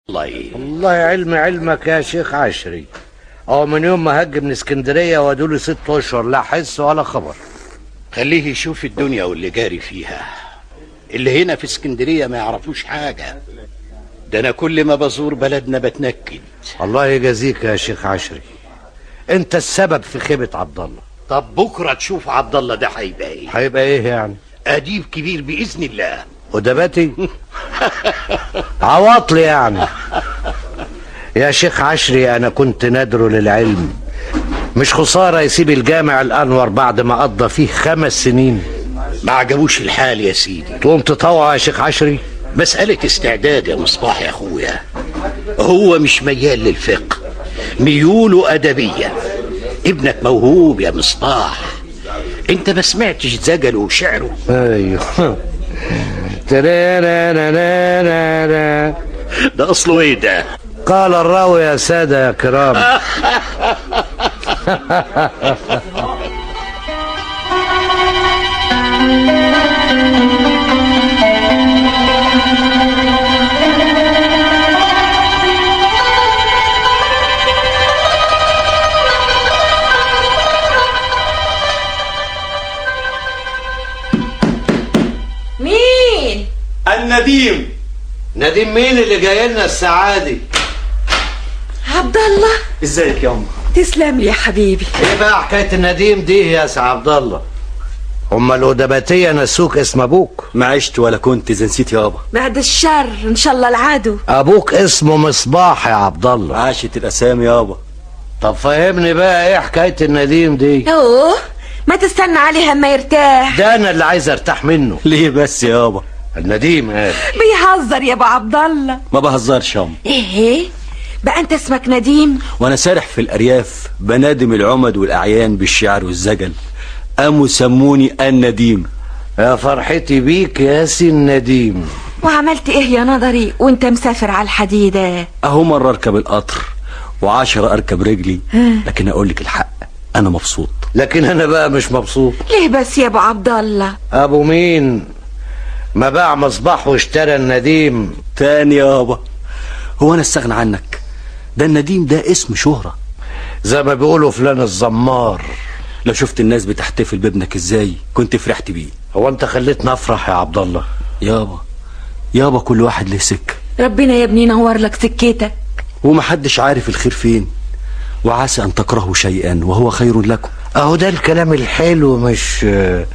والله علمك يا شيخ عشري. هو من يوم ما هج من اسكندريه ودول 6 اشهر لا حس ولا خبر. خليه يشوف الدنيا واللي جاري فيها. اللي هنا في اسكندريه ما يعرفوش حاجه، ده انا كل ما بزور بلدنا بتنكد. الله يجازيك يا شيخ عشري، انت السبب في خيبه عبد الله. طب بكره تشوف عبد الله ده هيبقى ايه؟ هيبقى ايه يعني؟ اديب كبير باذن الله. ودباتي عواطلي يعني. يا شيخ عشري انا كنت نادره للعلم، مش خساره يسيب الجامع الانور بعد ما قضى فيه 5 سنين. ما عجبوش الحال يا سيدي. تقوم تطوع يا شيخ عشري؟ مساله استعداد يا مصباح يا اخويا. هو مش ميال للفقه، ميوله ادبيه. ابنك موهوب يا مصباح، انت ما سمعتش زجله وشعره؟ ايوه. ده اصله ايه ده؟ قال الراوي يا ساده يا كرام. مين؟ النديم. نديم مين اللي جاي لنا الساعه دي؟ عبد الله. ازيك يا ام؟ تسلم لي يا حبيبي. ايه بقى حكايه النديم دي يا سي عبد الله؟ هما الادباتيه نسوك اسم ابوك؟ ما عشت ولا كنت اذا نسيت يابا. بعد الشر ان شاء الله العدو. ابوك اسمه مصباح يا عبد الله. عاشت الاسامي يابا. طب فهمني بقى ايه حكايه النديم دي؟ اوه ما تستنى عليها اما يرتاح. ده انا اللي عايز ارتاح منه. ليه بس يابا؟ النديم قال بيهزر يا ابو عبد الله. ما بهزرش يا ام. ايه بقى انت اسمك نديم؟ وانا سارح في الارياف بنادم العمد والاعيان بالشعر والزجل، قاموا سموني النديم. يا فرحتي بيك يا سي النديم. وعملت ايه يا نظري وانت مسافر على الحديده؟ اهو مرة اركب القطر و10 اركب رجلي، لكن اقول لك الحق انا مبسوط. لكن انا بقى مش مبسوط. ليه بس يا ابو عبد الله؟ ابو مين ما باع مصباح واشترى النديم تاني يابا؟ هو انا استغنى عنك؟ ده النديم ده اسم شهرة، زي ما بيقولوا فلان الزمار. لو شفت الناس بتحتفل بابنك ازاي كنت فرحت بيه. هو انت خليتني افرح يا عبد الله؟ يابا كل واحد له سكة. ربنا يا ابني ينور لك سكتك. ومحدش عارف الخير فين، وعسى ان تكرهوا شيئا وهو خير لكم. اهو ده الكلام الحلو، مش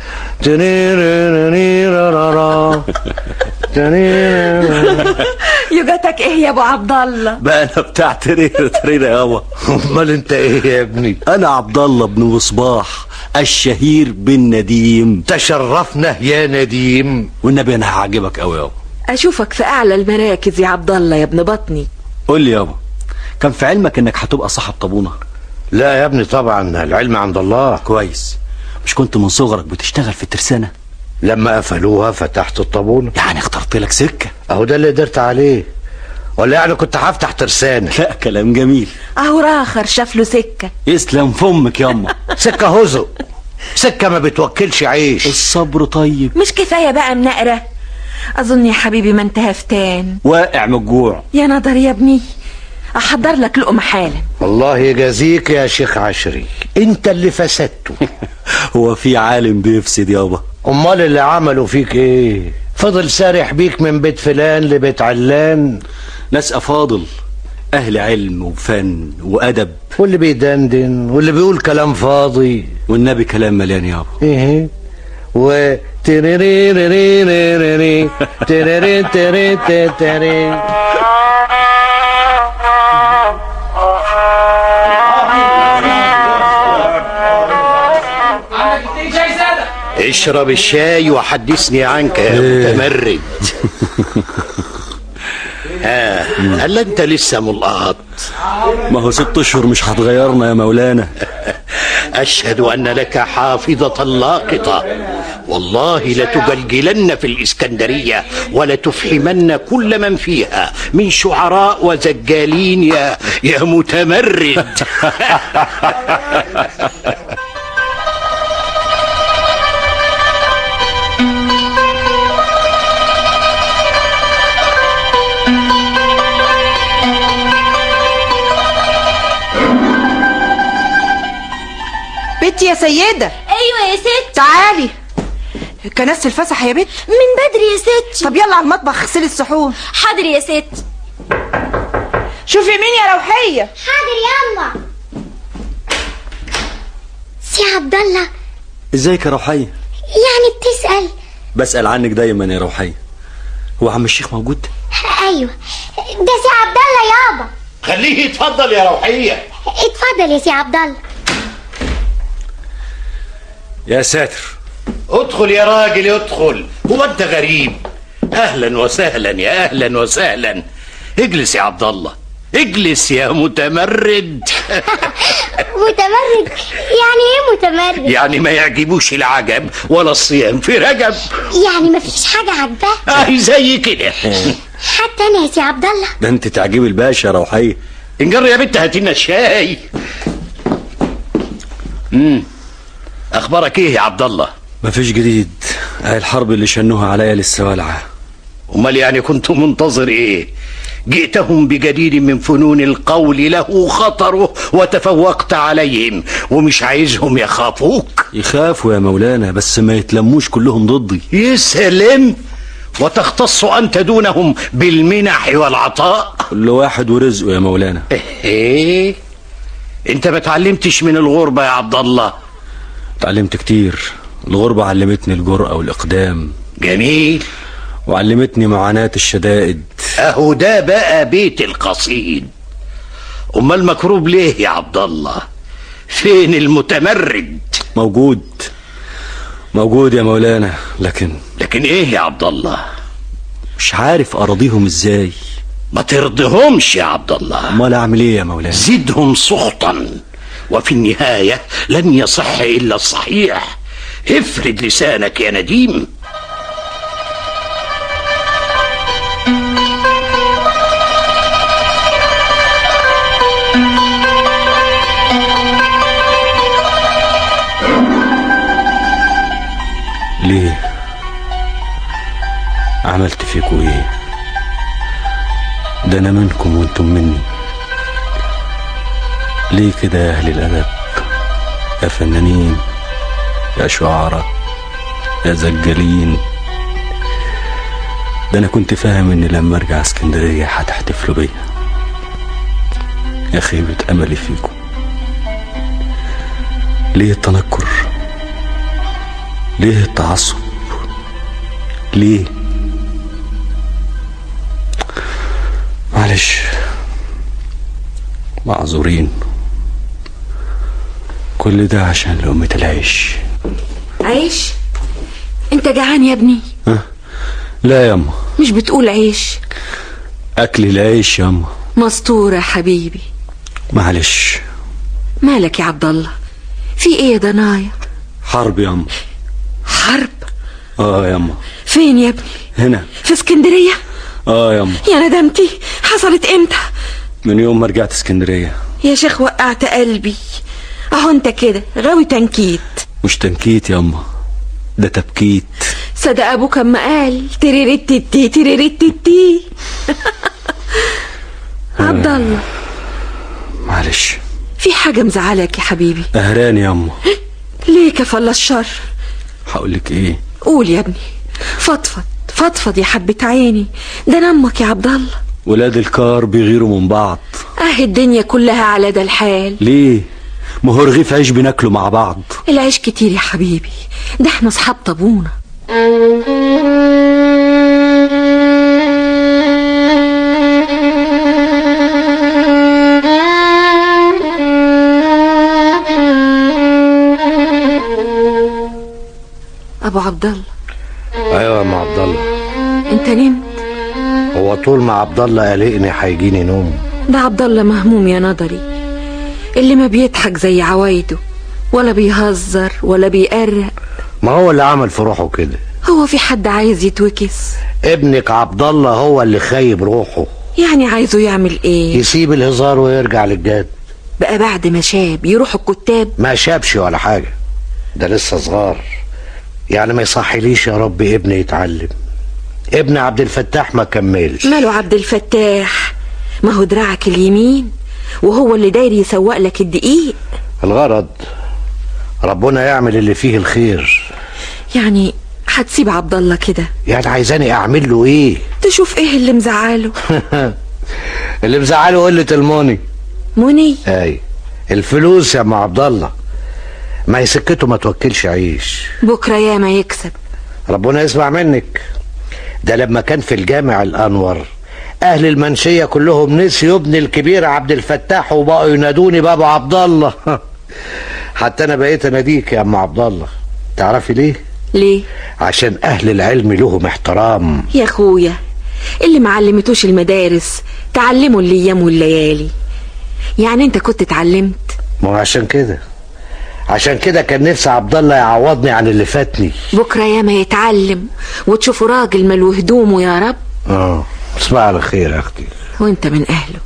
يوجتك ايه يا ابو عبد الله؟ بقى انا بتاع تريرة يابا. امال انت ايه يا ابني؟ انا عبد الله بن مصباح الشهير بالنديم. تشرفنا يا نديم. والنبي انا هعجبك قوي يابا. اشوفك في اعلى المراكز يا عبد الله يا ابن بطني. قول لي يابا، كان في علمك انك هتبقى صاحب طابونة؟ لا يا ابني طبعا العلم عند الله. كويس. مش كنت من صغرك بتشتغل في الترسانة؟ لما قفلوها فتحت الطابونة. يعني اخترت لك سكة. اهو ده اللي قدرت عليه، ولا يعني كنت هفتح ترسانة؟ لا كلام جميل. اهو راخر شاف له سكة. يسلم فمك ياما. سكة هزق، سكة ما بتوكلش عيش. الصبر طيب. مش كفاية بقى منقرة؟ اظن يا حبيبي ما انت هفتان واقع من الجوع. يا نظر يا ابني، احضر لك لقمة حالا. الله يجازيك يا شيخ عشري، انت اللي فسدته. هو في عالم بيفسد يابا؟ امال اللي عملوا فيك ايه؟ فضل سارح بيك من بيت فلان لبيت علان. ناس افاضل، اهل علم وفن وادب، واللي بيدندن واللي بيقول كلام فاضي، والنبي كلام مليان يابا. ايه و تيريريريريريري تيريري تيري تيري. اشرب الشاي وحدثني عنك يا متمرد. هل انت لسه ملقط؟ ما هو 6 اشهر مش هتغيرنا يا مولانا. أشهد أن لك حافظة لاقطة، والله لتجلجلن في الإسكندرية ولتفحمن كل من فيها من شعراء وزجالين يا متمرد. انت يا سيدة؟ ايوه يا ست. تعالي. كنست الفسح يا بت؟ من بدري يا ست. طب يلا على المطبخ اغسلي الصحون. حاضر يا ست. شوفي مين يا روحية. حاضر يلا. سي عبد الله. ازيك يا روحية؟ يعني بتسأل؟ بسأل عنك دايما يا روحية. هو عم الشيخ موجود؟ ايوه ده سي عبد الله يابا. خليه يتفضل يا روحية. اتفضل يا سي عبد الله. يا ساتر. ادخل يا راجل ادخل. هو انت غريب؟ اهلا وسهلا يا اهلا وسهلا. اجلس يا عبد الله، اجلس يا متمرد. متمرد؟ يعني ايه متمرد؟ يعني ما يعجبوش العجب ولا الصيام في رجب. يعني ما فيش حاجة عجباه؟ زي كده. حتى انا يا سي عبد الله. ده انت تعجبي الباشا يا روحية. انجر يا بنت هاتينا الشاي. اخبارك ايه يا عبد الله؟ مفيش جديد. الحرب اللي شنوها عليا لسه والعة. امال يعني كنت منتظر ايه؟ جئتهم بجديد من فنون القول له خطره وتفوقت عليهم ومش عايزهم يخافوك. يخافوا يا مولانا بس ما يتلموش كلهم ضدي. يا سلام. وتختص انت دونهم بالمنح والعطاء؟ كل واحد ورزقه يا مولانا. ايه انت ما اتعلمتش من الغربة يا عبد الله؟ اتعلمت كتير. الغربة علمتني الجرأة والإقدام. جميل. وعلمتني معاناة الشدائد. اهو ده بقى بيت القصيد. امال مكروب ليه يا عبد الله؟ فين المتمرد؟ موجود يا مولانا. لكن ايه يا عبد الله؟ مش عارف اراضيهم ازاي. ما ترضيهمش يا عبد الله. امال اعمل ايه يا مولانا؟ زدهم سخطا وفي النهاية لن يصح الا الصحيح. افرد لسانك يا نديم. ليه عملت فيكوا ايه؟ ده انا منكم وانتم مني. ليه كده يا اهل الادب، يا فنانين، يا شعراء، يا زجالين؟ ده انا كنت فاهم ان لما ارجع اسكندرية هتحتفلوا بيا. يا خيبة املي فيكم. ليه التنكر؟ ليه التعصب؟ ليه؟ معلش، معذورين. كل ده عشان لقمة العيش. عيش؟ انت جعان يا ابني؟ لا ياما. مش بتقول عيش؟ اكل العيش ياما. مستور يا حبيبي. معلش. مالك يا عبد الله؟ في ايه يا ضنايا؟ حرب ياما. حرب؟ ياما. فين يا ابني؟ هنا في اسكندرية؟ ياما. يا ندمتي، حصلت امتى؟ من يوم ما رجعت اسكندرية. يا شيخ وقعت قلبي. اهو انت كده غاوي تنكيت. مش تنكيت ياما، ده تبكيت. صدق ابوك اما قال تريريتتي تريريتتي. عبد الله، معلش. في حاجة مزعلك يا حبيبي؟ قهران ياما. ليه كفل الشر؟ هقولك ايه؟ قول يا ابني، فضفض يا حبة عيني. ده نمك يا عبد الله. ولاد الكار بيغيروا من بعض. الدنيا كلها على ده الحال. ليه؟ ما هو رغيف عيش بناكله مع بعض. العيش كتير يا حبيبي، ده احنا اصحاب طابونة. ابو عبد الله. ايوه يا ام عبد الله. انت نمت؟ هو طول ما عبد الله قلقني هيجيني نوم. ده عبد الله مهموم يا نظري، اللي ما بيضحك زي عوايده ولا بيهزر ولا بيقرق. ما هو اللي عمل في روحه كده. هو في حد عايز يتوكس؟ ابنك عبد الله هو اللي خايب روحه. يعني عايزه يعمل ايه؟ يسيب الهزار ويرجع للجد. بقى بعد ما شاب يروح الكتاب؟ ما شابش ولا حاجة، ده لسه صغار. يعني ما يصحيليش يا رب ابني يتعلم. ابن عبد الفتاح ما كملش. ماله عبد الفتاح؟ ما هو دراعك اليمين وهو اللي داير يسوق لك الدقيق. الغرض ربنا يعمل اللي فيه الخير. يعني هتسيب عبد الله كده؟ يعني عايزاني اعمل له ايه؟ تشوف ايه اللي مزعله. اللي مزعله قلة الموني. موني؟ اي الفلوس يا ام عبد الله، ما هي سكته ما توكلش عيش. بكره ياما يكسب. ربنا يسمع منك. ده لما كان في الجامع الانور اهل المنشيه كلهم نسيوا ابن الكبير عبد الفتاح وبقوا ينادوني بابا عبد الله. حتى انا بقيت اناديك يا ام عبد الله. تعرفي ليه؟ ليه؟ عشان اهل العلم لهم احترام. يا اخويا اللي معلمتوش المدارس تعلموا الايام والليالي. يعني انت كنت اتعلمت؟ ما هو عشان كده كان نفسي عبد الله يعوضني عن اللي فاتني. بكره ياما يتعلم وتشوفوا راجل ملو هدومه يا رب. تصبح على خير يا اختي. وانت من اهله.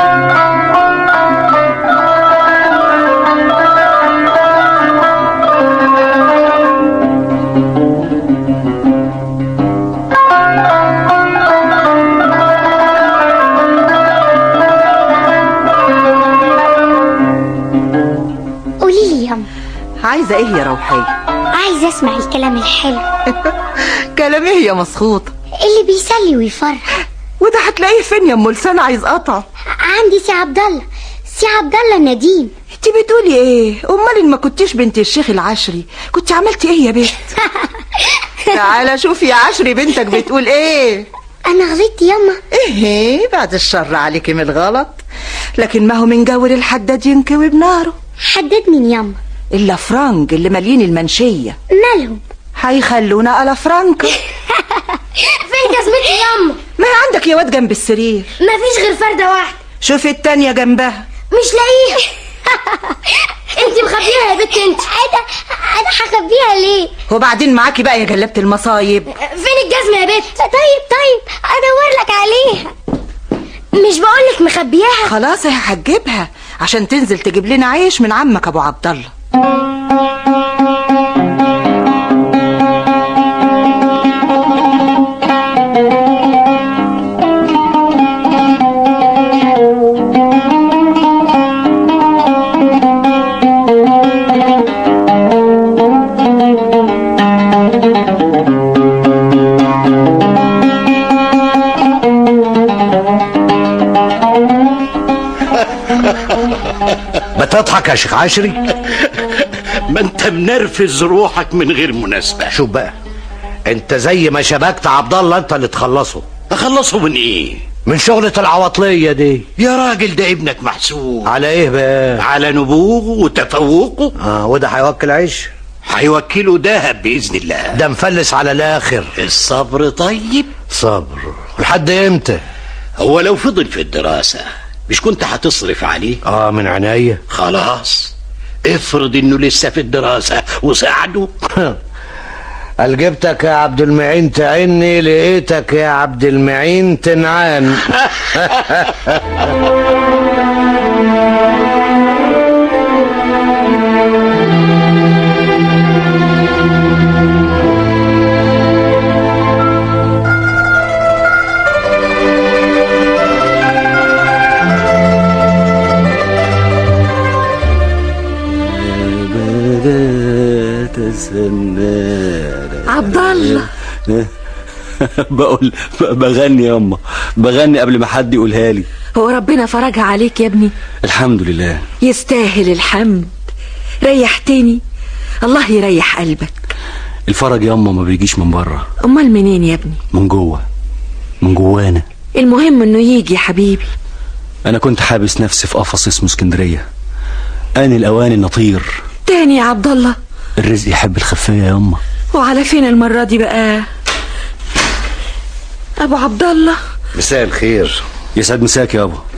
عايزة ايه يا روحية؟ عايزة اسمع الكلام الحلو. كلام ايه يا مسخوطة؟ اللي بيسلي ويفرح. وده هتلاقيه فين يا ام لسان عايز قطع؟ عندي سي عبد الله، سي عبد الله نديم. انت بتقولي ايه؟ امال ان ما كنتيش بنت الشيخ العشري كنت عملتي ايه يا بنت؟ تعالى شوفي يا عشري بنتك بتقول ايه. انا غلطت ياما. ايه بعد الشر عليكي من الغلط، لكن ما هو من جور الحداد ينكوي بناره. حداد مين ياما؟ الا فرانك اللي مالين المنشيه. مالهم؟ هيخلونا على فرانك. فين جزمتي ياما؟ ما هي عندك يا واد جنب السرير. مفيش غير فرده واحده. شوفي التانية جنبها. مش لاقيها. انت مخبيها يا بنت انت. انا هخبيها ليه؟ وبعدين معاكي بقى يا جلابة المصايب. فين الجزمه يا بنت؟ طيب ادور لك عليها. مش بقولك مخبياها؟ خلاص هي هتجيبها عشان تنزل تجيب لنا عيش من عمك ابو عبد الله. بتضحك يا شيخ عشري؟ ما انت منرفز روحك من غير مناسبة. شوف بقى، انت زي ما شبكت عبد الله انت اللي تخلصه. اخلصه من ايه؟ من شغلة العواطلية دي. يا راجل ده ابنك محسوب. على ايه بقى؟ على نبوغه وتفوقه. وده هيوكل عيش؟ هيوكله دهب بإذن الله. ده مفلس على الاخر. الصبر طيب. صبر لحد امتى؟ هو لو فضل في الدراسة مش كنت هتصرف عليه؟ من عناية. خلاص افرض انه لسه في الدراسة وساعده. قال جبتك يا عبد المعين تعني، لقيتك يا عبد المعين تنعان. عبد الله. بغني يا أما، بغني قبل ما حد يقولها لي. هو ربنا فرجها عليك يا ابني؟ الحمد لله. يستاهل الحمد. ريحتني. الله يريح قلبك. الفرج يا أما ما بيجيش من بره. امال منين يا ابني؟ من جوه، من جوانا. المهم انه يجي يا حبيبي. انا كنت حابس نفسي في قفص اسمه اسكندريه. آن الأوان إن أطير تاني يا عبد الله. الرزق يحب الخفية يا أمه. وعلى فين المرة دي بقى أبو عبد الله؟ مساء الخير. يسعد مساك يا أبو.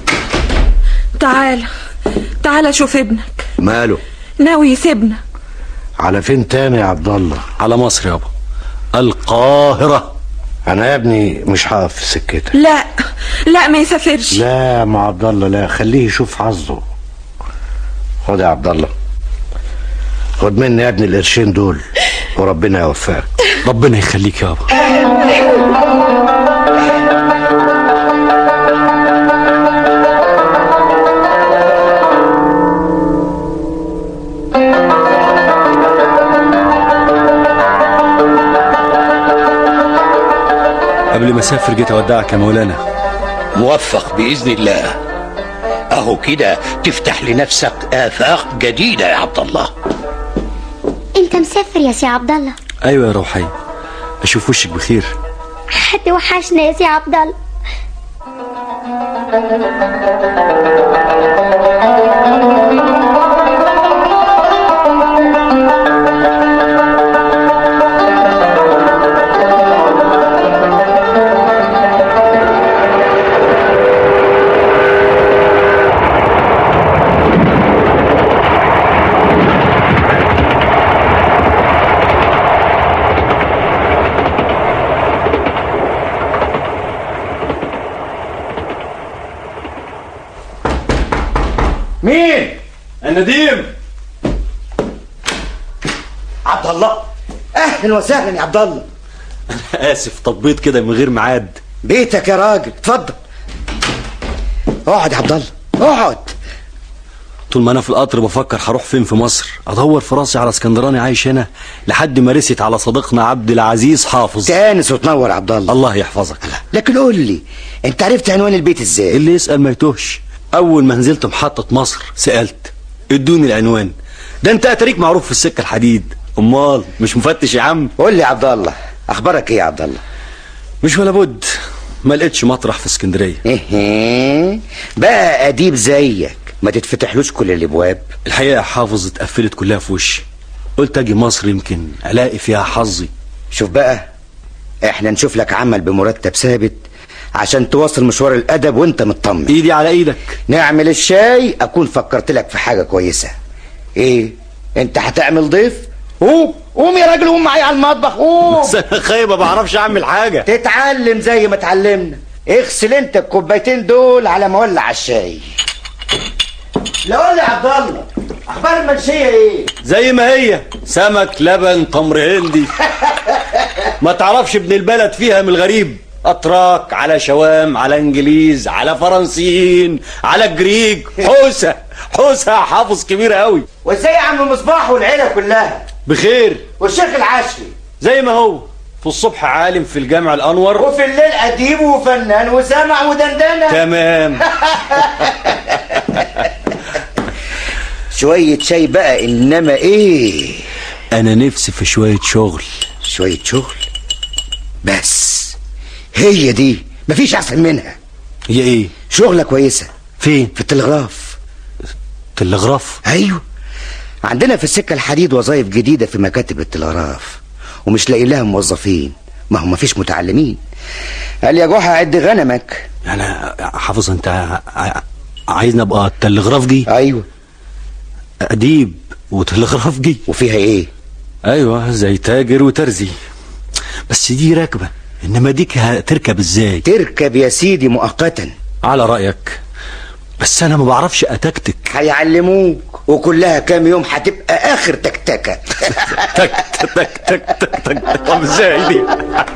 تعال شوف ابنك. ماله؟ ناوي يسيبنا. على فين تاني يا عبد الله؟ على مصر يا أبو، القاهرة. أنا يا ابني مش هقف في سكتك. لا ما يسافرش. لا يا عبد الله، لا، خليه يشوف حظه. خد يا عبد الله، خد مني يا ابني القرشين دول وربنا يوفقك. ربنا يخليك يا أبو. مسافر جيت اودعك يا مولانا. موفق بإذن الله. أهو كده تفتح لنفسك آفاق جديدة يا عبد الله. انت مسافر يا سي عبد الله؟ ايوه يا روحي، اشوف وشك بخير. هتوحشنا يا سي عبد الله. مين؟ النديم. عبد الله. اهلا وسهلا يا عبد الله. انا اسف، طبيت كده من غير ميعاد. بيتك يا راجل، اتفضل اقعد يا عبد الله، اقعد. طول ما انا في القطر بفكر هروح فين في مصر، ادور في راسي على اسكندراني عايش هنا لحد ما رست على صديقنا عبد العزيز حافظ. تانس وتنور يا عبد الله. الله يحفظك. لكن قول لي، انت عرفت عنوان البيت ازاي؟ اللي يسأل ما يتوهش. اول ما نزلت محطة مصر سألت، ادوني العنوان. ده انت اتريك معروف في السكة الحديد. امال مش مفتش يا عم؟ قول لي يا عبد الله، اخبارك ايه يا عبد الله؟ مش ولا بد، ما لقيتش مطرح في اسكندريه. ايه بقى اديب زيك ما تتفتحلوش كل الابواب؟ الحقيقه حافظ اتقفلت كلها في وشي. قلت اجي مصر يمكن الاقي فيها حظي. شوف بقى، احنا نشوف لك عمل بمرتب ثابت عشان تواصل مشوار الادب وانت مطمن. ايدي على ايدك. نعمل الشاي، اكون فكرت لك في حاجه كويسه. ايه انت هتعمل ضيف؟ قوم يا راجل، قوم معايا على المطبخ، قوم. بس انا خايب، ما بعرفش اعمل حاجه. تتعلم زي ما اتعلمنا. اغسل انت الكوبايتين دول على ما اولع الشاي. لا قول لي يا عبد الله، اخبار المنشيه ايه؟ زي ما هي، سمك لبن تمر هندي. ما تعرفش ابن البلد فيها من الغريب. اتراك على شوام على انجليز على فرنسيين على جريج. حوسه حافظ كبيره قوي. وازاي يا عم مصباح والعيله كلها؟ بخير. والشيخ العشري زي ما هو، في الصبح عالم في الجامع الانور، وفي الليل اديب وفنان وسامع ودندنه. تمام. شويه شاي بقى، انما ايه، انا نفسي في شويه شغل. شويه شغل بس، هي دي مفيش احسن منها. هي ايه؟ شغله كويسه. فين؟ في التلغراف. تلغراف؟ ايوه، عندنا في السكه الحديد وظائف جديده في مكاتب التلغراف، ومش لاقي لها موظفين. ما هو مفيش متعلمين. قال يا جحا عد غنمك. يعني حافظ انت عايزني ابقى تلغرافجي؟ ايوه، اديب وتلغرافجي. وفيها ايه؟ ايوه زي تاجر وترزي، بس دي راكبه، انما ديك هتركب ازاي؟ تركب يا سيدي مؤقتا. على رايك، بس انا ما بعرفش اتكتك. هيعلموك، وكلها كام يوم هتبقى اخر تكتكه. تك تك تك تك تك. طب ازاي دي؟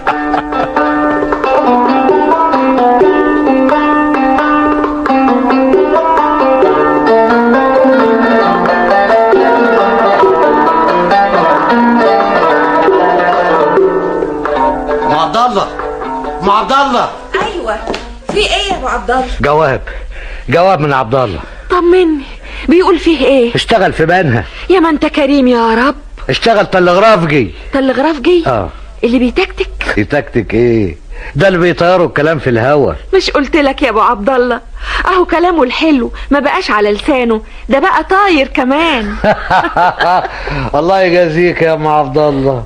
ام عبد الله. ايوه، في ايه يا ابو عبد الله؟ جواب من عبد الله. طمني، بيقول فيه ايه؟ اشتغل في بنها. يا ما انت كريم يا رب. اشتغل تلغرافجي. تلغرافجي؟ اللي بيتكتك؟ يتكتك ايه؟ ده اللي بيطيروا الكلام في الهوا. مش قلت لك يا ابو عبد الله، اهو كلامه الحلو ما بقاش على لسانه، ده بقى طاير كمان. الله يجازيك يا ام عبد الله.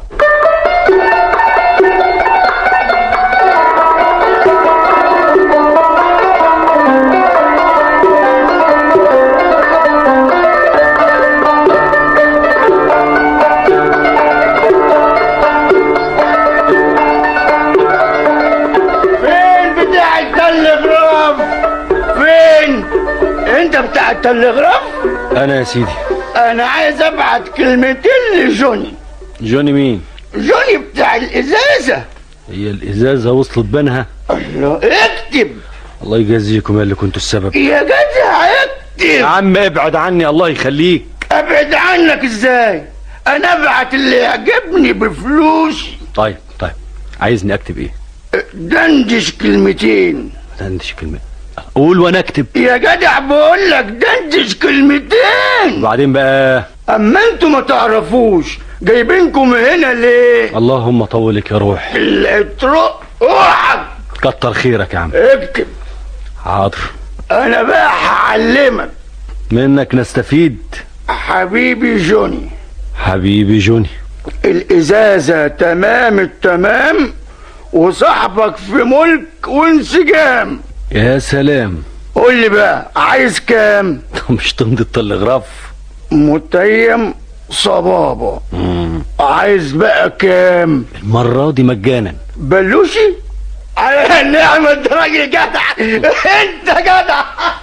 بتاع التلغراف؟ انا يا سيدي. انا عايز ابعت كلمتين لجوني. جوني مين؟ جوني بتاع الازازه. هي الازازه وصلت بنها؟ اكتب. الله يجازيكم يا اللي كنتوا السبب. يا جدع اكتب يا عم. ابعد عني الله يخليك. ابعد عنك ازاي؟ انا ابعت اللي يعجبني بفلوس. طيب عايزني اكتب ايه؟ دندش كلمتين. دندش كلمة؟ قول وانا اكتب. يا جدع بقول لك دندش كلمتين. وبعدين بقى؟ اما انتوا ما تعرفوش جايبينكم هنا ليه؟ اللهم طولك يا روح. اطرق اوعك. كتر خيرك يا عم. اكتب. حاضر. انا بقى هعلمك. منك نستفيد. حبيبي جوني. حبيبي جوني. الازازة تمام التمام وصاحبك في ملك وانسجام. يا سلام. قول لي بقى عايز كام؟ مش تمضي التلغراف؟ متيم صبابة. عايز بقى كام؟ المرة دي مجانا. بلوشي؟ على النعمة انت راجل جدع. انت جدع.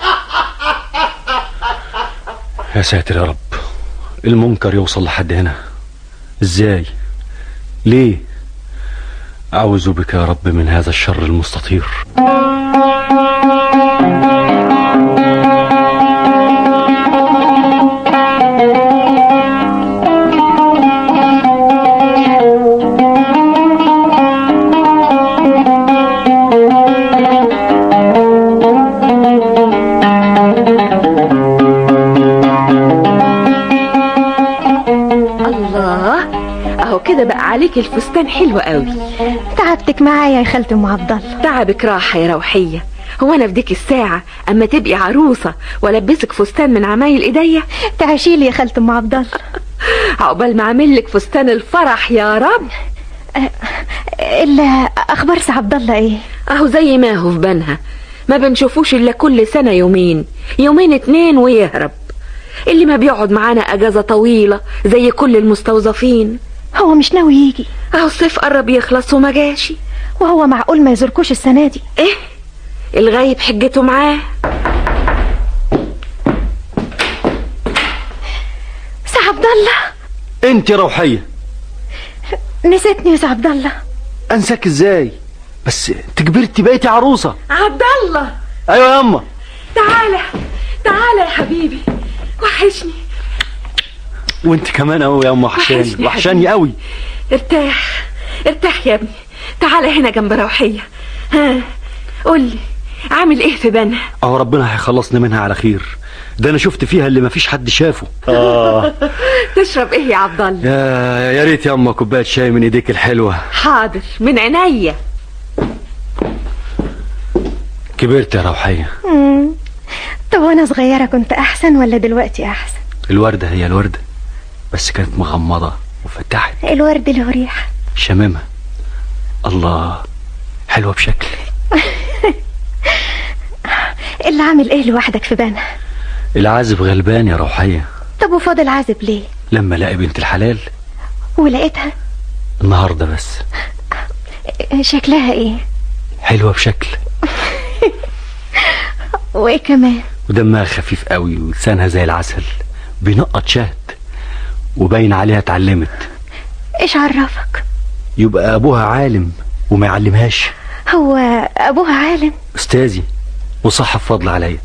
يا ساتر يا رب، المنكر يوصل لحد هنا ازاي؟ ليه؟ اعوذ بك يا رب من هذا الشر المستطير. كده بقى عليك الفستان حلو قوي. تعبتك معايا يا خالتي ام عبد الله. تعبك راحه يا روحيه. هو انا في ديك الساعه اما تبقي عروسه والبسك فستان من عمايل ايديا؟ تعيشيلي يا خالتي ام عبد الله. عقبال ما اعمل لك فستان الفرح يا رب. الا اخبار سي عبد الله ايه؟ اهو زي ما هو في بنها، ما بنشوفوش الا كل سنه يومين 2 ويهرب. اللي ما بيقعد معانا اجازه طويله زي كل المستوظفين. هو مش ناوي يجي؟ اهو الصيف قرب يخلص وما جاشي. وهو معقول ما يزوركوش السنه دي؟ ايه الغايب حجته معاه. سي عبد الله. انت روحيه؟ نسيتني يا سي عبد الله. انساك ازاي؟ بس انت كبرتي بقيتي عروسه. عبد الله. ايوه ياما. تعالى تعالى يا حبيبي، وحشني. وانت كمان اهو يا ام. وحشاني قوي. ارتاح ارتاح يا ابني. تعالى هنا جنب روحيه. ها قولي عامل ايه في بنها؟ اهو ربنا هيخلصني منها على خير. ده انا شفت فيها اللي مفيش حد شافه. تشرب ايه يا عبد الله؟ يا ريت يا اما كوبايه شاي من ايديك الحلوه. حاضر من عينيا. كبرت يا روحيه. طب وانا صغيره كنت احسن ولا دلوقتي احسن؟ الورده هي الورده، بس كانت مغمضه وفتحت. الورد له ريحه شمامه. الله، حلوه بشكل. اللي عامل ايه لوحدك في بنها؟ العازب غلبان يا روحيه. طب وفاضل عازب ليه؟ لما لقى بنت الحلال. ولقيتها النهارده بس. شكلها ايه؟ حلوه بشكل. وايه كمان؟ ودمها خفيف قوي ولسانها زي العسل، بينقط شهد، وباين عليها اتعلمت. ايش عرفك؟ يبقى ابوها عالم وما يعلمهاش. هو ابوها عالم؟ استاذي وصاحب فضل عليا.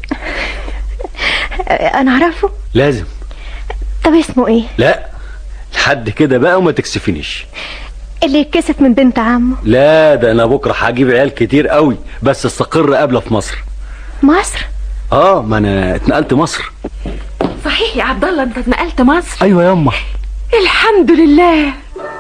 انا اعرفه؟ لازم. طب اسمه ايه؟ لا لحد كده بقى وما تكسفنيش. اللي يتكسف من بنت عمه؟ لا ده انا بكره هجيب عيال كتير قوي، بس استقر قبله في مصر. مصر؟ ما انا اتنقلت مصر. صحيح يا عبد الله انت اتنقلت مصر؟ ايوه ياما. الحمد لله.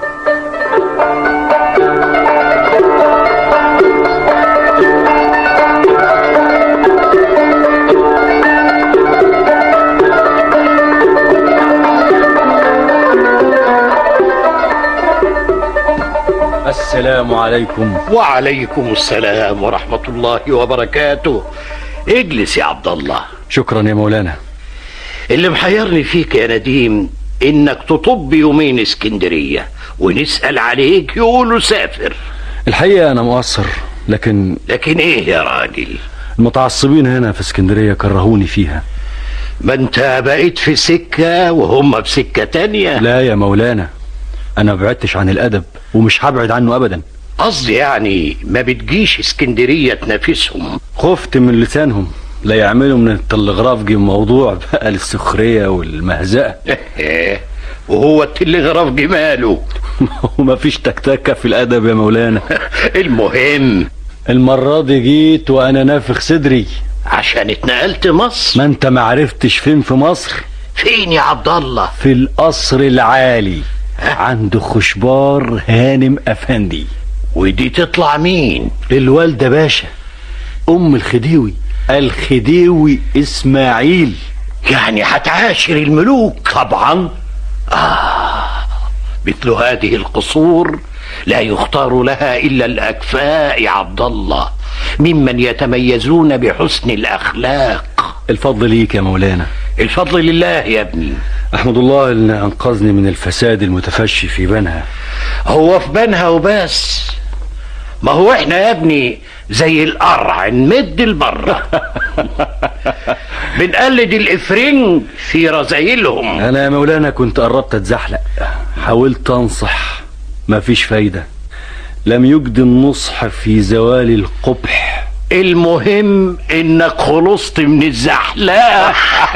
السلام عليكم. وعليكم السلام ورحمة الله وبركاته. اجلس يا عبد الله. شكرا يا مولانا. اللي محيرني فيك يا نديم انك تطب يومين اسكندرية ونسأل عليك يقولوا سافر. الحقيقة انا مقصر، لكن ايه يا راجل؟ المتعصبين هنا في اسكندرية كرهوني فيها. ما انت بقيت في سكة وهم في سكة تانية. لا يا مولانا، انا بعدتش عن الادب ومش هبعد عنه ابدا. قصدي يعني ما بتجيش اسكندرية تنافسهم. خفت من لسانهم، لا يعملوا من التلغراف موضوع بقى للسخرية والمهزأة. وهو التلغراف جماله. ومفيش تكتكة في الأدب يا مولانا. المهم المرة دي جيت وأنا نافخ صدري عشان اتنقلت مصر. ما انت معرفتش فين في مصر؟ فين يا عبد الله؟ في القصر العالي عند خشبار هانم أفندي. ودي تطلع مين؟ الوالدة باشا أم الخديوي إسماعيل. يعني هتعاشر الملوك؟ طبعا. مثل هذه القصور لا يختار لها إلا الأكفاء يا عبد الله، ممن يتميزون بحسن الأخلاق. الفضل ليك يا مولانا. الفضل لله يا ابني. أحمد الله اللي أنقذني من الفساد المتفشي في بنها. هو في بنها وبس؟ ما هو احنا يا ابني زي القرع نمد البرة. بنقلد الإفرنج في رذايلهم. أنا يا مولانا كنت قربت أتزحلق، حاولت أنصح مفيش فايدة، لم يجد النصح في زوال القبح. المهم إنك خلصت من الزحلقة.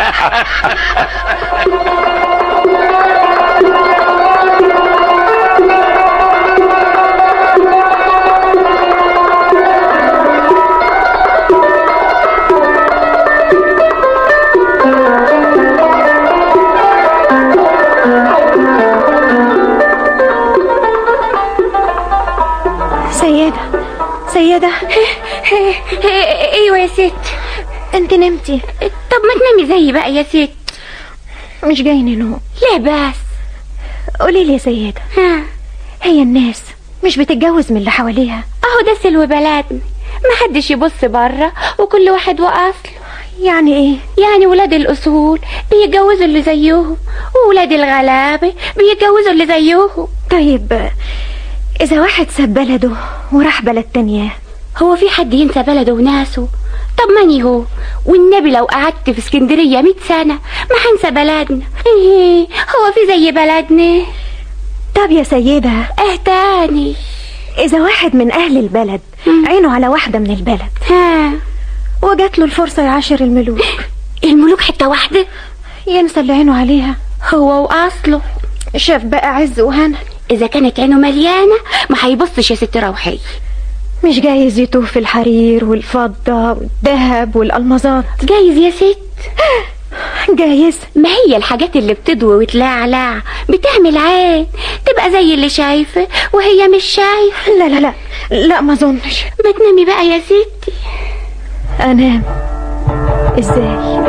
سيدة. ايوه يا ست. انت نمتي؟ طب ما تنامي زيي بقى يا ست. مش جايني نوم. لا بس قولي لي يا سيدة، هي الناس مش بتتجوز من اللي حواليها؟ اهو ده سلو بلدنا، محدش يبص بره وكل واحد واصله. يعني ايه؟ يعني ولاد الاصول بيتجوزوا اللي زيهم، وولاد الغلابه بيتجوزوا اللي زيهم. طيب اذا واحد ساب بلده وراح بلد تانية، هو في حد ينسى بلده وناسه؟ طب ماني هو والنبي لو قعدت في اسكندريه 100 سنه ما هنسى بلدنا. ايه هو في زي بلدنا؟ طب يا سيدة تاني، اذا واحد من اهل البلد عينه على واحدة من البلد وجات له الفرصة يعاشر الملوك، الملوك حتة واحدة ينسى اللي عينه عليها هو واصله؟ شاف بقى عز وهنا. اذا كانت عينه مليانة ما هيبصش يا ست روحية. مش جايز يتوه في الحرير والفضة والذهب والألمظات؟ جايز يا ست، جايز. ما هي الحاجات اللي بتضوي وتلعلع بتعمل عين تبقى زي اللي شايفة وهي مش شايفة. لا لا لا لا ما اظنش. ما تنامي بقى يا ستي. انام ازاي؟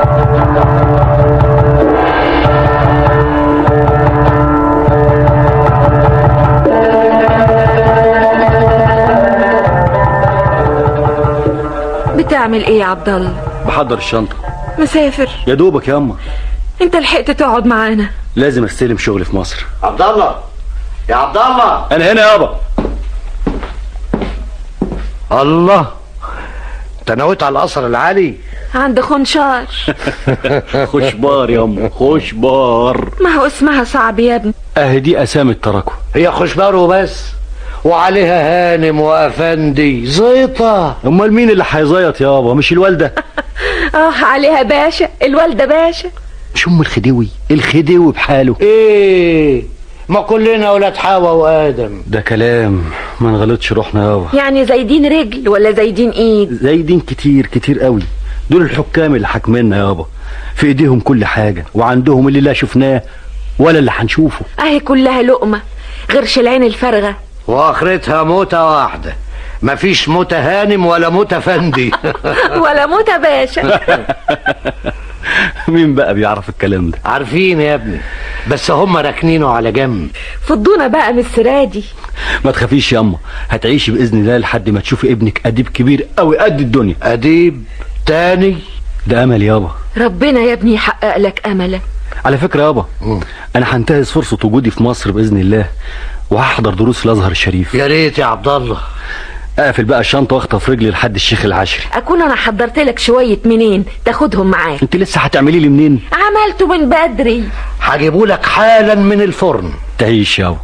بتعمل ايه يا عبد الله؟ بحضر الشنطة. مسافر؟ يا دوبك يا اما. انت لحقت تقعد معانا؟ لازم استلم شغل في مصر. عبد الله يا عبد الله. انا هنا يابا. الله، انت نويت على القصر العالي؟ عند خنشار. خشبار يا ام، خشبار. ما هو اسمها صعب يا ابني. اهي دي اسامي التراكم. هي خشبار وبس؟ وعليها هانم وافندي زيطة. امال مين اللي هيزيط يابا؟ مش الوالدة؟ عليها باشا، الوالدة باشا. مش ام الخديوي بحاله. ايه، ما كلنا ولاد حواء وادم. ده كلام ما نغلطش روحنا يابا. يعني زايدين رجل ولا زايدين ايد؟ زايدين كتير قوي. دول الحكام اللي حاكميننا يابا، في ايديهم كل حاجة وعندهم اللي لا شفناه ولا اللي هنشوفه. اهي كلها لقمة غير العين الفارغة، واخرتها موتة واحدة. مفيش موتة هانم ولا موتة فندي. ولا موتة باشا. مين بقى بيعرف الكلام ده؟ عارفين يا ابني، بس هم راكنينه على جنب. فضونا بقى من السرادي. ما تخافيش ياما، هتعيشي باذن الله لحد ما تشوفي ابنك اديب كبير قوي قد الدنيا. اديب تاني؟ ده امل يابا. ربنا يا ابني يحقق لك املك. على فكره يابا، انا هنتهز فرصه وجودي في مصر باذن الله وهحضر دروس الازهر الشريف. يا ريت يا عبد الله. اقفل بقى الشنطه واخطف رجلي لحد الشيخ العشري. اكون انا حضرت لك شويه منين تاخدهم معاك. انت لسه هتعملي لي منين؟ عملته من بدري. هجيبوا لك حالا من الفرن. تعيش يابا.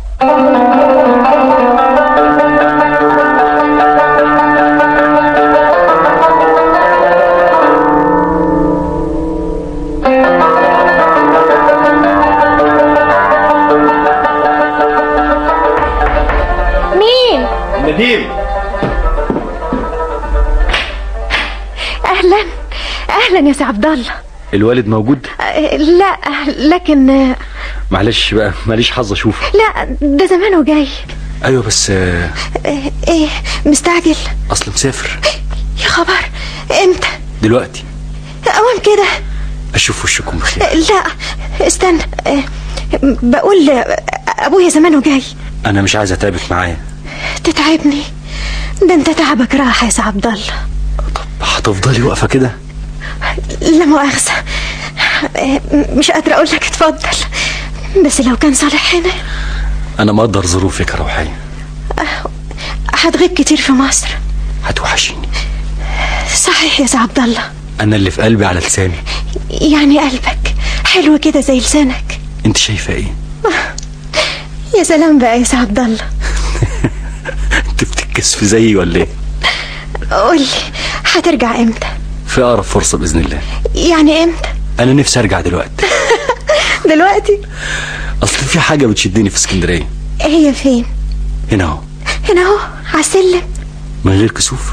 اهلا اهلا يا سي عبد الله. الوالد موجود؟ لا لكن معلش بقى ماليش حظ اشوفه. لا ده زمانه جاي. ايوه بس ايه مستعجل؟ اصل مسافر. يا خبر، امتى؟ دلوقتي. اوام كده. اشوف وشكم بخير. لا استنى، بقول ابويا زمانه جاي. انا مش عايز اتعبك معايا. تتعبني؟ ده انت تعبك راحه يا سي عبد الله. طب هتفضلي واقفه كده؟ لا مؤاخذه، مش قادره اقول لك اتفضل، بس لو كان صالح هنا. انا مقدر ظروفك يا روحية. هتغيب كتير في مصر. هتوحشيني. صحيح يا سي عبد الله. انا اللي في قلبي على لساني. يعني قلبك حلو كده زي لسانك. انت شايفه ايه؟ يا سلام بقى يا سي عبد الله. انت بتتكسفي زيي ولا ايه؟ قولي هترجع امتى؟ في اقرب فرصه باذن الله. يعني امتى؟ انا نفسي ارجع دلوقتي. دلوقتي؟ اصل في حاجه بتشدني في اسكندريه. هي فين؟ هنا اهو. هنا اهو على السلم من غير كسوف.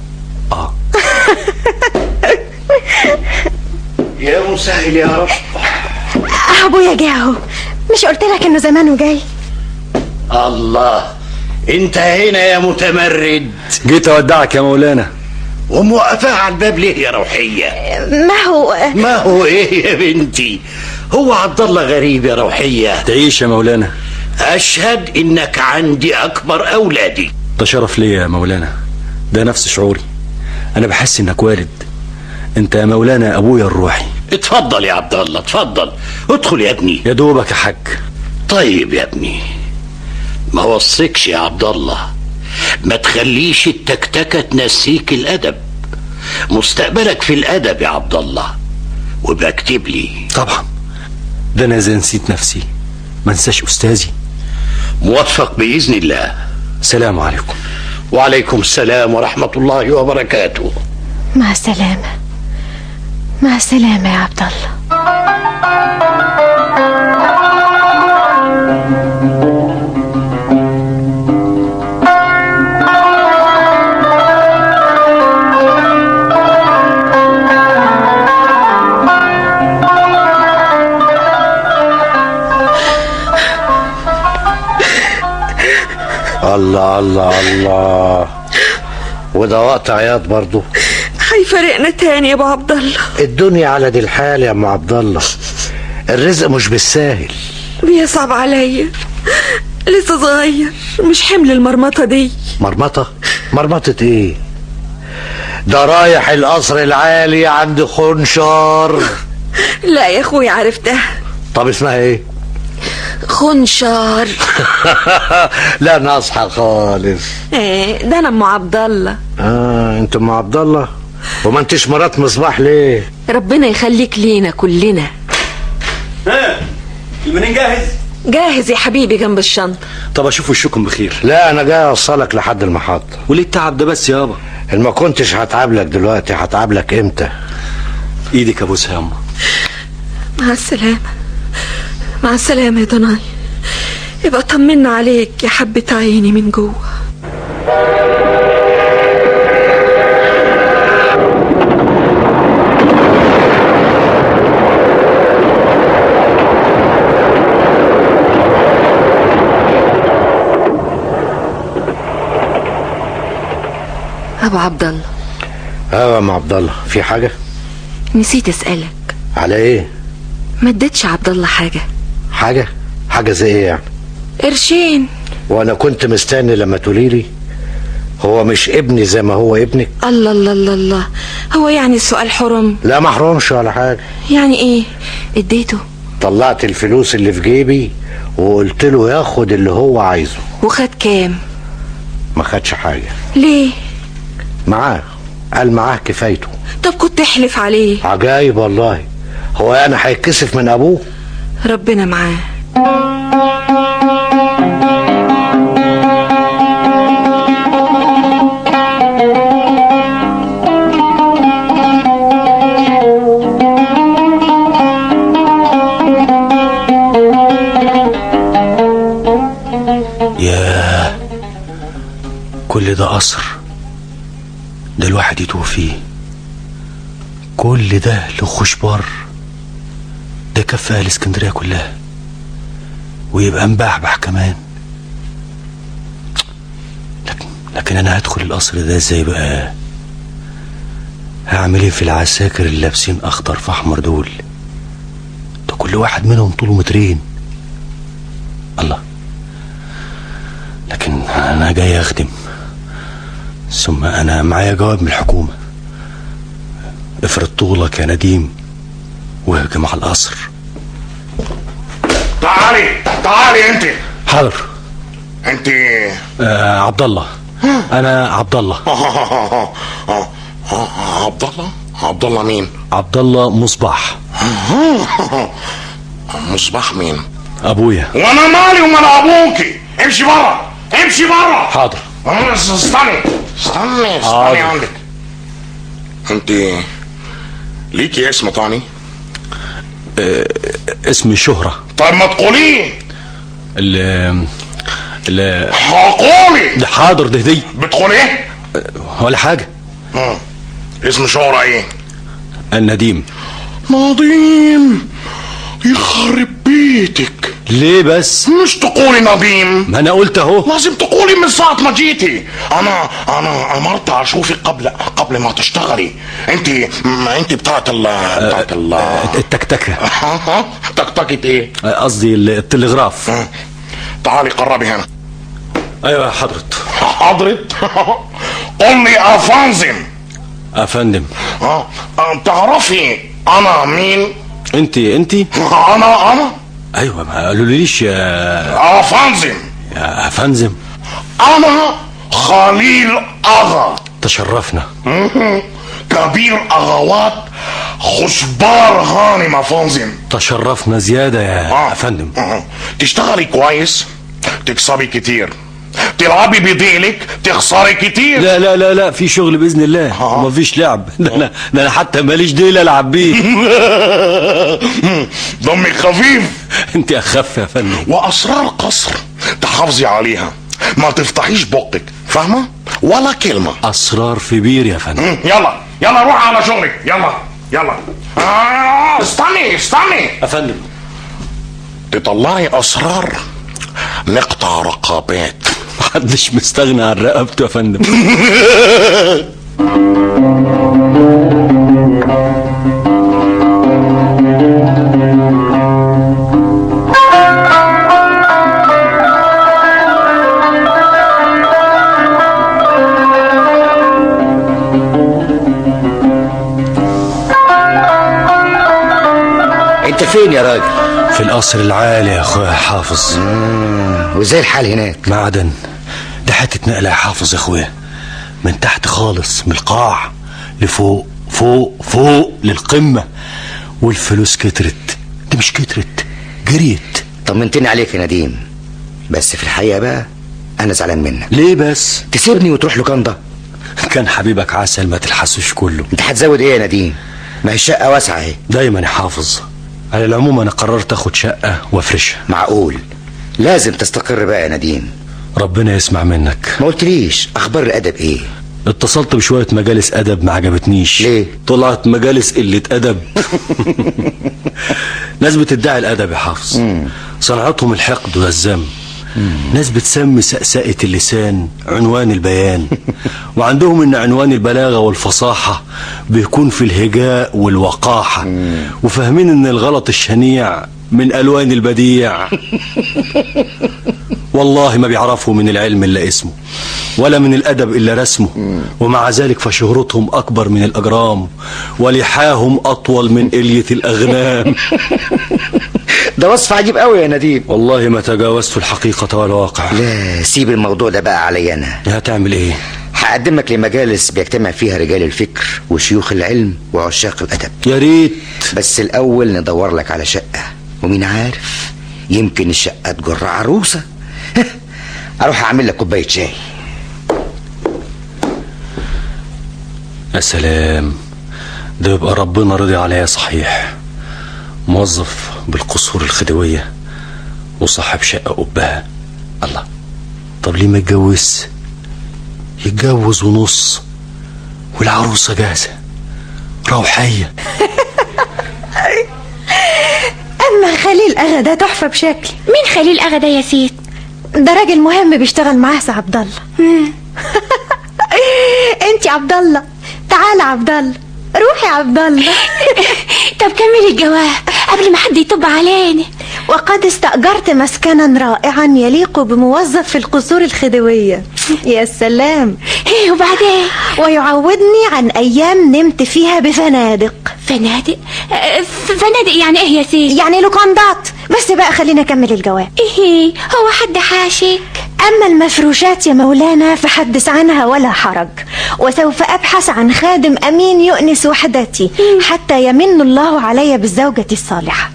يا مسهل يا رب. ابويا جه اهو، مش قلت لك انه زمانه جاي؟ الله، انت هنا يا متمرد. جيت اودعك يا مولانا. وموقفاها على الباب ليه يا روحية؟ ما هو ايه يا بنتي؟ هو عبد الله غريب يا روحية؟ تعيش يا مولانا. اشهد انك عندي اكبر اولادي. ده شرف ليا يا مولانا، ده نفس شعوري. انا بحس انك والد. انت يا مولانا ابويا الروحي. اتفضل يا عبد الله، اتفضل ادخل يا ابني. يا دوبك يا حاج. طيب يا ابني، ما وصيكش يا عبد الله، ما تخليش التكتكة تنسيك الادب. مستقبلك في الادب يا عبد الله، وبكتب لي. طبعا، ده انا اذا نسيت نفسي ما انساش استاذي. موفق باذن الله. السلام عليكم. وعليكم السلام ورحمة الله وبركاته. مع السلامة. مع السلامة يا عبد الله. الله الله الله، وده وقت عياط برضو. هيفرقنا تاني يا ابو عبد الله. الدنيا على دي الحال يا ام عبد الله، الرزق مش بالساهل. بيصعب عليا، لسه صغير، مش حمل المرمطه دي. مرمطه؟ مرمطه ايه؟ ده رايح القصر العالي عند خنشار. لا يا اخويا عرفتها. طب اسمها ايه؟ خنشار. لا ناصحة خالص. ايه ده؟ انا ام عبد الله. انت ام عبد الله؟ وما انتش مرات مصباح ليه؟ ربنا يخليك لينا كلنا. المنين جاهز؟ جاهز يا حبيبي جنب الشنطه. طب اشوف وشكم بخير. لا انا جاي اوصلك لحد المحطه. وليه التعب ده بس يابا؟ ما كنتش هتعبلك دلوقتي، هتعبلك امتى؟ ايدك ابوسها يا اما. مع السلامه. مع السلامه يا ضناي، يبقى طمنا عليك يا حبة عيني من جوه. ابو عبد الله. يا ام عبد الله، في حاجه؟ نسيت اسالك. على ايه؟ ما اديتش عبد الله حاجه؟ حاجه زي ايه يعني؟ قرشين. وانا كنت مستني لما تقوليلي. هو مش ابني زي ما هو ابنك؟ الله الله الله الله، هو يعني السؤال حرم؟ لا ما حرمش ولا حاجه. يعني ايه؟ اديته؟ طلعت الفلوس اللي في جيبي وقلت له ياخد اللي هو عايزه. وخد كام؟ ما خدش حاجه. ليه؟ معاه، قال معاه كفايته. طب كنت احلف عليه. عجايب والله، هو يعني هيتكسف من ابوه؟ ربنا معاه. ياه، كل ده قصر، ده الواحد يتوه فيه. كل ده لخشبار؟ ده كفى اهل اسكندريه كلها، ويبقى مبحبح كمان. لكن انا هدخل القصر ده ازاي بقى؟ هعمل ايه في العساكر اللي لابسين اخضر في احمر دول؟ ده كل واحد منهم طوله مترين. الله، لكن انا جاي اخدم، ثم انا معايا جواب من الحكومه. افرض طولك يا نديم واهجم على القصر. تعالي انت. حاضر. انت عبد الله. انا عبد الله. عبد الله مين؟ عبد الله مصباح. مصباح مين؟ ابويا. وانا مالي ومال ابوكي؟ امشي بره، امشي بره. حاضر. استني عندك. انت ليكي اسم تاني؟ اسم شهرة. طيب ما تقوليه. هقولي. حاضر. دي بتقول ايه؟ ولا حاجة. اسم شهرة ايه؟ النديم. نديم يخرب بيتك. ليه بس؟ مش تقولي نديم. ما انا قلت اهو. لازم تقولي من ساعة ما جيتي. انا امرت اشوفك قبل ما تشتغلي. انت بتاعت التكتكة. تكتكة ايه؟ قصدي التلغراف. تعالي قربي هنا. ايوه يا حضرت. قول لي افندم. تعرفي انا مين؟ انت انا ايوه، ما قالوليش يا افندم. انا خليل اغا. تشرفنا. كبير اغوات خشبار هانم افندم. تشرفنا زياده يا افندم. تشتغلي كويس، تكسبي كتير، تلعبي بديلك، تخسري كتير. لا لا لا لا، في شغل باذن الله. ومفيش لعب. ده انا حتى ماليش ديل العب بيه. دمك خفيف. انت اخف يا فندم. واسرار قصر تحافظي عليها، ما تفتحيش بقك، فاهمه؟ ولا كلمه. اسرار في بير يا فندم. يلا روح على شغلك. يلا. استني يا فندم. تطلعي اسرار، نقطع رقابات. محدش مستغنى عن رقبته يا فندم. انت فين يا راجل؟ في القصر العالي يا اخويا حافظ. وازاي الحال هناك؟ معدن. ده حته نقله يا حافظ يا اخويا، من تحت خالص، من القاع لفوق، فوق للقمه. والفلوس كترت. دي مش كترت، جريت. طمنتني عليك يا نديم، بس في الحقيقه بقى انا زعلان منك. ليه بس؟ تسيبني وتروح لوكاندا؟ كان حبيبك عسل، ما تلحسوش كله. انت هتزود ايه يا نديم؟ ما هي الشقه واسعه اهي. دايما يا حافظ. على العموم انا قررت اخد شقه وافرشها. معقول؟ لازم تستقر بقى يا نديم. ربنا يسمع منك. ما قلتليش اخبار الادب ايه؟ اتصلت بشويه مجالس ادب، ما عجبتنيش. ليه؟ طلعت مجالس قله ادب. ناس بتدعي الادب يا حافظ، صنعتهم الحقد والذم. ناس بتسمي سأسأة اللسان عنوان البيان، وعندهم ان عنوان البلاغة والفصاحة بيكون في الهجاء والوقاحة، وفاهمين ان الغلط الشنيع من الوان البديع. والله ما بيعرفوا من العلم الا اسمه، ولا من الادب الا رسمه، ومع ذلك فشهرتهم اكبر من الاجرام، ولحاهم اطول من الية الاغنام. ده وصف عجيب قوي يا نديم. والله ما تجاوزت الحقيقة والواقع. لا سيب الموضوع ده بقى علي انا. هتعمل ايه؟ هقدمك لمجالس بيجتمع فيها رجال الفكر وشيوخ العلم وعشاق الادب. يا ريت. بس الاول ندور لك على شقة، ومين عارف يمكن الشقة تجر عروسة. اروح اعمل لك كوباية شاي. يا سلام، ده يبقى ربنا رضي عليا صحيح. موظف بالقصور الخديوية وصاحب شقة قبها. الله، طب ليه ما يتجوز؟ يتجوز ونص والعروسة جاهزة. روحية. اما خليل اغا ده تحفة بشكل. مين خليل اغا ده يا سيد؟ ده راجل مهم بيشتغل معاه سي عبد الله. انت عبد الله، تعال عبد الله، روحي عبد الله. طب كملي الجواب قبل ما حد يطب علينا. وقد استأجرت مسكنا رائعا يليق بموظف في القصور الخديوية. يا سلام. ايه وبعدين؟ ويعوضني عن ايام نمت فيها بفنادق. فنادق؟ فنادق يعني ايه يا سيدي؟ يعني لوكاندات. بس بقى خلينا اكمل الجواب. ايه هو حد حاشك؟ اما المفروشات يا مولانا فحدث عنها ولا حرج، وسوف ابحث عن خادم امين يؤنس وحدتي حتى يمن الله علي بالزوجة الصالحة.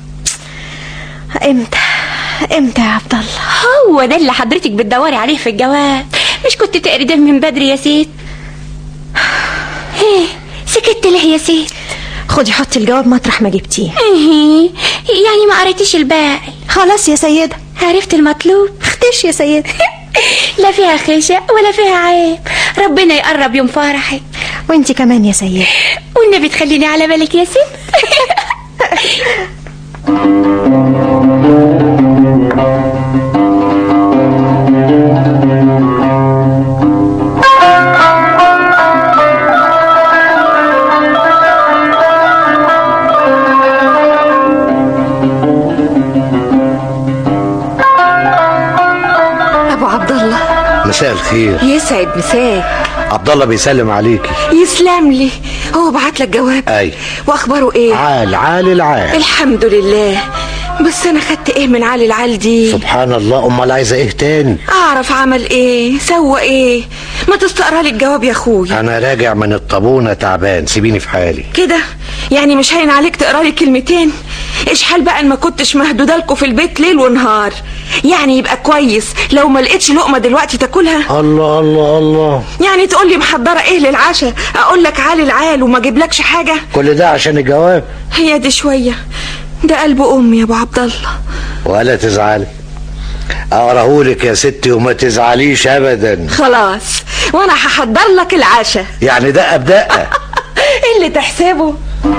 امتى يا عبد الله؟ هو ده اللي حضرتك بتدوري عليه في الجواب، مش كنت تقري ده من بدري يا سيد؟ ايه سكت ليه يا سيد؟ خدي حطي الجواب مطرح ما جبتيه. ايه يعني ما قريتيش الباقي؟ خلاص يا سيدة، عرفت المطلوب. اختش يا سيدة. لا فيها خشع ولا فيها عيب، ربنا يقرب يوم فرحك. وانتي كمان يا سيدة، والنبي تخليني على بالك يا سيد. ابو عبد الله، مساء الخير. يسعد مساك. عبد الله بيسلم عليكي. يسلم لي. هو بعت لك جواب؟ اي. واخباره ايه؟ عال العال. الحمد لله. بس انا خدت ايه من عال العال دي؟ سبحان الله. امال عايزه ايه تاني؟ اعرف عمل ايه سوى ايه. ما تستقرا لي الجواب يا اخويا. انا راجع من الطابونه تعبان، سيبيني في حالي كده. يعني مش هين عليك تقرا لي كلمتين؟ ايش حال بقى ان ما كنتش مهدوده لكم في البيت ليل ونهار؟ يعني يبقى كويس لو ما لقيتش لقمه دلوقتي تاكلها. الله الله الله. يعني تقول لي محضره ايه للعشاء، اقول لك عال العال وما اجيبلكش حاجه؟ كل ده عشان الجواب؟ هي دي شويه. ده قلب امي يا ابو عبد الله. ولا تزعلي، اقراهولك يا ستي وما تزعليش ابدا. خلاص، وانا هحضر لك العشاء. يعني دقه بدقه. اللي تحسبه.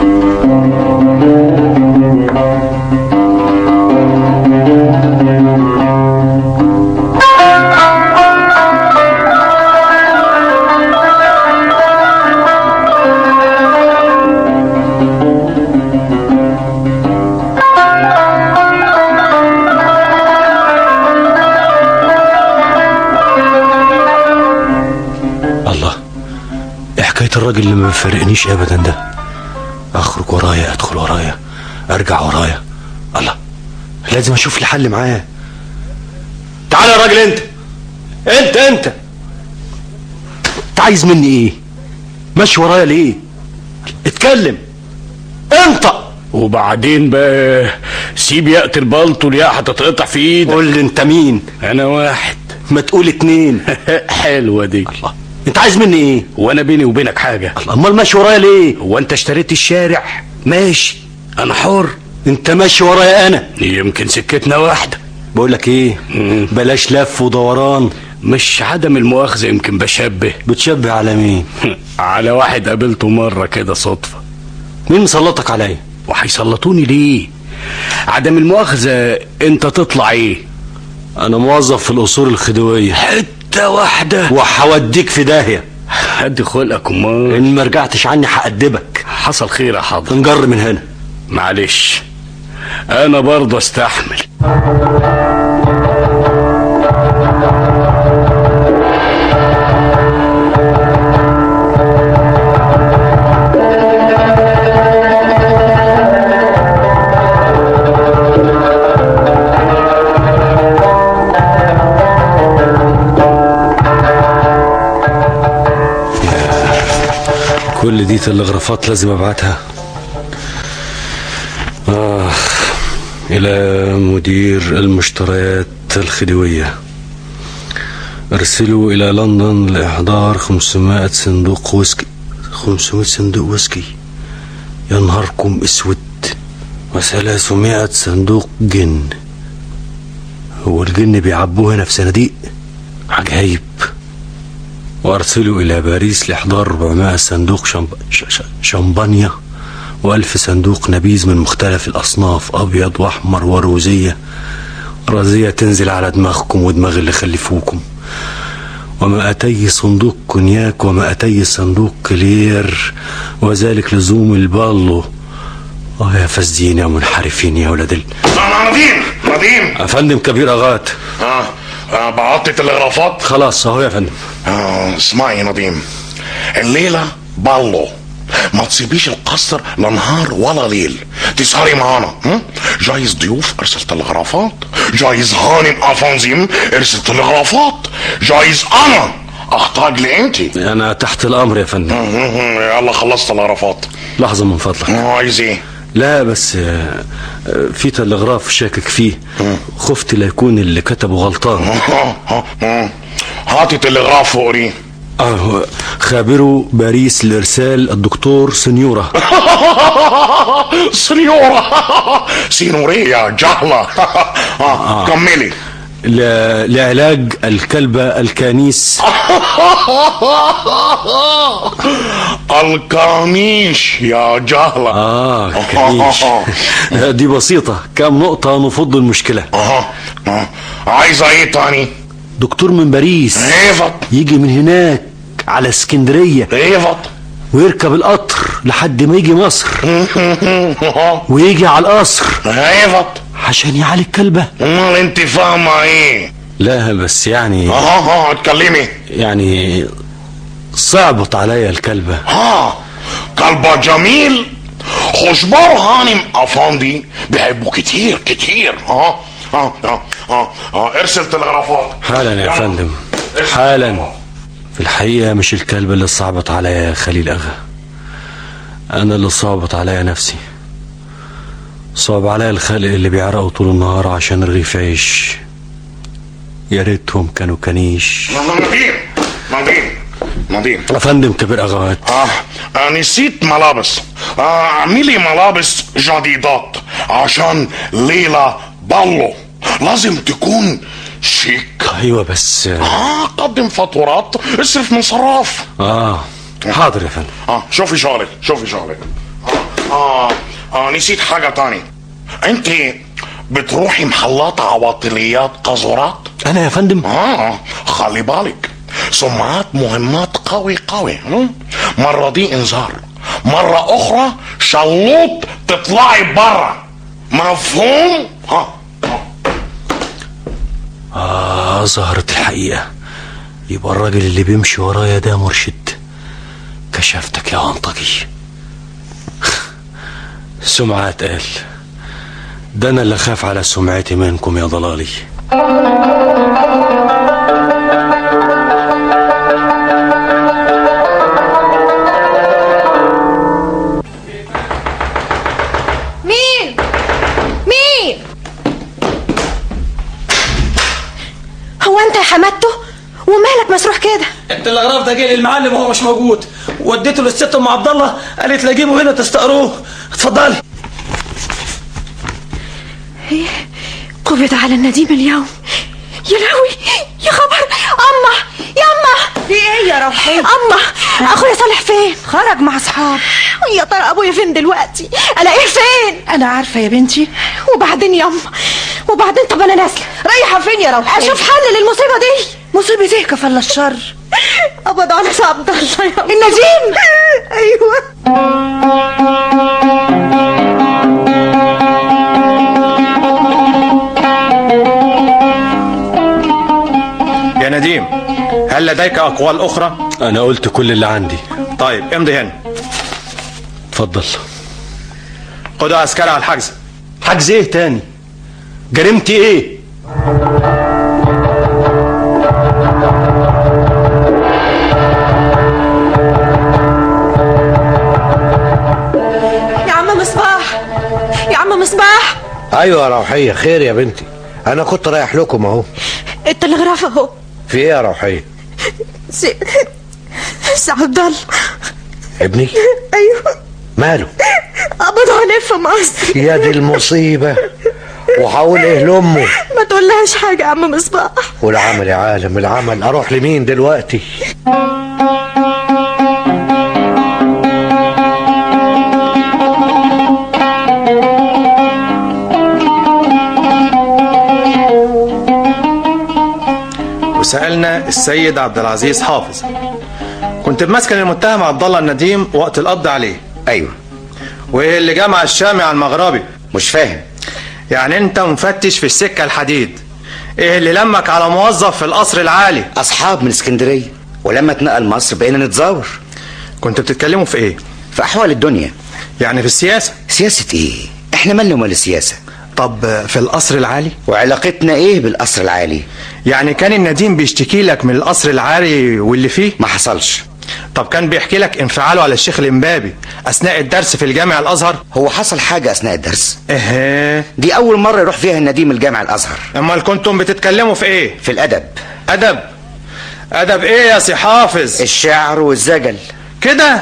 الراجل اللي ما بيفرقنيش ابدا ده، اخرج ورايا ادخل ورايا ارجع ورايا. الله، لازم اشوف لي حل معاه. تعال يا راجل، انت عايز مني ايه؟ ماشي ورايا ليه؟ اتكلم، انطق. وبعدين بقى سيب يقتل بلطو الياء هتتقطع في ايدك. قول لي انت مين؟ انا واحد. ما تقول اتنين. حلوه دي. الله، انت عايز مني ايه؟ وانا بيني وبينك حاجه؟ امال ماشي ورايا ليه؟ هو انت اشتريت الشارع؟ ماشي، انا حر. انت ماشي ورايا انا؟ يمكن سكتنا واحده. بقول لك ايه، بلاش لف ودوران. مش عدم المؤاخذه، يمكن بشبه. بتشبه على مين؟ على واحد قابلته مره كده صدفه. مين مسلطك عليا؟ وهيسلطوني ليه؟ عدم المؤاخذه انت تطلع ايه؟ انا موظف في القصور الخديويه. حته واحده وهوديك في داهيه. هدي خلقك. امال ان ما رجعتش عني هأدبك. حصل خير يا حاضر. نجر من هنا. معلش، انا برضه استحمل. كل دي تلغرافات لازم ابعتها. الى مدير المشتريات الخديوية، ارسلوا الى لندن لاحضار 500 صندوق ويسكي. 500 صندوق ويسكي؟ يا نهاركم اسود. و300 صندوق جن. هو الجن بيعبوه هنا في صناديق؟ عجايب. وارسلوا الى باريس لاحضار 400 صندوق شمبانيا. و1000 صندوق نبيذ من مختلف الأصناف، أبيض وأحمر وروزية، رازية تنزل على دماغكم ودماغ اللي خلفوكم، و200 صندوق كونياك و200 صندوق كلير، وذلك لزوم البالو. يا فاسدين يا منحرفين يا ولاد نديم افندم كبير اغات. بعطي تلغرافات. خلاص اهو يا فندم. اسمعي يا نديم، الليله بالو، ما تسيبيش القصر لا نهار ولا ليل، تسهري معانا. جايز ضيوف ارسل تلغرافات، جايز هانم افانزيم ارسل تلغرافات، جايز انا احتاج لانتي. انا تحت الامر يا فندم. يلا خلصت تلغرافات. لحظه من فضلك. عايز ايه؟ لا بس في تلغراف شاكك فيه، خفت لا يكون اللي كتبه غلطان. هاتي تلغراف وقريه. خابروا باريس لارسال الدكتور سنيورة. سينورية جهلة. كملي. لعلاج الكلبة الكانيس. الكانيش يا جهلة. كانيش. دي بسيطة، كام نقطة نفض المشكلة. عايزة ايه تاني؟ دكتور من باريس يجي من هناك على اسكندرية ويركب القطر لحد ما يجي مصر ويجي على القصر عشان يعالج كلبة. امال انت فاهمة ايه؟ لا بس يعني اتكلمي. يعني صعبت عليا الكلبة. كلبة جميل، خشبار هانم افندي بيحبوا كتير كتير. ارسل تلغرافات حالا يا فندم حالا. في الحقيقة مش الكلبة اللي صعبت عليا يا خليل اغا، انا اللي صعبت عليا نفسي. صعب عليا الخلق اللي بيعرقوا طول النهار عشان رغيف عيش، يا ريتهم كانوا كنيش. نظيم افندم كبير اغوات. نسيت ملابس. اعملي ملابس جديدات عشان ليلة بالو، لازم تكون شيك. ايوه بس قدم فاتورات، اصرف من صراف. حاضر يا فندم. شوفي شغلك. نسيت حاجة تاني، انت بتروحي محلات عواطليات قذورات؟ انا يا فندم؟ خلي بالك، سمعات مهمات قوي. مرة دي انذار، مرة اخرى شلوط تطلعي برا، مفهوم؟ ظهرت الحقيقة. يبقى الراجل اللي بيمشي ورايا ده مرشد. كشفتك يا عنطجي. سمعات قال ده انا اللي خاف على سمعتي منكم يا ضلالي. مين هو انت يا حمادته؟ ومالك مسروح كده؟ التلغراف ده جه للمعلم وهو مش موجود، وديته للست ام عبد الله، قالت لي اجيبه هنا تستقروه. اتفضلي. قبض على النديم اليوم. يا لهوي يا خبر. ياما في ايه يا روحي؟ اخويا صالح فين؟ خرج مع اصحاب. يا ترى ابويا فين دلوقتي؟ الاقيه فين؟ انا عارفه يا بنتي. وبعدين ياما وبعدين طب انا نازله. رايحه فين يا روحي؟ اشوف حل للمصيبه دي. مصيبه ايه كفل الشر؟ قبض على عبد الله يا النديم. ايوه. يا نديم، هل لديك أقوال أخرى؟ أنا قلت كل اللي عندي. طيب امضي هنا. اتفضل. خدوا عسكري على الحجز. حجز ايه تاني؟ جريمتي ايه؟ يا عم مصباح. ايوه يا روحية، خير يا بنتي؟ انا كنت رايح لكم اهو. التلغراف اهو. في ايه يا روحية؟ سي عبد الله ابني. ايوه. ماله؟ قبضوا عليه في مصر. يا دي المصيبة. وحاول ايه لامه؟ ما تقولهاش حاجة يا عم مصباح. والعمل يا عالم العمل، اروح لمين دلوقتي؟ السيد عبد العزيز حافظ. كنت بمسكن المتهم عبد الله النديم وقت القبض عليه. ايوه. وايه اللي جمع الشامي على المغربي؟ مش فاهم. يعني انت مفتش في السكة الحديد، ايه اللي لمك على موظف في القصر العالي؟ اصحاب من اسكندرية، ولما اتنقل مصر بقينا نتزاور. كنت بتتكلموا في ايه؟ في احوال الدنيا. يعني في السياسة؟ سياسة ايه؟ احنا مالنا ومال السياسة. طب في القصر العالي؟ وعلاقتنا ايه بالقصر العالي؟ يعني كان النديم بيشتكي لك من القصر العالي واللي فيه؟ ما حصلش. طب كان بيحكي لك انفعاله على الشيخ الإمبابي اثناء الدرس في الجامع الازهر؟ هو حصل حاجة اثناء الدرس؟ ايه دي اول مرة يروح فيها النديم الجامع الازهر. امال كنتم بتتكلموا في ايه؟ في الادب. ادب؟ ادب ايه يا سي حافظ؟ الشعر والزجل كده.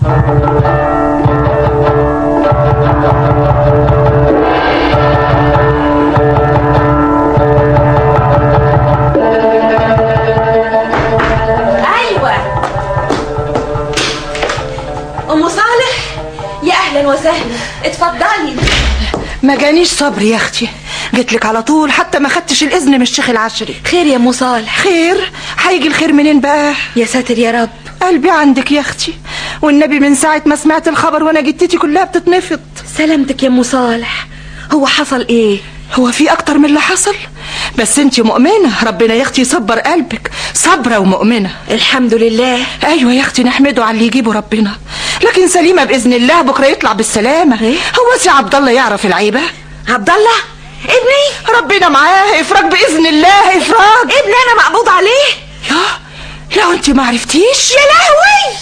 ام صالح، يا اهلا وسهلا، اتفضلي. ما جانيش صبر يا اختي، جيت لك على طول حتى ما خدتش الاذن من الشيخ العشري. خير يا ام صالح؟ خير؟ هيجي الخير منين بقى؟ يا ساتر يا رب. قلبي عندك يا اختي، والنبي من ساعه ما سمعت الخبر وانا جتتي كلها بتتنفض. سلامتك يا ام صالح. هو حصل ايه؟ هو في اكتر من اللي حصل؟ بس انتي مؤمنه، ربنا يا اختي يصبر قلبك، صابره ومؤمنه. الحمد لله. ايوه يا اختي، نحمده على اللي يجيبه ربنا. لكن سليمه باذن الله بكره يطلع بالسلامه. إيه؟ هو سي عبد الله يعرف العيبه؟ عبد الله ابني ربنا معاه، افراج باذن الله، افراج. ابني انا مقبوض عليه. لا انت ما عرفتيش؟ يا لهوي.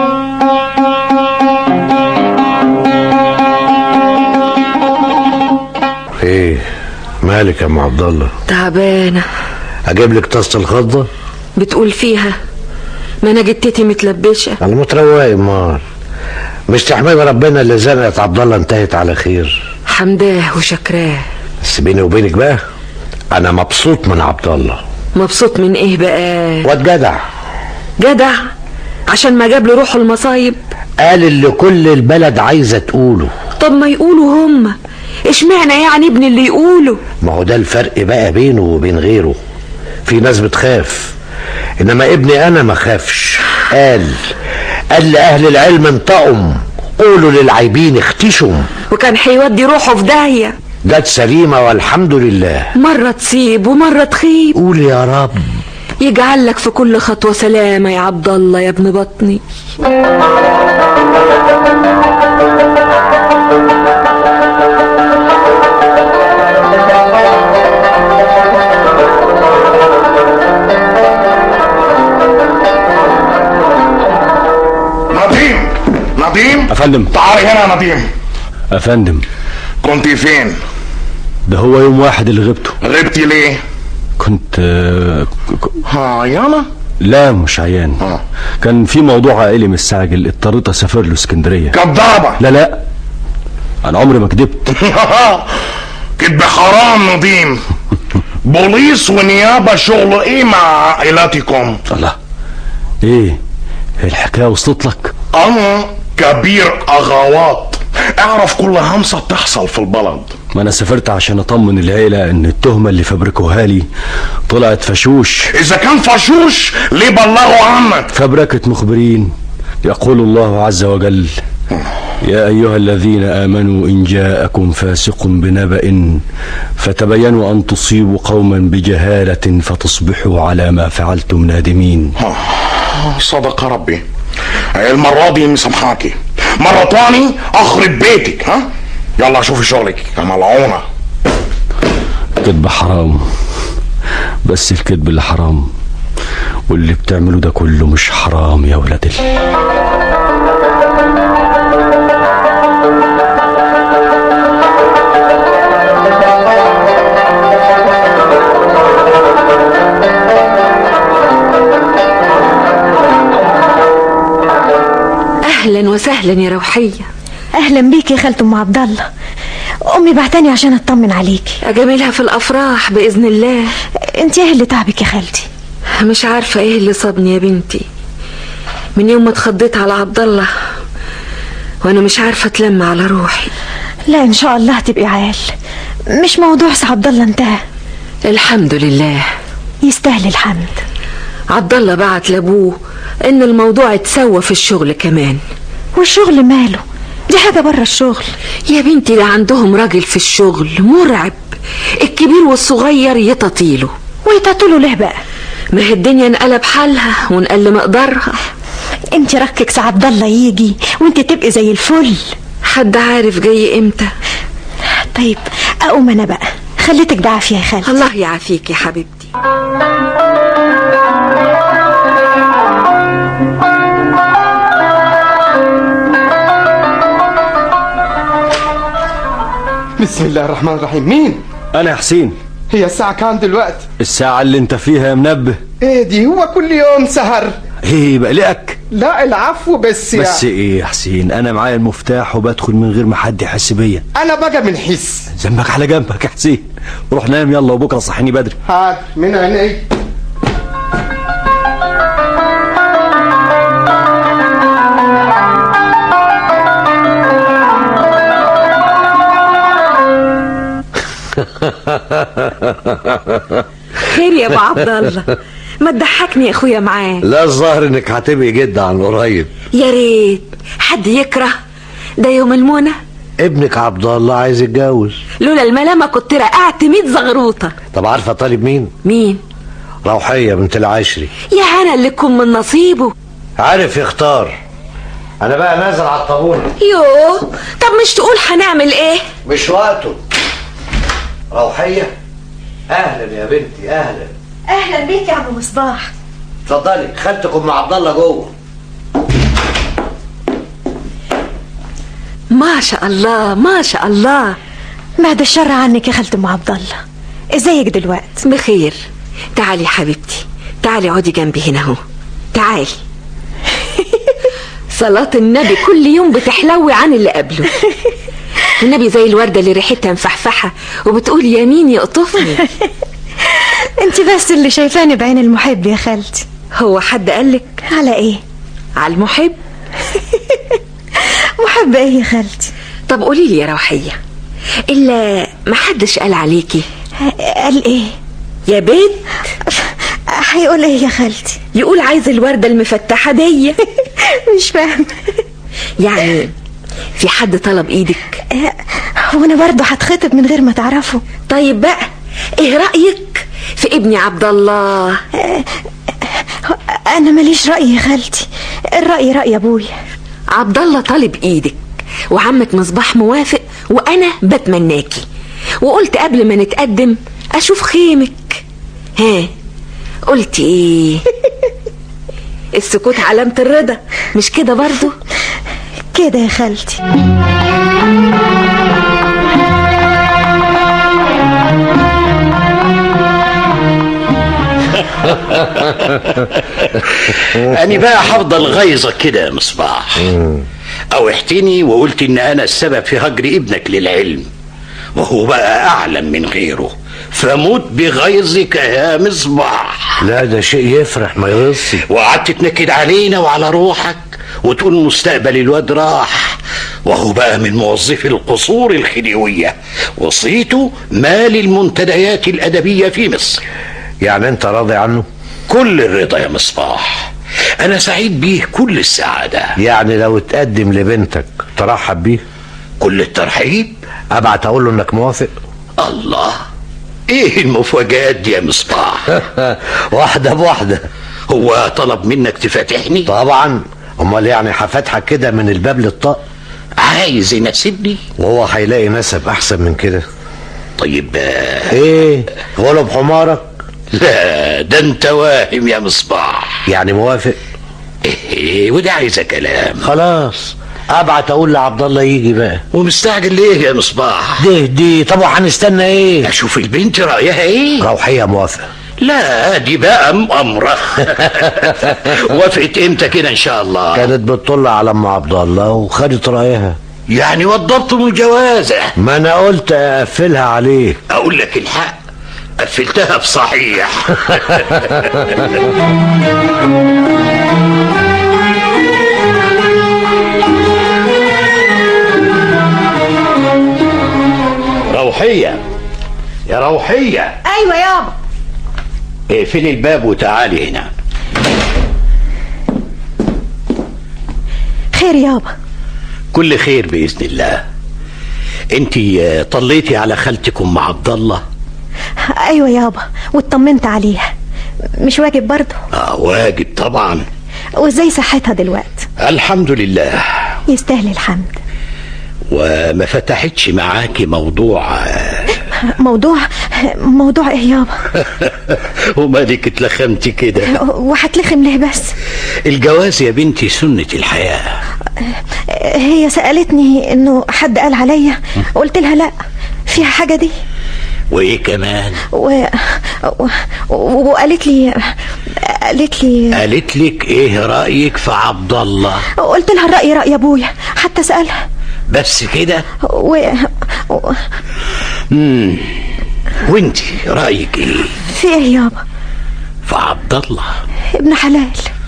ايه مالك يا ام عبد الله؟ تعبانه. اجيب لك طاسه الخضه؟ بتقول فيها ما انا جتتي متلبشه. انا متروق امال. مش تحمد ربنا اللي زنقت عبد الله انتهت على خير. حمداه وشكراه. بس بيني وبينك بقى انا مبسوط من عبد الله. مبسوط من ايه بقى؟ واد جدع. جدع عشان ما جاب له روح المصايب. قال اللي كل البلد عايزه تقوله. طب ما يقولوا هم، اشمعنى يعني ابن اللي يقوله؟ ما هو ده الفرق بقى بينه وبين غيره. في ناس بتخاف، انما ابني انا ما خافش. قال لأهل العلم انطقهم، قولوا للعيبين اختشوا. وكان هيودي روحه في داهيه. جت سليمه والحمد لله. مره تصيب ومره تخيب. قول يا رب. يجعل لك في كل خطوه سلامه يا عبد الله يا ابن بطني. نديم افندم. تعالي هنا يا نديم. افندم. كنت فين؟ ده هو يوم واحد اللي غبته. غبتي ليه؟ كنت عيانة؟ لا مش عيان. كان في موضوع عائلي مستعجل، اضطريت اسافر له اسكندريه. كدابة. لا انا عمري ما كدبت. كدب حرام نديم. بوليس ونيابة شغل ايه مع عائلاتكم؟ الله، ايه الحكايه وصلت لك؟ انا كبير اغاوات، اعرف كل همسة تحصل في البلد. ما انا سافرت عشان اطمن العيله ان التهمه اللي فبركوها لي طلعت فشوش. اذا كان فشوش ليه بلغوا عنك؟ فبركة مخبرين. يقول الله عز وجل: يا أيها الذين آمنوا إن جاءكم فاسق بنبأ فتبينوا أن تصيبوا قوما بجهالة فتصبحوا على ما فعلتم نادمين. صدق ربي. المرة دي مسامحاكي، مرة تاني أخرب بيتك. يلا شوفي شغلك يا ملعونة. كذب حرام، بس الكذب اللي حرام، واللي بتعمله ده كله مش حرام يا ولد اهلا وسهلا يا روحيه. اهلا بيك يا خالة ام عبد الله. امي بعتني عشان اطمن عليكي. اجاملها في الافراح باذن الله. انت ايه اللي تعبك يا خالتي؟ مش عارفه ايه اللي صابني يا بنتي، من يوم ما اتخضيت على عبد الله وانا مش عارفه اتلم على روحي. لا ان شاء الله هتبقي عال، مش موضوع عبد الله انتهى. الحمد لله. يستاهل الحمد. عبد الله بعت لابوه ان الموضوع اتسوى في الشغل كمان. والشغل ماله؟ دي حاجة بره الشغل يا بنتي. ده عندهم راجل في الشغل مرعب، الكبير والصغير يتطيله. ويتطيله ليه بقى؟ ما هي الدنيا انقلب حالها ونقل مقدارها. انت ركك عبد الله يجي وانت تبقي زي الفل. حد عارف جاي امتى؟ طيب اقوم انا بقى، خليتك بعافية يا خالتي. الله يعافيك يا حبيبتي. بسم الله الرحمن الرحيم. مين؟ انا يا حسين. هي الساعة كام دلوقتي؟ الساعة اللي انت فيها يا منبه. ايه دي؟ هو كل يوم سهر؟ ايه بقلقك؟ لا العفو بس ايه يا حسين، انا معايا المفتاح وبدخل من غير ما حد يحس بيا. انا بقى من حس. ذنبك على جنبك يا حسين، روح نام يلا وبكره صحيني بدري. حاضر من عيني. خير يا ابو عبد الله، ما تضحكني يا اخويا معاك. لا الظاهر انك هتبقي جد عن قريب. يا ريت حد يكره، ده يوم المنى. ابنك عبد الله عايز يتجوز. لولا الملامه كنت رقعت 100 زغروطه. طب عارفه طالب مين؟ مين؟ روحيه بنت العشري. يا هنا اللي يكون من نصيبه. عارف يختار. انا بقى نازل على الطابونه. يوه، طب مش تقول هنعمل ايه؟ مش وقته. روحيه اهلا يا بنتي. اهلا. اهلا بيك يا عم مصباح. اتفضلي، خالتك ام عبد الله جوه. ما شاء الله ما شاء الله. بعد الشر عنك يا خالة ام عبد الله. ازيك دلوقتي؟ بخير. تعالي يا حبيبتي، تعالي اقعدي جنبي هنا اهو. تعالي. صلاة النبي كل يوم بتحلوي عن اللي قبله. النبي زي الوردة اللي ريحتها مفحفحة وبتقول يمين يقطفني. انت بس اللي شايفاني بعين المحب يا خالتي. هو حد قالك؟ على ايه؟ على المحب. محب ايه يا خالتي؟ طب قولي لي يا روحية، الا ما حدش قال عليكي. قال ايه يا بنت؟ هيقول ايه يا خالتي؟ يقول عايز الوردة المفتحة دي. مش فاهم. يعني في حد طلب ايدك؟ وانا برضه هتخطب من غير ما تعرفه؟ طيب بقى ايه رأيك في ابني عبد الله؟ انا ماليش رأي يا خالتي، الرأي رأي ابويا. عبد الله طالب ايدك وعمك مصباح موافق وانا بتمناكي، وقلت قبل ما نتقدم اشوف خيمك. ها قلت ايه؟ السكوت علامة الرضا، مش كده برضو؟ كده يا خالتي. أنا بقى هفضل غيظك كده يا مصباح. أوحتني وقلت إن أنا السبب في هجر ابنك للعلم، وهو بقى أعلم من غيره، فموت بغيظك يا مصباح. لا ده شيء يفرح ما يغصي. وقعدت تنكد علينا وعلى روحك وتقول مستقبل الواد راح، وهو بقى من موظفي القصور الخديوية، وصيته مال المنتديات الأدبية في مصر. يعني أنت راضي عنه؟ كل الرضا يا مصباح، أنا سعيد بيه كل السعادة. يعني لو تقدم لبنتك ترحب بيه؟ كل الترحيب. أبعت أقول له إنك موافق؟ الله، إيه المفاجآت دي يا مصباح؟ واحدة بواحدة. هو طلب منك تفاتحني؟ طبعا، امال يعني هفتحك كده من الباب للطاق؟ عايز يناسبني؟ وهو هيلاقي نسب احسن من كده. طيب ايه غلب حمارك؟ لا ده انت واهم يا مصباح. يعني موافق؟ ايه وده عايزه كلام. خلاص ابعت اقول لعبد الله يجي بقى. ومستعجل ليه يا مصباح؟ دي طبعا هنستنى ايه؟ اشوف البنت رايها ايه. روحيه موافقه. لا دي بقى مأمرة. وافقت امتى كده ان شاء الله؟ كانت بتطل على ام عبد الله وخدت رايها. يعني وضبطوا الجوازة؟ ما انا قلت اقفلها عليه. اقول لك الحق، قفلتها بصحيح. روحية يا روحية. ايوه يابا. اقفلي الباب وتعالي هنا. خير يابا؟ كل خير باذن الله. انت طليتي على خالتك ام عبد الله؟ ايوه يابا، واطمنت عليها. مش واجب برضه؟ واجب طبعا. وازاي صحتها دلوقتي؟ الحمد لله، يستاهل الحمد. وما فتحتش معاكي موضوع ايه يابا؟ ومالك اتلخمتي كده؟ وهتلخم ليه بس؟ الجواز يا بنتي سنة الحياة. هي سألتني انه حد قال عليا، قلت لها لا، فيها حاجة دي. وايه كمان؟ وقالت لي قالت لك ايه رأيك في عبد الله؟ قلت لها الرأي رأي ابويا، حتى سألها. بس كده؟ وانتي رأيك ايه؟ في ايه يابا؟ في عبد الله ابن حلال.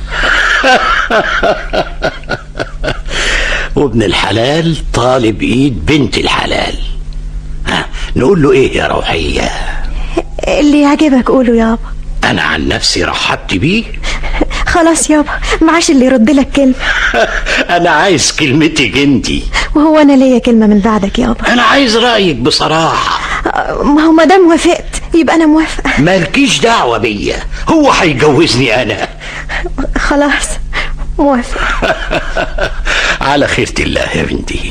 وابن الحلال طالب ايد بنت الحلال. نقول له ايه يا روحية؟ اللي يعجبك قوله يابا. انا عن نفسي رحبت بيه. خلاص يابا، معاش اللي يرد لك كلمة. انا عايز كلمتك انتي. وهو انا ليا كلمة من بعدك يابا؟ انا عايز رأيك بصراحة. ما هو مادام وافقت يبقى انا موافقة. مالكيش دعوة بيا، هو هيجوزني انا. خلاص موافقة. على خيرة الله يا بنتي.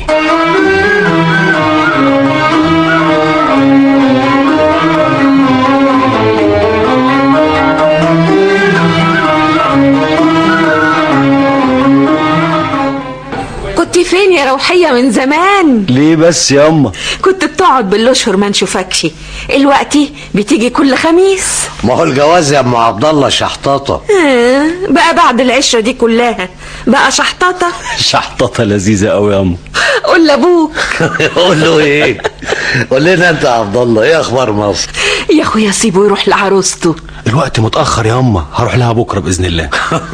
كنت فين يا روحية من زمان؟ ليه بس يا أما؟ كنت بتقعد بالاشهر ما نشوفكش، الوقتي بتيجي كل خميس. ما هو الجواز يا ام عبد الله شحطاطه. بقى بعد العشره دي كلها بقى شحطاطه. شحطاطه لذيذه قوي يا أما. قول لابوك. قول له ايه؟ قول لنا انت يا عبد الله، ايه اخبار مصر؟ يا اخويا سيبه يروح لعروسته. الوقت متاخر يا أما، هروح لها بكره باذن الله.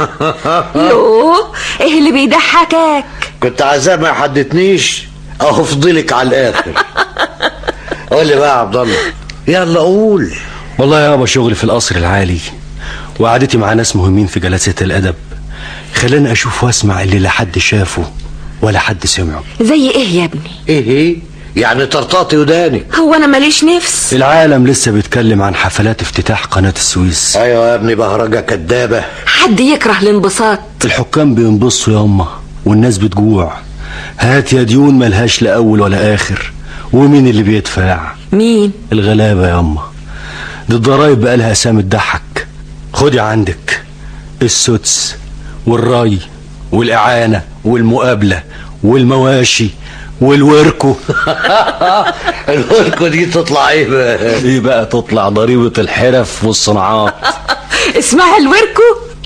يوه، ايه اللي بيضحكك؟ كنت عايزاه ما يحدثنيش، اهو فضلك على الاخر. قول لي بقى يا عبد الله، يلا قول. والله يا ابا شغلي في القصر العالي وقعدتي مع ناس مهمين في جلسات الادب خلاني اشوف واسمع اللي لا حد شافه ولا حد سمعه. زي ايه يا ابني؟ ايه يعني طرطاطي ودانك؟ هو انا ماليش نفس؟ العالم لسه بيتكلم عن حفلات افتتاح قناة السويس. ايوه يا ابني، بهرجة كدابة. حد يكره الانبساط؟ الحكام بينبصوا يا أما والناس بتجوع. هات يا ديون ملهاش لا اول ولا اخر، ومين اللي بيدفع؟ مين؟ الغلابة يا أما. دي الضرايب بقالها اسامي تضحك. خدي عندك السدس والري والاعانة والمقابلة والمواشي والوركو. الوركو دي تطلع ايه بقى؟ ايه بقى؟ تطلع ضريبة الحرف والصناعات. اسمها الوركو؟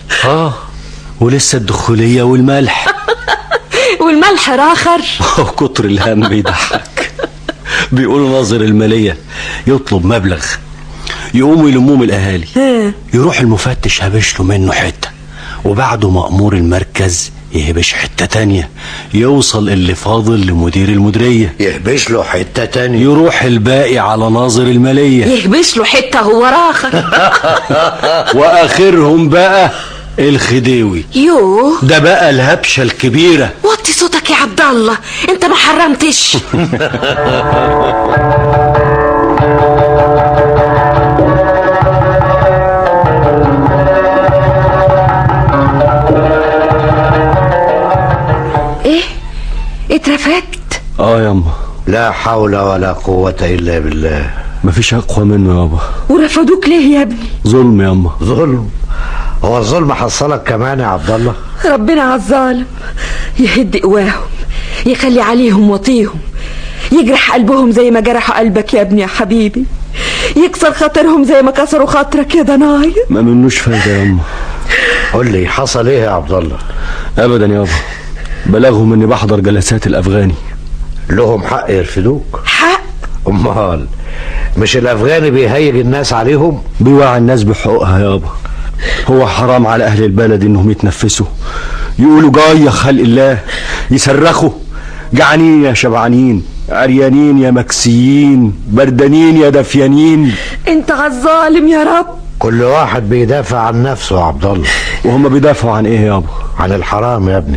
ولسه الدخولية والملح. والملح راخر. كتر الهم بيضحك. بيقولوا ناظر المالية يطلب مبلغ، يقوموا يلموه من الاهالي، يروح المفتش هبش له منه حتة، وبعده مأمور المركز يهبش حتة تانية، يوصل اللي فاضل لمدير المديرية يهبش له حتة تانية، يروح الباقي على ناظر المالية يهبش له حتة هو راخر. واخرهم بقى الخديوي. يوه، ده بقى الهبشة الكبيرة. وطي صوتك يا عبد الله، انت ما حرمتش. ايه اترفدت؟ ياما. لا حول ولا قوة الا بالله. مفيش اقوى منه يابا. ورفضوك ليه يا ابني؟ ظلم ياما. ظلم؟ هو الظلم حصلك كمان يا عبد الله؟ ربنا على الظالم، يهد قواهم، يخلي عليهم وطيهم، يجرح قلبهم زي ما جرحوا قلبك يا ابني يا حبيبي، يكسر خاطرهم زي ما كسروا خاطرك يا ضنايا. ما منوش فايدة ياما. قول لي حصل ايه يا عبد الله؟ ابدا يابا، بلغهم اني بحضر جلسات الافغاني. لهم حق يرفدوك؟ حق؟ امال مش الافغاني بيهيج الناس عليهم؟ بيوعي الناس بحقوقها يابا. هو حرام على اهل البلد انهم يتنفسوا، يقولوا جاي يا خلق الله، يصرخوا جعانين يا شبعانين، عريانين يا مكسيين، بردانين يا دفيانين. انت عالظالم يا رب. كل واحد بيدافع عن نفسه يا عبد الله. وهم بيدافعوا عن ايه يابا؟ عن الحرام يا ابني.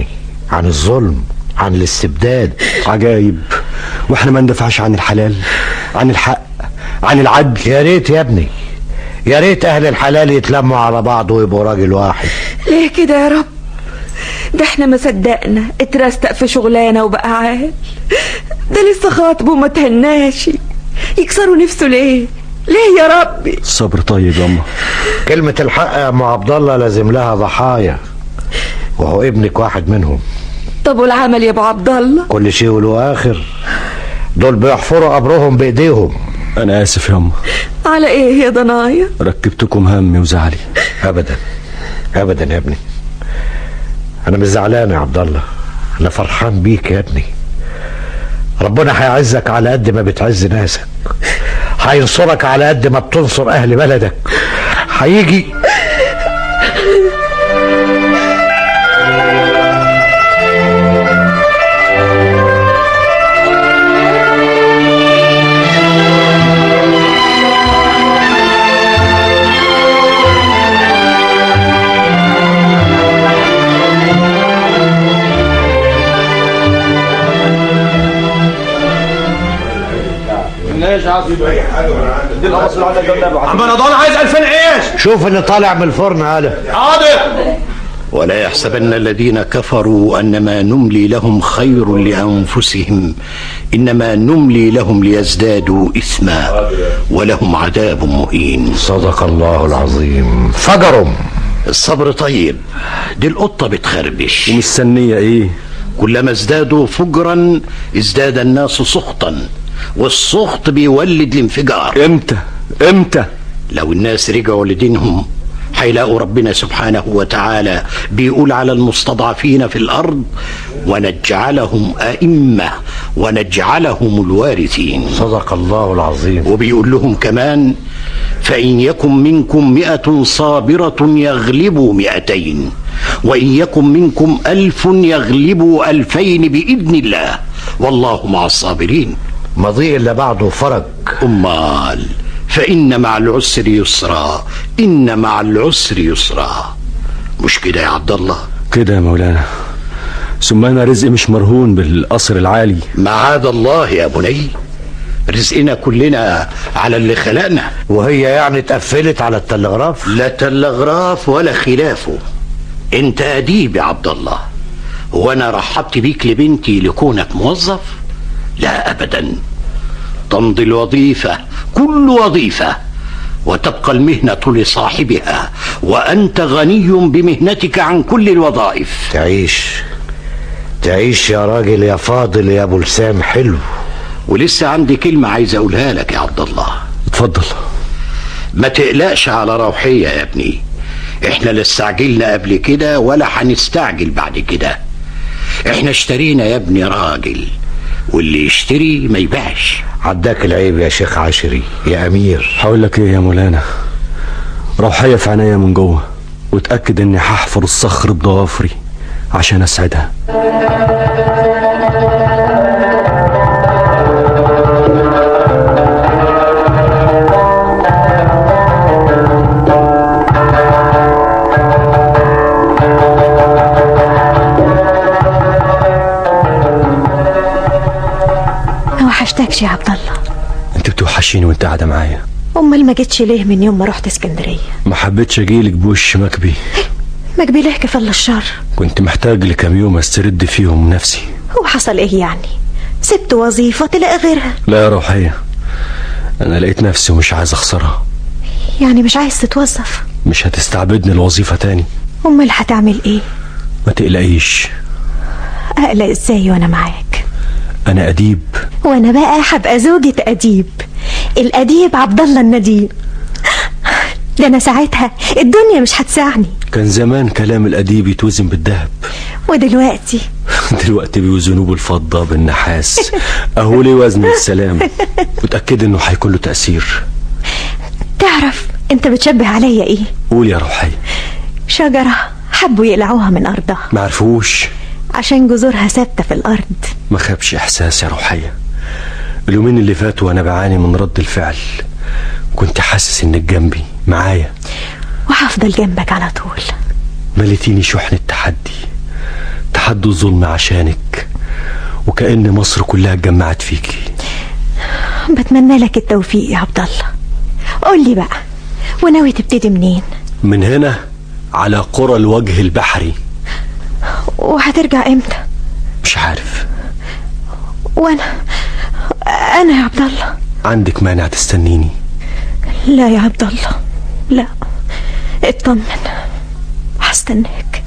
عن الظلم، عن الاستبداد. عجايب، واحنا ما ندافعش عن الحلال، عن الحق، عن العدل. يا ريت يا ابني، يا ريت اهل الحلال يتلموا على بعض ويبقوا راجل واحد. ليه كده يا رب؟ ده احنا ما صدقنا اترستق في شغلانه وبقى عال. ده لسه خاطبه وما تهناش، يكسروا نفسه ليه؟ ليه يا ربي؟ الصبر طيب يا أما. كلمة الحق يا ام عبد الله لازم لها ضحايا، وهو ابنك واحد منهم. طب والعمل يا ابو عبد الله؟ كل شيء وله اخر، دول بيحفروا قبرهم بايديهم. انا اسف يا أما. على ايه يا ضنايا؟ ركبتكم همي وزعلي. ابدا ابدا يا ابني، انا مش زعلان يا عبد الله، انا فرحان بيك يا ابني. ربنا هيعزك على قد ما بتعز ناسك، هينصرك على قد ما بتنصر اهل بلدك. هيجي عم رمضان عايز 2000 عيش. شوف اللي طالع من الفرن هذا. حاضر. ولا يحسبن الذين كفروا أنما نملي لهم خير لأنفسهم، إنما نملي لهم ليزدادوا إثما ولهم عذاب مهين. صدق الله العظيم. فجرهم. الصبر طيب، دي القطة بتخربش ومستنية ايه؟ كلما ازدادوا فجرا ازداد الناس سخطا، والسخط بيولد الانفجار. امتى لو الناس رجعوا لدينهم هيلاقوا ربنا سبحانه وتعالى بيقول على المستضعفين في الأرض: ونجعلهم أئمة ونجعلهم الوارثين. صدق الله العظيم. وبيقول لهم كمان: فإن يكن منكم 100 صابرة يغلبوا 200، وإن يكن منكم 1000 يغلبوا 2000 بإذن الله، والله مع الصابرين. مضيء اللي بعده فرج. أمال فإن مع العسر يسرا، إن مع العسر يسرا. مش كده يا عبد الله؟ كده يا مولانا. ثم أنا رزقي مش مرهون بالقصر العالي. معاذ الله يا بني، رزقنا كلنا على اللي خلقنا. وهي يعني اتقفلت على التلغراف؟ لا تلغراف ولا خلافه. انت أديب يا عبد الله، وانا رحبت بيك لبنتي لكونك موظف؟ لا أبدا، تمضي الوظيفة كل وظيفة وتبقى المهنة لصاحبها، وأنت غني بمهنتك عن كل الوظائف. تعيش يا راجل يا فاضل يا أبو لسان حلو. ولسه عندي كلمة عايز أقولها لك يا عبد الله. اتفضل. ما تقلقش على روحية يا ابني، احنا لا استعجلنا قبل كده ولا هنستعجل بعد كده. احنا اشترينا يا ابني راجل، واللي يشتري ما يبيعش. عداك العيب يا شيخ عشري يا امير. هقول لك ايه يا مولانا، روحية في عينيا من جوه، وتأكد اني هحفر الصخر بضوافري عشان اسعدها. وحشتكش يا عبد الله. انت بتوحشيني وانت قاعده معايا. امال ما جيتش ليه من يوم ما رحت اسكندريه؟ ما حبيتش اجيلك بوش مكبي. مكبي ليه كفل الشر؟ كنت محتاج لكام يوم استرد فيهم نفسي. هو حصل ايه يعني؟ سبت وظيفه تلاقي غيرها؟ لا يا روحيه، انا لقيت نفسي ومش عايز اخسرها. يعني مش عايز تتوظف؟ مش هتستعبدني الوظيفه تاني. امال هتعمل ايه؟ ما تقلقيش. اقلق ازاي وانا معاك؟ انا اديب، وانا بقى هبقى زوجة اديب. الاديب عبد الله النديم. ده انا ساعتها الدنيا مش هتسعني. كان زمان كلام الاديب يتوزن بالذهب، ودلوقتي بيوزنوه بالفضه بالنحاس. اهو ليه وزن السلام. متاكد انه هيكون له تاثير. تعرف انت بتشبه عليا ايه؟ قول يا روحي. شجره حبوا يقلعوها من ارضها، ما عرفوش عشان جذورها ثابته في الارض. ما خابش احساس يا روحيه. اليومين اللي فاتوا وانا بعاني من رد الفعل، كنت حاسس انك جنبي معايا، وهفضل جنبك على طول. مليتيني شحن التحدي تحدوا الظلم عشانك، وكأن مصر كلها اتجمعت فيكي. بتمنى لك التوفيق يا عبد الله. قول لي بقى، وناوي تبتدي منين؟ من هنا على قرى الوجه البحري. وهترجع امتى؟ مش عارف. وانا يا عبد الله. عندك مانع تستنيني؟ لا يا عبد الله، لا، اطمن، هستناك.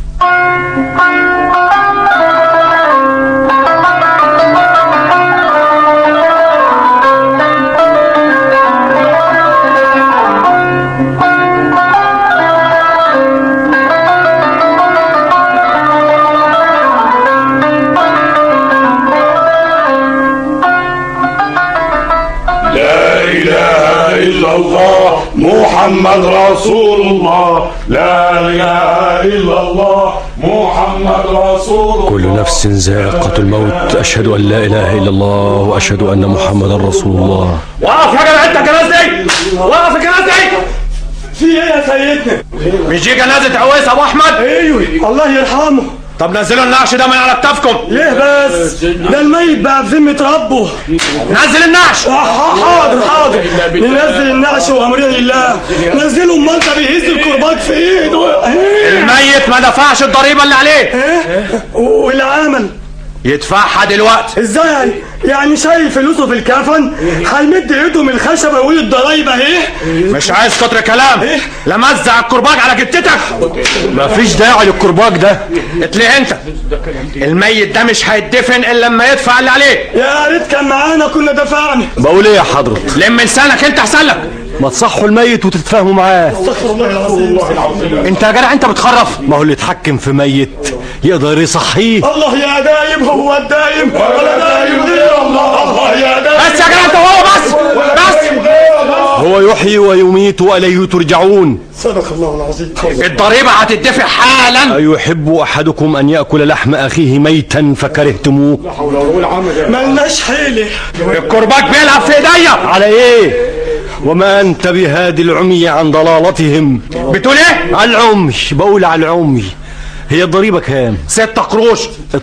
الله محمد رسول الله، لا اله الا الله محمد رسول الله. كل نفس ذائقة الموت، اشهد ان لا اله الا الله واشهد ان محمدا رسول الله. وقف يا جماعه الجنازه دي، وقف الجنازه دي. في ايه يا سيدنا؟ مش دي جنازه عويس ابو احمد؟ ايوه الله يرحمه. طب نزلوا النعش ده من على كتافكم. ليه بس؟ ده الميت بقى في ذمة ربه. نزل النعش. حاضر ننزل النعش وامرنا لله. نزلوا، امال انت بيهز الكرباج في ايده. الميت ما دفعش الضريبه اللي عليه. واللي عمل يدفعها دلوقتي. ازاي يعني شايل فلوسه في الكفن هيمد ايده من الخشبه ويقول الضرايب اهي؟ مش عايز كتر كلام. لمزع الكرباج على جدتك. مفيش داعي للكرباج ده. اتليه انت، الميت ده مش هيدفن الا لما يدفع اللي عليه. يا ريت كان معانا كنا دفعنا. بقول ايه يا حضرة؟ لم لسانك انت احسن لك. ما تصحوا الميت وتتفاهموا معاه. استغفر الله العظيم. انت يا جدع انت بتخرف. ما هو اللي يتحكم في ميت يقدر يصحيه. الله يا دايم، هو الدايم ولا دايم غير الله. الله يا دايم. بس يا جدع انت وهو بس. هو يحيي ويميت واليه ترجعون. صدق الله العظيم. الضريبه هتدفع حالا. أيحب احدكم ان ياكل لحم اخيه ميتا فكرهتموه؟ لا حول ولا قوه الا بالله. ملناش حيله. الكرباج بيلعب في ايديا. على ايه؟ وما انت بهادي العمي عن ضلالتهم. بتقول ايه؟ على العمي. بقول على العمي. هي الضريبه كام؟ 6 قروش.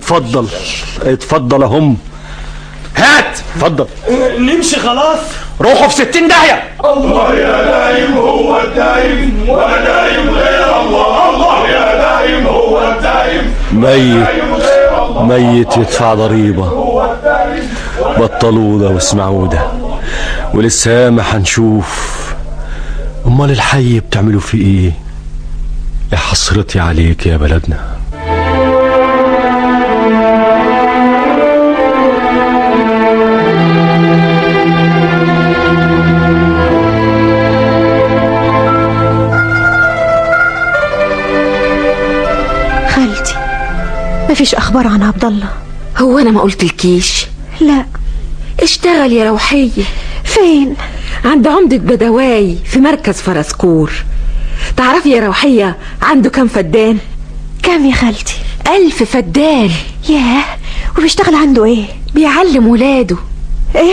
اتفضل هم. هات. اتفضل. نمشي خلاص. روحوا في 60 داهيه. الله يا دايم، هو الدايم ولا دايم غير الله. الله يا دايم، هو الدايم. ميت يدفع ضريبه. بطلوا ده واسمعوا ده، ولسه ما هنشوف. امال الحي بتعملوا فيه ايه؟ يا حسرتي عليك يا بلدنا. خالتي، مفيش اخبار عن عبد الله؟ هو انا ما قلتلكيش؟ لا. اشتغل يا روحية. فين؟ عند عمدة بدواي في مركز فرسكور. تعرفي يا روحية عنده كم فدان؟ كم يا خالتي؟ 1000 فدان. ياه، وبيشتغل عنده ايه؟ بيعلم ولاده. ايه؟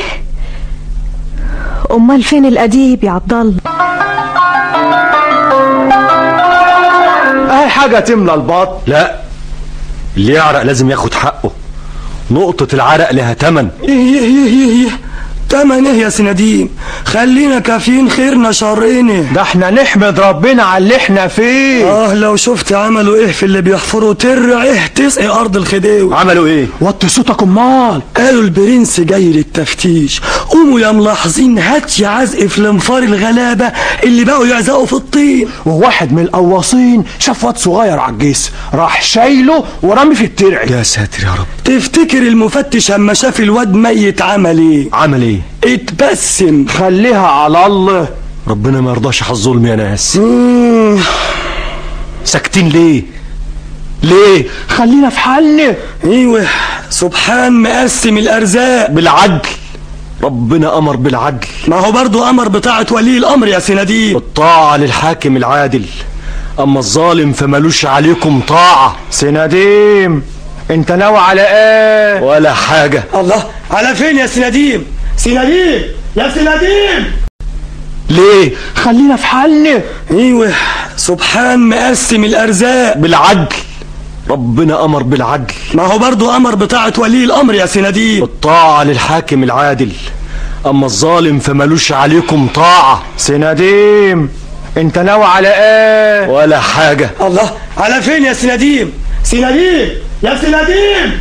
امال فين الاديب يا عبد الله؟ اي حاجه تملى البطن. لا، اللي يعرق لازم ياخد حقه. نقطة العرق لها تمن. تمن ايه يا سنديم؟ خلينا كافيين خيرنا شرنا. ده احنا نحمد ربنا على اللي احنا فيه. لو شفت عملوا ايه في اللي بيحفروا ترع ايه تسقي ارض الخديوي. عملوا ايه؟ وطي صوتك امال. قالوا البرنس جاي للتفتيش. قوموا يا ملاحظين هات يا عزق في الانفار الغلابه اللي بقوا يعزقوا في الطين. وواحد من القواصين شاف واد صغير على الجسر، راح شايله ورمي في الترع. يا ساتر يا رب. تفتكر المفتش اما شاف الواد ميت عمل ايه؟ عمل ايه؟ اتبسم. خليها على الله. ربنا ما يرضاش على الظلم يا ناس. ساكتين ليه؟ خلينا في حالنا. ايوه، سبحان مقسم الارزاق بالعدل. ربنا امر بالعدل. ما هو برضو امر بطاعة ولي الامر يا سنديم. الطاعة للحاكم العادل، اما الظالم فمالوش عليكم طاعة. سنديم، انت ناوي على ايه؟ ولا حاجة. الله، على فين يا سنديم؟ يا سنديم. ليه؟ خلينا في حالنا. ايوه، سبحان مقسم الارزاق بالعدل. ربنا امر بالعدل. ما هو برضو امر بطاعة ولي الامر يا سي نديم. الطاعة للحاكم العادل، اما الظالم فمالوش عليكم طاعة. سي نديم انت ناوي على ايه؟ ولا حاجة. الله، على فين يا سي نديم؟ سي نديم يا سي نديم.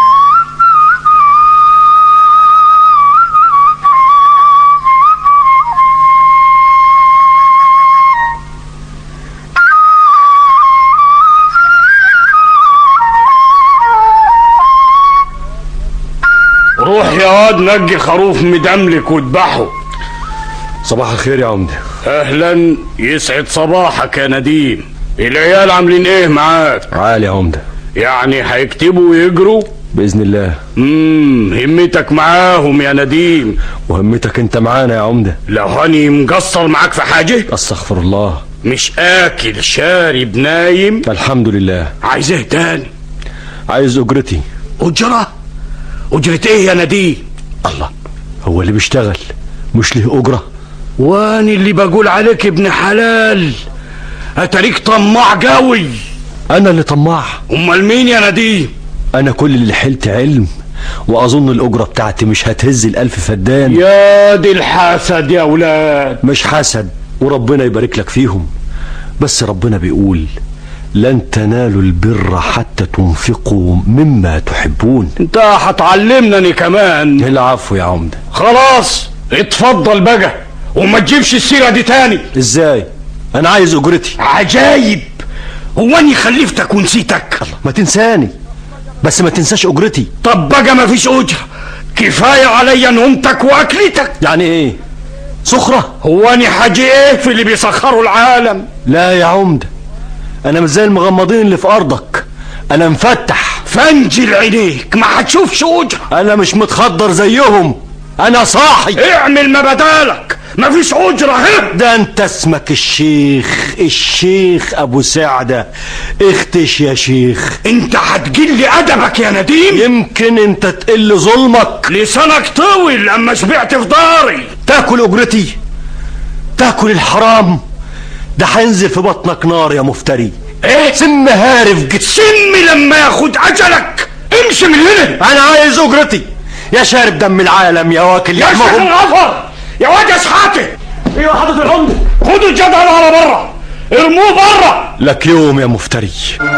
روح يا واد نجي خروف مدملك واذبحه. صباح الخير يا عمدة. اهلا، يسعد صباحك يا نديم. العيال عاملين ايه معاك؟ عالي يا عمدة. يعني هيكتبوا ويجروا بإذن الله. همتك معاهم يا نديم. وهمتك انت معانا يا عمدة. لو هاني مقصر معاك في حاجة؟ استغفر الله. مش اكل شارب نايم؟ الحمد لله. عايز ايه تاني؟ عايز اجرتي. اجرة؟ اجرة ايه يا نديم؟ الله، هو اللي بيشتغل مش له اجرة؟ واني اللي بقول عليك ابن حلال، اتاريك طماع قوي. انا اللي طماع؟ امال مين يا نديم؟ انا كل اللي حلت علم، واظن الاجرة بتاعتي مش هتهز ال1000 فدان. يا دي الحسد يا ولاد. مش حسد، وربنا يبارك لك فيهم، بس ربنا بيقول لن تنالوا البر حتى تنفقوا مما تحبون. انت هتعلمني كمان. العفو يا عمدة. خلاص اتفضل بقى، وما تجيبش السيرة دي تاني. ازاي؟ انا عايز اجرتي. عجايب، هو اني خلفتك ونسيتك؟ الله، ما تنساني بس ما تنساش اجرتي. طب بقى ما فيش اجرة، كفاية عليا نومتك واكلتك. يعني ايه؟ سخرة؟ هو اني حاجة ايه في اللي بيسخروا العالم؟ لا يا عمدة، انا مش زي المغمضين اللي في ارضك، انا مفتح. فنجل عينيك، ما هتشوفش اجرة. انا مش متخدر زيهم، انا صاحي. اعمل ما بدالك، ما فيش اجرة. ده انت اسمك الشيخ ابو سعدة. اختش يا شيخ. انت هتجل ادبك يا نديم. يمكن انت تقل ظلمك. لسانك طويل لما شبعت في داري. تاكل اجرتي، تاكل الحرام، ده هينزل في بطنك نار يا مفتري. ايه؟ سم هارف جد. سم لما ياخد اجلك. امشي من هنا. انا عايز اجرتي يا شارب دم العالم، يا واكل يا شيخ الغفر، يا واد يا شحاته. ايوه حضرة العمدة. خدوا الجدع على بره، ارموه بره. لك يوم يا مفتري.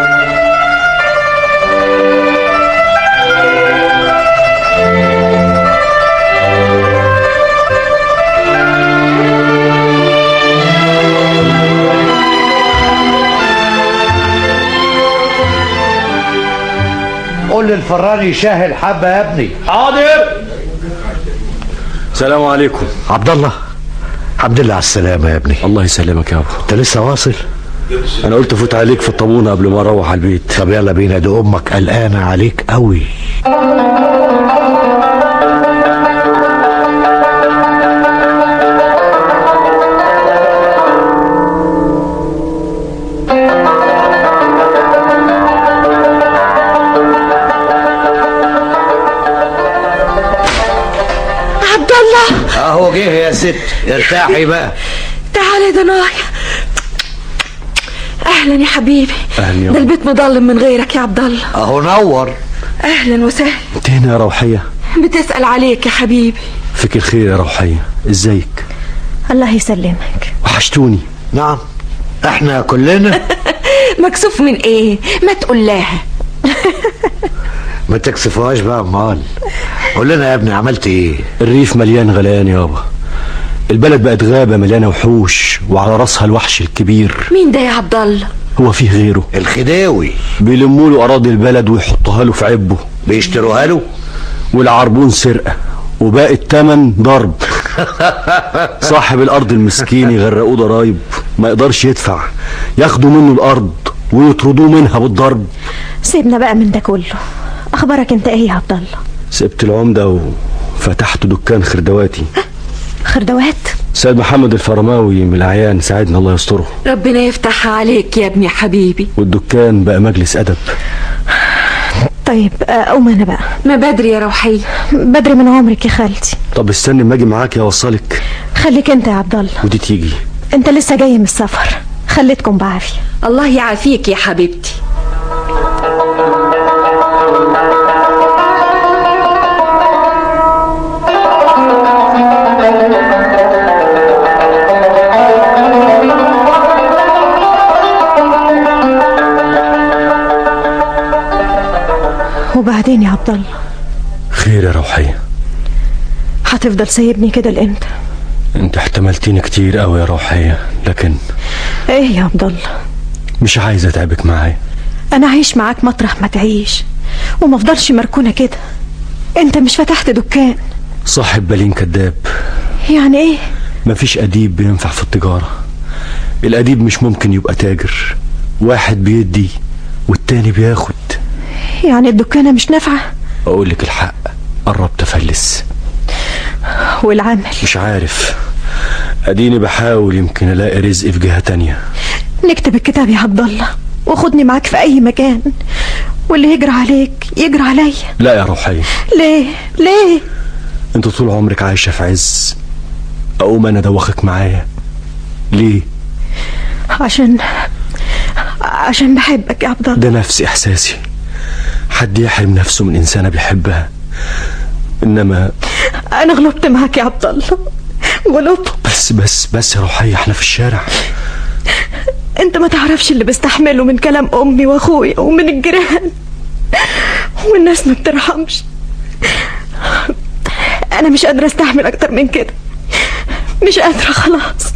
قول للفراني يشاهل حبة يا ابني. حاضر. السلام عليكم. عبد الله، الحمد لله على السلامة يا ابني. الله يسلمك يا ابو. انت لسه واصل؟ انا قلت افوت عليك في الطابونة قبل ما اروح على البيت. طب يلا بينا، دي امك قلقانة عليك قوي. اهو جه يا ست، ارتاحي بقى. تعالى ده نايا. اهلا يا حبيبي. اهلا. ده البيت مضلم من غيرك يا عبد الله. اهو نور. اهلا وسهلا. انت هنا يا روحية؟ بتسأل عليك يا حبيبي. فيك الخير يا روحية، ازيك؟ الله يسلمك. وحشتوني. نعم، احنا كلنا. مكسوف من ايه؟ ما تقول لها. ما تكسفوهاش بقى امال. قول لنا يا ابني عملت ايه؟ الريف مليان غليان يابا، البلد بقت غابة مليانة وحوش، وعلى راسها الوحش الكبير. مين ده يا عبد الله؟ هو فيه غيره؟ الخداوي. بيلموا له اراضي البلد ويحطوها له في عبه. بيشتروها له؟ والعربون سرقة وباقي التمن ضرب. صاحب الارض المسكين يغرقوه ضرايب، ما يقدرش يدفع، ياخدوا منه الارض ويطردوه منها بالضرب. سيبنا بقى من ده كله، اخبارك انت ايه يا عبد الله؟ سبت العمدة وفتحت دكان خردواتي. خردوات؟ سيد محمد الفرماوي من الاعيان ساعدنا، الله يستره. ربنا يفتحها عليك يا ابني حبيبي. والدكان بقى مجلس ادب. طيب اقوم انا بقى. ما بدري يا روحية. بدري من عمرك يا خالتي. طب استني اما اجي معاك اوصلك. خليك انت يا عبد الله. ودي تيجي. انت لسه جاي من السفر، خليتكم بعافية. الله يعافيك يا حبيبتي. عبد الله. خير يا روحية؟ هتفضل سايبني كده لامتى؟ انت احتملتيني كتير قوي يا روحية، لكن ايه يا عبد الله؟ مش عايز اتعبك معايا. انا عايش معاك مطرح ما تعيش، وما افضلش مركونة كده. انت مش فتحت دكان. صاحب بالين كداب. يعني ايه؟ مفيش اديب بينفع في التجارة. الاديب مش ممكن يبقى تاجر، واحد بيدي والتاني بياخد. يعني الدكانة مش نافعة؟ اقولك الحق، قربت افلس. والعمل؟ مش عارف، اديني بحاول، يمكن الاقي رزق في جهة تانية. نكتب الكتاب يا عبد الله وخدني معاك في اي مكان، واللي يجرى عليك يجرى عليا. لا يا روحية. ليه؟ انت طول عمرك عايشة في عز، اقوم انا دوخك معايا ليه؟ عشان بحبك يا عبد الله. ده نفس احساسي. حد يحرم نفسه من انسانة بيحبها؟ انما انا غلطت معاك يا عبد الله، غلطت. بس يا روحية، احنا في الشارع. انت ما تعرفش اللي بستحمله من كلام امي واخويا ومن الجيران، والناس ما بترحمش. انا مش قادرة استحمل اكتر من كده، مش قادرة خلاص.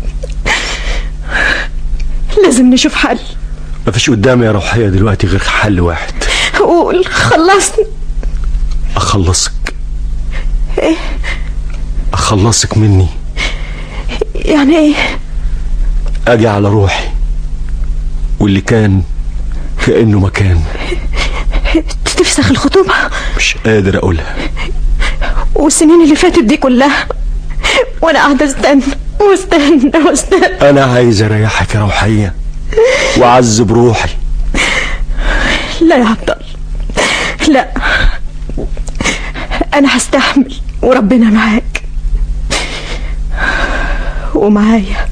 لازم نشوف حل. مفيش قدامي يا روحية دلوقتي غير حل واحد. قول، خلصني. اخلصك؟ ايه؟ اخلصك مني. يعني ايه؟ اجي على روحي، واللي كان كأنه ما كان. تفسخ الخطوبة؟ مش قادر اقولها. والسنين اللي فاتت دي كلها وانا قاعدة استنى. انا عايز اريحك يا روحية واعذب روحي. لا يا عبد الله، لا، انا هستحمل وربنا معاك ومعايا.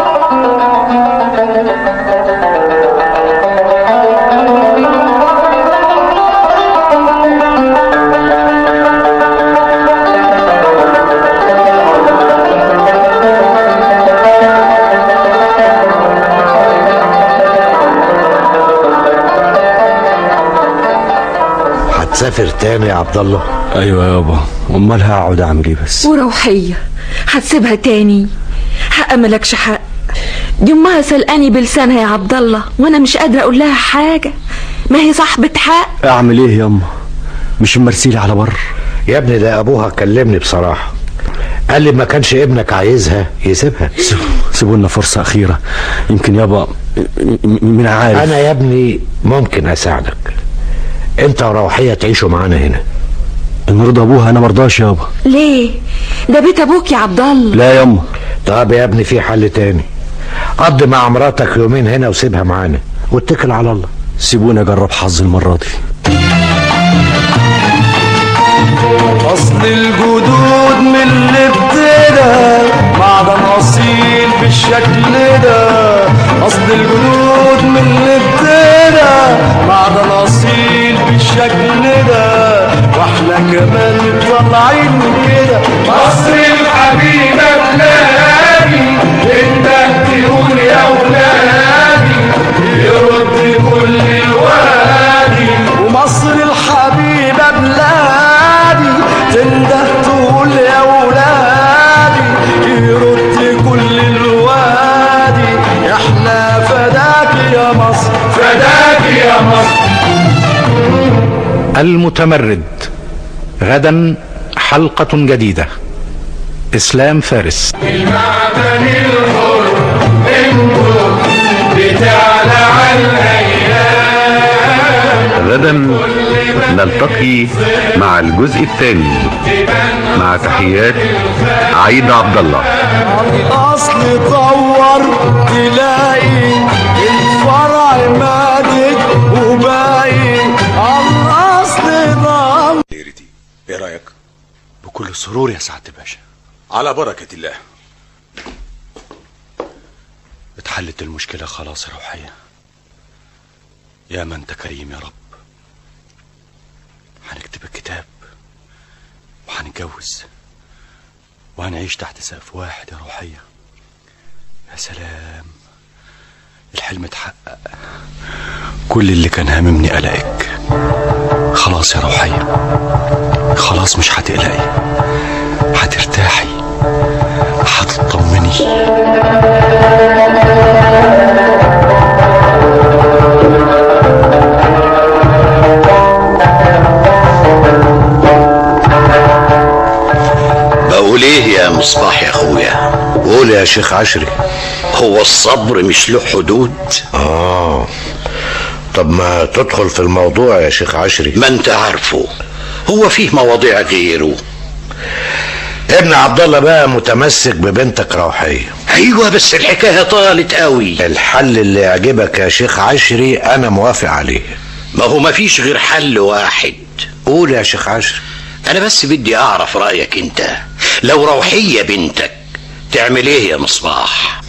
هتسافر تاني يا عبد الله؟ ايوه يابا، امال هقعد اعمل ايه بس؟ وروحية هتسيبها تاني؟ حق ملكش حق، دي امها سلقاني بلسانها يا عبد الله، وانا مش قادرة اقول لها حاجة، ما هي صاحبة حق. اعمل ايه ياما؟ مش مرسيلي على بر؟ يا ابني ده ابوها كلمني بصراحة، قال لي ما كانش ابنك عايزها يسيبها. سيبوا لنا فرصة أخيرة، يمكن يابا، من عارف. أنا يا ابني ممكن أساعدك، أنت وروحية تعيشوا معانا هنا. نرضى أبوها؟ أنا مرضاش يابا. ليه؟ ده بيت أبوك يا عبد الله. لا ياما. طب يا ابني في حل تاني، قضي مع مراتك يومين هنا وسيبها معانا واتكل على الله. سيبونا أجرب حظ المرة دي. أصل الجدود من اللي ابتدى معدن أصيل بالشكل ده. أصل الجدود من اللي ابتدى معدن أصيل بالشكل ده، واحنا كمان طالعين كده. مصر الحبيبة بلادي، انت تقول يا ولادي يرد كل الوادي. ومصر الحبيبة بلادي تنده تقول يا ولادي يرد كل الوادي. احنا فداك يا مصر، فداك يا مصر. المتمرد غدا حلقة جديدة. إسلام فارس. المعدن الحر انتو بتعلى على الايام. غدا نلتقي مع الجزء الثاني، مع تحيات عيد عبد الله. الاصل طور تلاقي الفرع مادد وباقي الاصل ضل. ايه رايك؟ بكل سرور يا سعادة الباشا. على بركة الله. اتحلت المشكلة خلاص يا روحية، يا ما انت كريم يا رب. هنكتب الكتاب وهنتجوز وهنعيش تحت سقف واحد يا روحية. يا سلام، الحلم اتحقق. كل اللي كان هاممني قلقك. خلاص يا روحية، خلاص مش هتقلقي، هترتاحي، هتطمني. بقول ايه يا مصباح يا اخويا؟ قول يا شيخ عشري. هو الصبر مش له حدود؟ طب ما تدخل في الموضوع يا شيخ عشري. ما انت عارفه، هو فيه مواضيع غيره. ابن عبد الله بقى متمسك ببنتك روحية. ايوه بس الحكاية طالت قوي. الحل اللي يعجبك يا شيخ عشري انا موافق عليه. ما هو ما فيش غير حل واحد. قول يا شيخ عشري. انا بس بدي اعرف رأيك انت، لو روحية بنتك تعمل ايه يا مصباح؟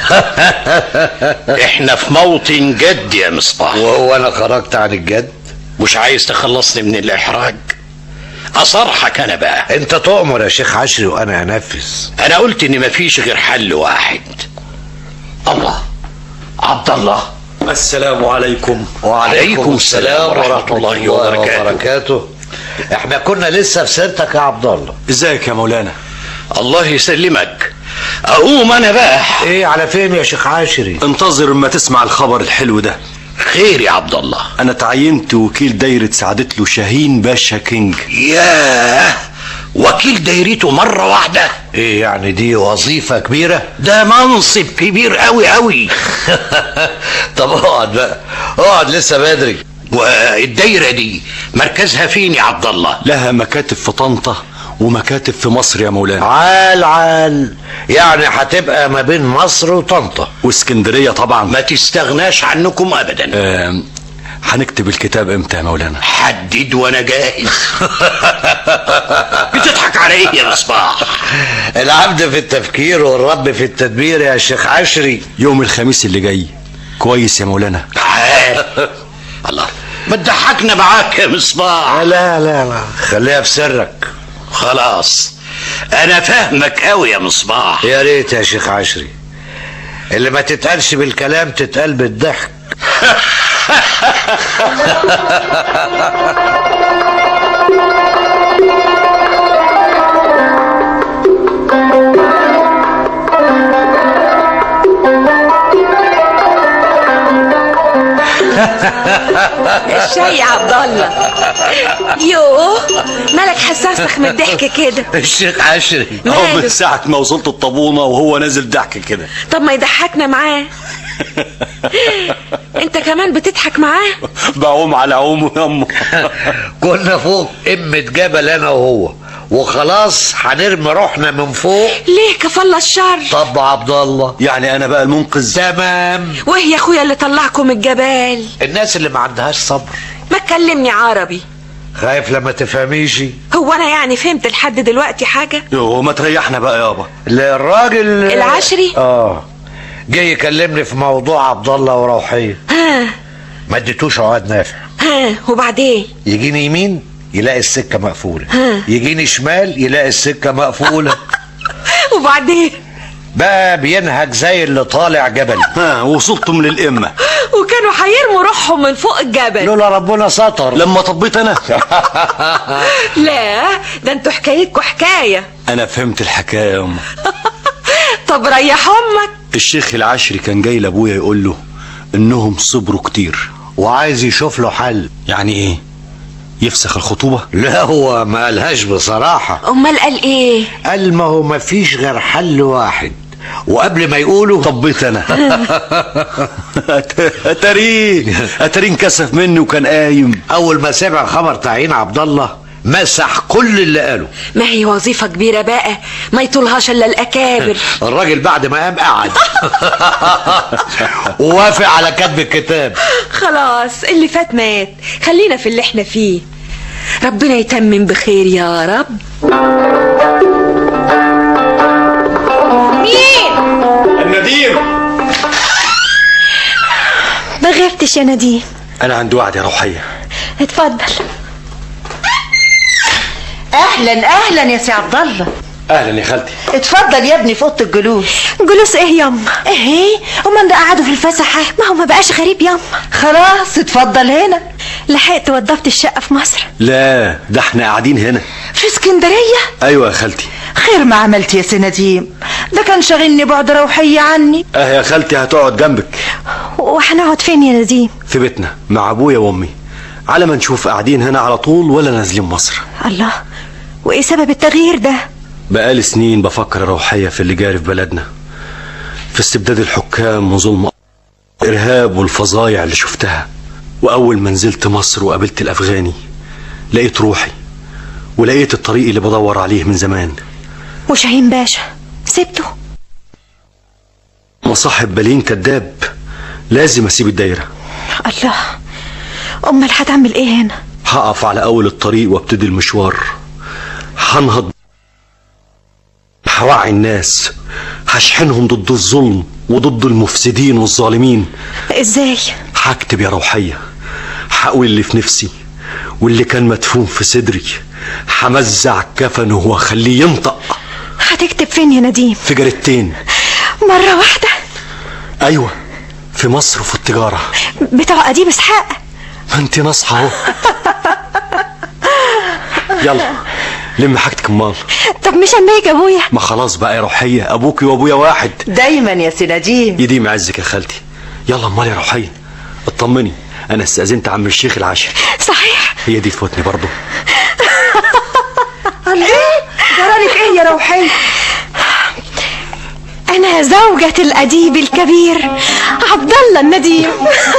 احنا في موطن جد يا مصباح. وهو انا خرجت عن الجد؟ مش عايز تخلصني من الاحراج؟ اصرحك انا بقى. انت تؤمر يا شيخ عشري وانا انفذ. انا قلت ان مفيش غير حل واحد. الله، عبد الله. السلام عليكم. وعليكم السلام ورحمة الله وبركاته. احنا كنا لسه في سيرتك يا عبد الله. ازيك يا مولانا؟ الله يسلمك. اقوم انا بقى. ايه على فين يا شيخ عاشري؟ انتظر اما تسمع الخبر الحلو ده. خير يا عبد الله؟ انا تعينت وكيل دايرة سعادت له شاهين باشا كينج. ياه، وكيل دايرته مرة واحدة؟ ايه يعني دي وظيفة كبيرة؟ ده منصب كبير قوي قوي. طب اقعد بقى، اقعد لسه بدري. والدايرة دي مركزها فين يا عبد الله؟ لها مكاتب في طنطا ومكاتب في مصر يا مولانا. عال يعني هتبقى ما بين مصر وطنطا واسكندرية طبعا. ما تستغناش عنكم ابدا. هنكتب الكتاب امتى يا مولانا؟ حدد وانا جاهز. بتضحك على ايه يا مصباح؟ العبد في التفكير والرب في التدبير يا شيخ عشري. يوم الخميس اللي جاي. كويس يا مولانا. الله، ما تضحكنا معاك يا مصباح. لا لا لا، خليها في سرك. خلاص انا فاهمك قوي يا مصباح. يا ريت يا شيخ عشري، اللي ما تتقالش بالكلام تتقال بالضحك. الشاي يا عبد الله. يوه، مالك حساسك من الضحك كده؟ الشيخ عشري هو من ساعة ما وصلت الطابونة وهو نازل ضحك كده. طب ما يضحكنا معاه. انت كمان بتضحك معاه؟ بعوم على عومه يامه. كنا فوق قمة جبل انا وهو، وخلاص هنرمي روحنا من فوق. ليه كفالة الشر؟ طب عبد الله يعني انا بقى المنقذ؟ تمام. وهي يا اخويا اللي طلعكم الجبال؟ الناس اللي ما عندهاش صبر. ما تكلمني عربي. خايف لما تفهميش. هو انا يعني فهمت لحد دلوقتي حاجة؟ يوه ما تريحنا بقى يابا. الراجل العشري جاي يكلمني في موضوع عبد الله وروحية. ما اديتوش عقد نافع. وبعدين يجيني يمين يلاقي السكة مقفولة، يجيني شمال يلاقي السكة مقفولة. وبعدين بقى بينهج زي اللي طالع جبل. وصلتم للقمة وكانوا هيرموا روحهم من فوق الجبل لولا ربنا ستر. لما طبيت انا. لا ده انتوا حكايتكوا حكاية. انا فهمت الحكاية يا أم. طب ريح امك. الشيخ العشري كان جاي لابويا يقول له انهم صبروا كتير وعايز يشوف له حل. يعني ايه؟ يفسخ الخطوبة؟ لا هو ما قالهاش بصراحة. امال قال ايه؟ قال ما هو ما فيش غير حل واحد، وقبل ما يقولوا طبيت انا. اتارين كسف مني وكان قايم. اول ما سمع خبر تعيين عبد الله مسح كل اللي قاله. ما هي وظيفة كبيرة بقى، ما يطولهاش الا الاكابر. الراجل بعد ما قام قعد ووافق على كتب الكتاب. خلاص اللي فات مات، خلينا في اللي احنا فيه. ربنا يتمم بخير يا رب. مين؟ النديم. ما غبتش يا نديم. انا عندي وعد يا روحية. اتفضل. اهلا اهلا يا سي عبد الله. اهلا يا خالتي. اتفضل يا ابني في اوضه الجلوس. جلوس ايه ياما؟ ايه امال ده قعدوا في الفسحه؟ ما هو ما بقاش غريب ياما. خلاص اتفضل هنا. لحقت وضبت الشقة في مصر؟ لا، ده احنا قاعدين هنا في اسكندرية؟ ايوه يا خالتي. خير ما عملت يا سنديم، ده كان شاغلني بعد روحية عني. يا خالتي هتقعد جنبك. وهنقعد فين يا نديم؟ في بيتنا مع ابويا وامي، على ما نشوف قاعدين هنا على طول ولا نازلين مصر. الله، وايه سبب التغيير ده؟ بقالي سنين بفكر روحية في اللي جاري في بلدنا، في استبداد الحكام وظلم الارهاب والفظايع اللي شفتها. واول ما نزلت مصر وقابلت الافغاني لقيت روحي ولقيت الطريق اللي بدور عليه من زمان. وشاهين باشا سبته؟ مصاحب بالين كداب، لازم اسيب الدايرة. الله، امال هتعمل ايه هنا؟ هقف على اول الطريق وابتدي المشوار. هنهض، هوعي الناس، هشحنهم ضد الظلم وضد المفسدين والظالمين. ازاي؟ هكتب يا روحية، هقول اللي في نفسي واللي كان مدفون في صدري، همزع كفنه واخليه ينطق. هتكتب فين يا نديم؟ في جريدتين. مرة واحدة؟ ايوه، في مصر وفي التجارة. بتوع اديب اسحاق؟ ما انت ناصحة اهو. يلا لم حاجتك امال. طب مش اميك ابويا؟ ما خلاص بقى يا روحية، ابوكي وابويا واحد دايما يا سنديم. يديم عزك يا خالتي. يلا امال يا روحية، اطمني، انا استأذنت عم الشيخ العاشر. صحيح؟ هي دي تفوتني برضو. الله، جرالك ايه يا روحية؟ انا زوجة الاديب الكبير عبد الله النديم.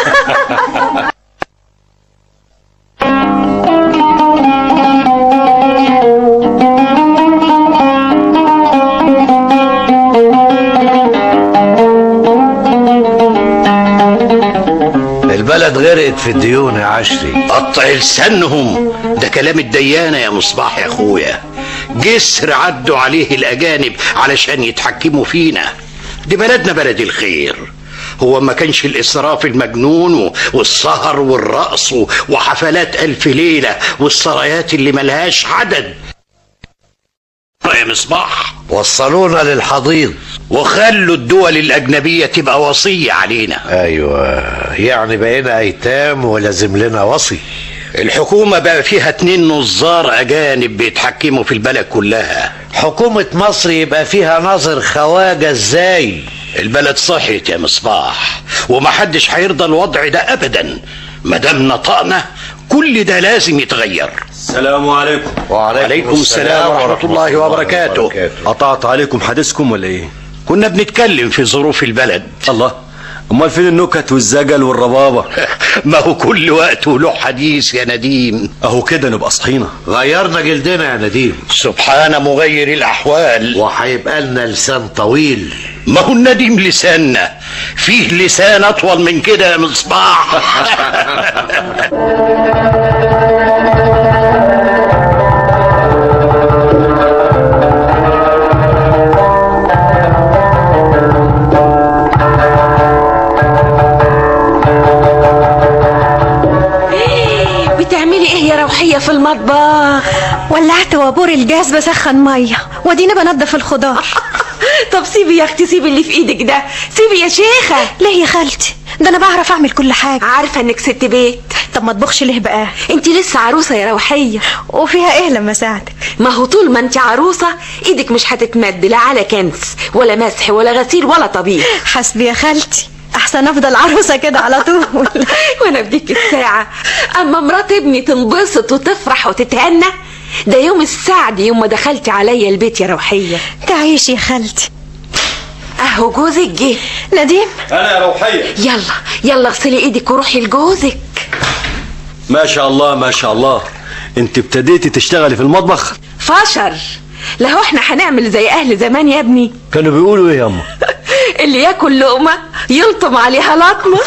البلد غرقت في الديون يا عشري. قطع لسانهم، ده كلام الديانة يا مصباح يا اخويا. جسر عدوا عليه الاجانب علشان يتحكموا فينا. دي بلدنا بلد الخير. هو ما كانش الاسراف المجنون والسهر والرقص وحفلات الف ليلة والسرايات اللي ملهاش عدد يا مصباح؟ وصلونا للحضيض وخلوا الدول الأجنبية تبقى وصية علينا. أيوة، يعني بقينا أيتام ولازم لنا وصي. الحكومة بقى فيها 2 نظار أجانب بيتحكموا في البلد كلها. حكومة مصر يبقى فيها ناظر خواجة ازاي؟ البلد صحيت يا مصباح، ومحدش هيرضى الوضع ده أبدا. مادام نطقنا كل ده لازم يتغير. السلام عليكم. وعليكم السلام ورحمة الله وبركاته. قطعت عليكم حديثكم ولا ايه؟ كنا بنتكلم في ظروف البلد. الله، امال فين النكت والزجل والربابة؟ ما هو كل وقت وله حديث يا نديم. اهو كده نبقى صحينا، غيرنا جلدنا يا نديم. سبحان مغير الاحوال. وهيبقى لنا لسان طويل. ما هو النديم لساننا، فيه لسان اطول من كده يا مصباح. روحية في المطبخ. ولعت وابور الجاز بسخن ميه وادينا بنضف الخضار. طب سيبي يا اختي، سيبي اللي في ايدك ده، سيبي يا شيخة. ليه يا خالتي؟ ده انا بعرف اعمل كل حاجة. عارفة انك ست بيت. طب ما اطبخش ليه بقى؟ انت لسه عروسة يا روحية. وفيها ايه لما ساعدك؟ ما هو طول ما انت عروسة ايدك مش هتتمد لا على كنس ولا مسح ولا غسيل ولا طبيخ. حسبي يا خالتي، احسن افضل عروسه كده على طول. وانا بديك الساعه، اما مرات ابني تنبسط وتفرح وتتهنى، ده يوم السعد يوم ما دخلتي عليا البيت يا روحيه. تعيشي يا خالتي. اهو جوزك جه. نديم، انا يا روحيه. يلا اغسلي ايدك وروحي لجوزك. ما شاء الله ما شاء الله، انت ابتديتي تشتغلي في المطبخ؟ فشر، لهو احنا هنعمل زي اهل زمان يا ابني. كانوا بيقولوا ايه يا اما؟ اللي ياكل لقمه يلطم عليها لطمه.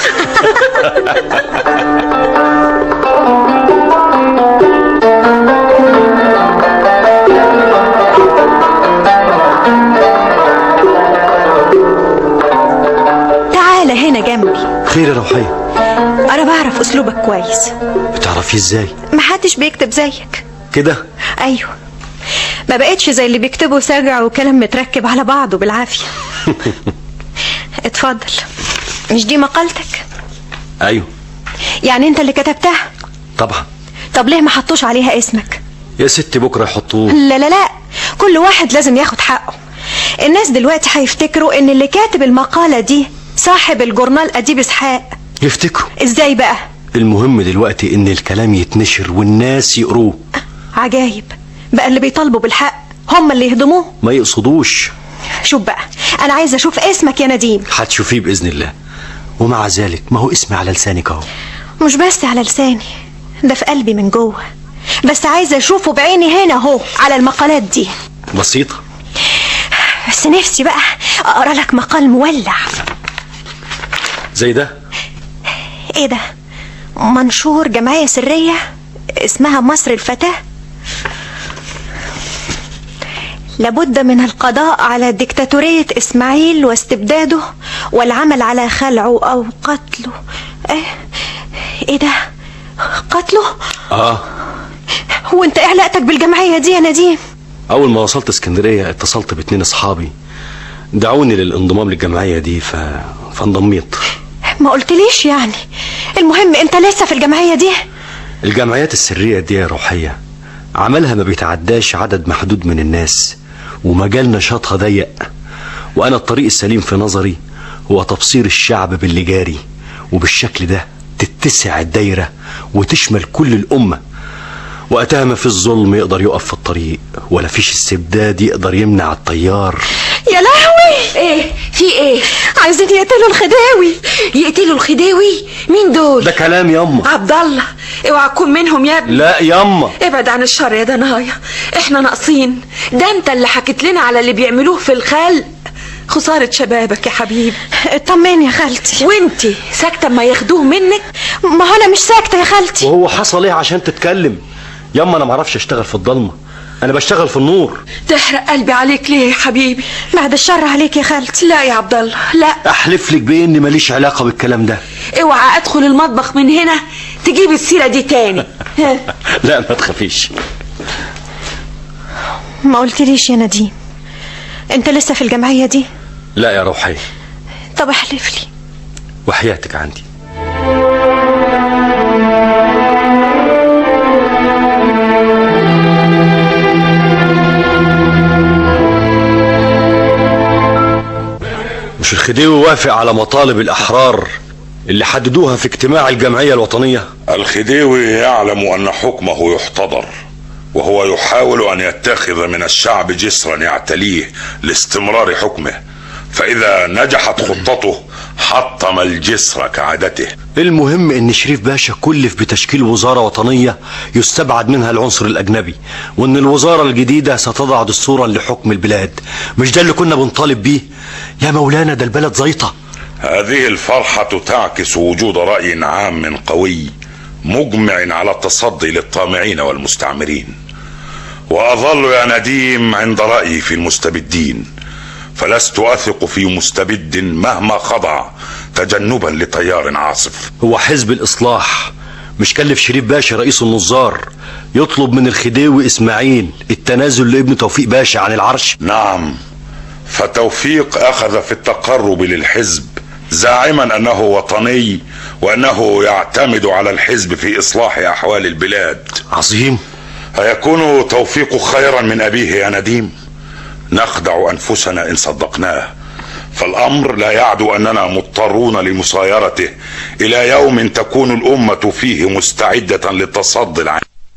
تعالى هنا جنبي. خير يا روحيه؟ انا بعرف اسلوبك كويس. بتعرفيه ازاي؟ محدش بيكتب زيك كده. ايوه، ما بقتش زي اللي بيكتبوا سجع وكلام متركب على بعضه بالعافيه. اتفضل. مش دي مقالتك؟ ايوه. يعني انت اللي كتبتها؟ طبعا. طب ليه ما حطوش عليها اسمك؟ يا ستي بكره يحطوه. لا لا لا، كل واحد لازم ياخد حقه. الناس دلوقتي هيفتكروا ان اللي كاتب المقالة دي صاحب الجورنال أديب إسحاق. يفتكروا ازاي بقى؟ المهم دلوقتي ان الكلام يتنشر والناس يقروه. عجايب بقى، اللي بيطالبوا بالحق هم اللي يهضموه. ما يقصدوش. شوف بقى، انا عايزه اشوف اسمك يا نديم. هتشوفيه باذن الله، ومع ذلك ما هو اسمي على لسانك اهو. مش بس على لساني، ده في قلبي من جوه، بس عايزه اشوفه بعيني هنا اهو على المقالات دي. بسيطه، بس نفسي بقى اقرا لك مقال مولع زي ده. ايه ده؟ منشور جمعيه سريه اسمها مصر الفتاه. لابد من القضاء على ديكتاتورية إسماعيل واستبداده والعمل على خلعه أو قتله. ايه ده؟ قتله؟ وانت ايه علاقتك بالجمعية دي يا نديم؟ أول ما وصلت اسكندرية اتصلت باتنين أصحابي دعوني للانضمام للجمعية دي فانضميت. ما قلتليش يعني. المهم انت لسه في الجمعية دي؟ الجمعيات السرية دي يا روحية عملها ما بيتعداش عدد محدود من الناس، ومجال نشاطها ضيق، وأنا الطريق السليم في نظري هو تبصير الشعب باللي جاري، وبالشكل ده تتسع الدايرة وتشمل كل الأمة. وقتها ما فيش ظلم يقدر يقف في الطريق، ولا فيش استبداد يقدر يمنع الطيار. يا لهوي! ايه في ايه؟ عايزين يقتلوا الخداوي. يقتلوا الخداوي؟ مين دول؟ ده كلام ياما. عبد الله اوعى تكون منهم يا ابني. لا ياما، ابعد عن الشر يا دنايا، احنا ناقصين. ده انت اللي حكيت لنا على اللي بيعملوه في الخلق. خسارة شبابك يا حبيبي. اطمني يا خالتي. وانتي ساكتة ما ياخدوه منك؟ ما هو انا مش ساكتة يا خالتي. وهو حصل ايه عشان تتكلم؟ ياما انا معرفش اشتغل في الضلمة، انا بشتغل في النور. تحرق قلبي عليك ليه يا حبيبي؟ بعد الشر عليك يا خالتي. لا يا عبد الله لا. احلف لك باني ماليش علاقة بالكلام ده. اوعى ادخل المطبخ من هنا تجيب السيرة دي تاني. لا ما تخافيش. ما قلتليش يا نديم، انت لسه في الجمعية دي؟ لا يا روحي. طب احلف لي. وحياتك عندي. مش الخديوي وافق على مطالب الأحرار اللي حددوها في اجتماع الجمعية الوطنية؟ الخديوي يعلم أن حكمه يحتضر، وهو يحاول أن يتخذ من الشعب جسرا يعتليه لاستمرار حكمه، فإذا نجحت خطته حطم الجسر كعادته. المهم ان شريف باشا كلف بتشكيل وزارة وطنية يستبعد منها العنصر الأجنبي، وان الوزارة الجديدة ستضع دستورا لحكم البلاد. مش ده اللي كنا بنطالب بيه يا مولانا؟ ده البلد زيطة. هذه الفرحة تعكس وجود رأي عام قوي مجمع على التصدي للطامعين والمستعمرين. وأظل يا نديم عند رأيي في المستبدين، فلست أثق في مستبد مهما خضع تجنبا لتيار عاصف. هو حزب الإصلاح مش كلف شريف باشا رئيس النظار يطلب من الخديوي إسماعيل التنازل لابن توفيق باشا عن العرش؟ نعم، فتوفيق أخذ في التقرب للحزب زاعما أنه وطني وأنه يعتمد على الحزب في إصلاح أحوال البلاد. عظيم. هيكون توفيق خيرا من أبيه يا نديم؟ نخدع أنفسنا إن صدقناه، فالأمر لا يعدو أننا مضطرون لمصايرته إلى يوم تكون الأمة فيه مستعدة للتصدي العام.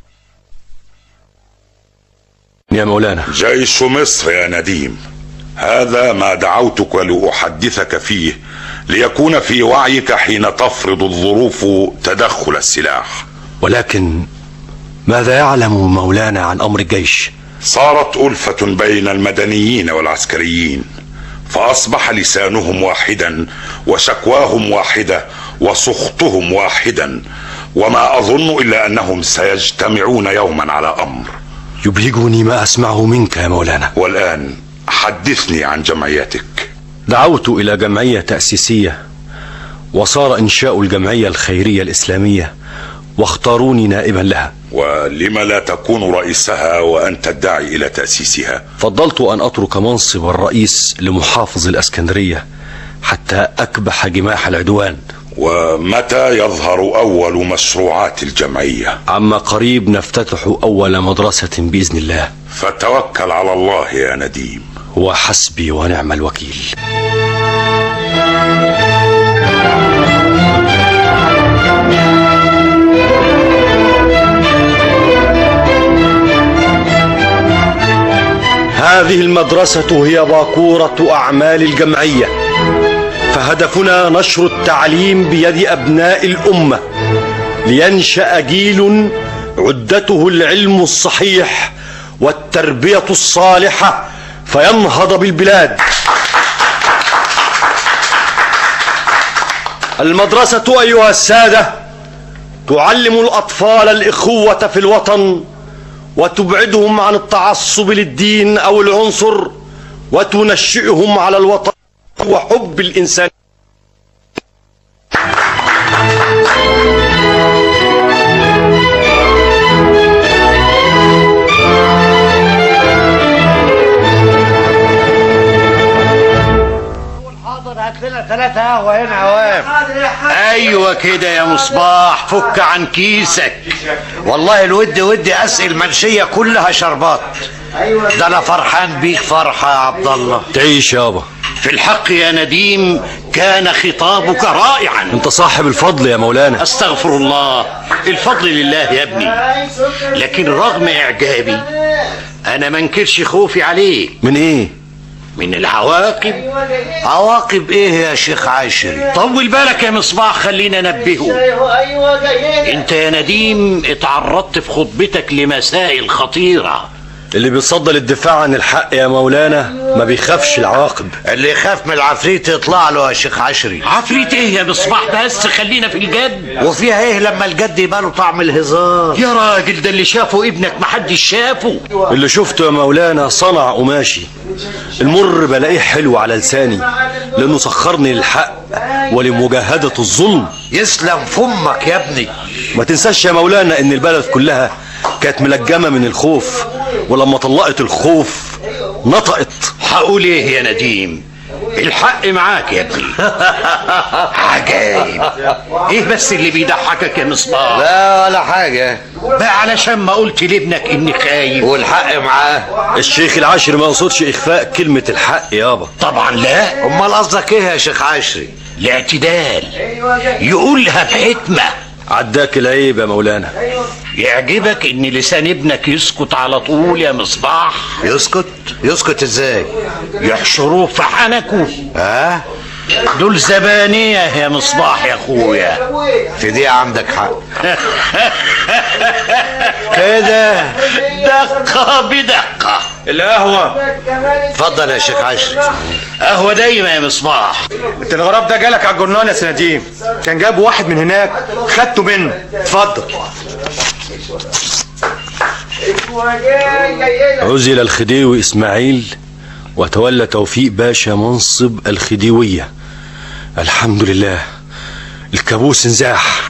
يا مولانا، جيش مصر يا نديم، هذا ما دعوتك لأحدثك فيه ليكون في وعيك حين تفرض الظروف تدخل السلاح. ولكن ماذا يعلم مولانا عن أمر الجيش؟ صارت ألفة بين المدنيين والعسكريين، فأصبح لسانهم واحدا وشكواهم واحدة وسخطهم واحدا، وما أظن إلا أنهم سيجتمعون يوما على أمر. يبلغني ما أسمعه منك يا مولانا. والآن حدثني عن جمعيتك. دعوت إلى جمعية تأسيسية، وصار إنشاء الجمعية الخيرية الإسلامية، واختاروني نائبا لها. ولم لا تكون رئيسها وأنت الداعي إلى تأسيسها؟ فضلت أن أترك منصب الرئيس لمحافظ الأسكندرية حتى أكبح جماح العدوان. ومتى يظهر أول مشروعات الجمعية؟ عما قريب نفتتح أول مدرسة بإذن الله. فتوكل على الله يا نديم. وحسبي ونعم الوكيل. هذه المدرسة هي باكورة أعمال الجمعية، فهدفنا نشر التعليم بيد أبناء الأمة لينشأ جيل عدته العلم الصحيح والتربية الصالحة فينهض بالبلاد. المدرسة أيها السادة تعلم الأطفال الإخوة في الوطن وتبعدهم عن التعصب للدين أو العنصر وتنشئهم على الوطن وحب الإنسان. هات لنا 3 قهوة هنا عوام. ايوه كده يا مصباح، فك عن كيسك. والله الود ودي اسئل منشية كلها شربات. ده انا فرحان بيك فرحة يا عبد الله. تعيش يابا. في الحق يا نديم كان خطابك رائعا. انت صاحب الفضل يا مولانا. استغفر الله، الفضل لله يا ابني، لكن رغم اعجابي انا ما انكرش خوفي عليك. من ايه؟ من العواقب. عواقب ايه يا شيخ عاشري؟ طول بالك يا مصباح، خلينا ننبهه. انت يا نديم اتعرضت في خطبتك لمسائل خطيرة. اللي بيصدى للدفاع عن الحق يا مولانا ما بيخافش العواقب. اللي يخاف من العفريت يطلع له يا شيخ عشري. عفريت ايه يا مصباح؟ بس خلينا في الجد. وفيها ايه لما الجد يبقى له طعم الهزار؟ يا راجل ده اللي شافه ابنك محدش شافه. اللي شفته يا مولانا صنع قماشي، المر بلاقيه حلو على لساني لانه سخرني للحق ولمجاهدة الظلم. يسلم فمك يا ابني. ما تنساش يا مولانا ان البلد كلها كانت ملجمة من الخوف، ولما طلقت الخوف نطقت. هقول ايه يا نديم؟ الحق معاك يا ابني. عجايب. ايه بس اللي بيضحكك يا مصباح؟ لا ولا حاجة، بقى علشان ما قلت لابنك اني خايف. والحق معاه. الشيخ العاشري ما يقصدش اخفاء كلمة الحق يابا. طبعا لا. امال قصدك ايه يا شيخ عاشري؟ الاعتدال، يقولها بحكمة. عداك العيب يا مولانا. يعجبك ان لسان ابنك يسكت على طول يا مصباح؟ يسكت؟ يسكت ازاي؟ يحشروه في حنكه. دول زبانية يا مصباح يا اخويا. في دي عندك حق. كده دقة بدقة. القهوة. اتفضل يا شيخ عشري. قهوة دايما يا مصباح. التلغراف ده جالك على الجورنال يا سنديم، كان جاب واحد من هناك خدته منه. اتفضل. عزل الخديوي اسماعيل وتولى توفيق باشا منصب الخديوية. الحمد لله، الكابوس انزاح.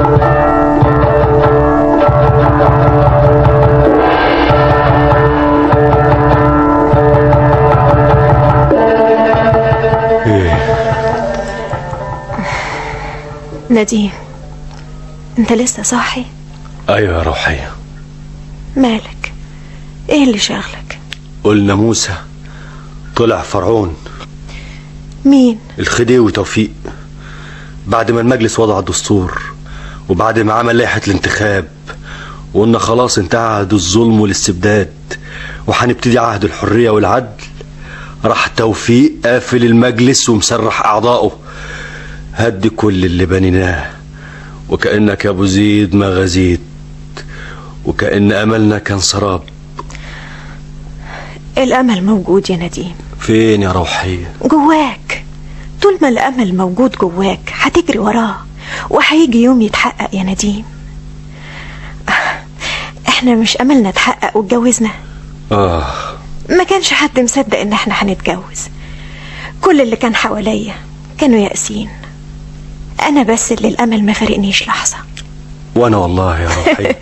نديم، انت لسه صاحي؟ ايوه يا روحية. مالك؟ ايه اللي شاغلك؟ قلنا موسى طلع فرعون. مين؟ الخديوي توفيق، بعد ما المجلس وضع الدستور وبعد ما عمل لائحة الانتخاب وقلنا خلاص انتهى عهد الظلم والاستبداد وهنبتدي عهد الحرية والعدل، راح توفيق قافل المجلس ومسرح اعضائه. هد كل اللي بنيناه، وكأنك يا ابو زيد ما غزيت، وكأن املنا كان سراب. الامل موجود يا نديم. فين يا روحية؟ جواك. طول ما الامل موجود جواك هتجري وراه وهيجي يوم يتحقق يا نديم. احنا مش املنا اتحقق واتجوزنا؟ ما كانش حد مصدق ان احنا هنتجوز. كل اللي كان حواليا كانوا يأسين، انا بس اللي الامل ما فارقنيش لحظة. وانا والله يا روحية.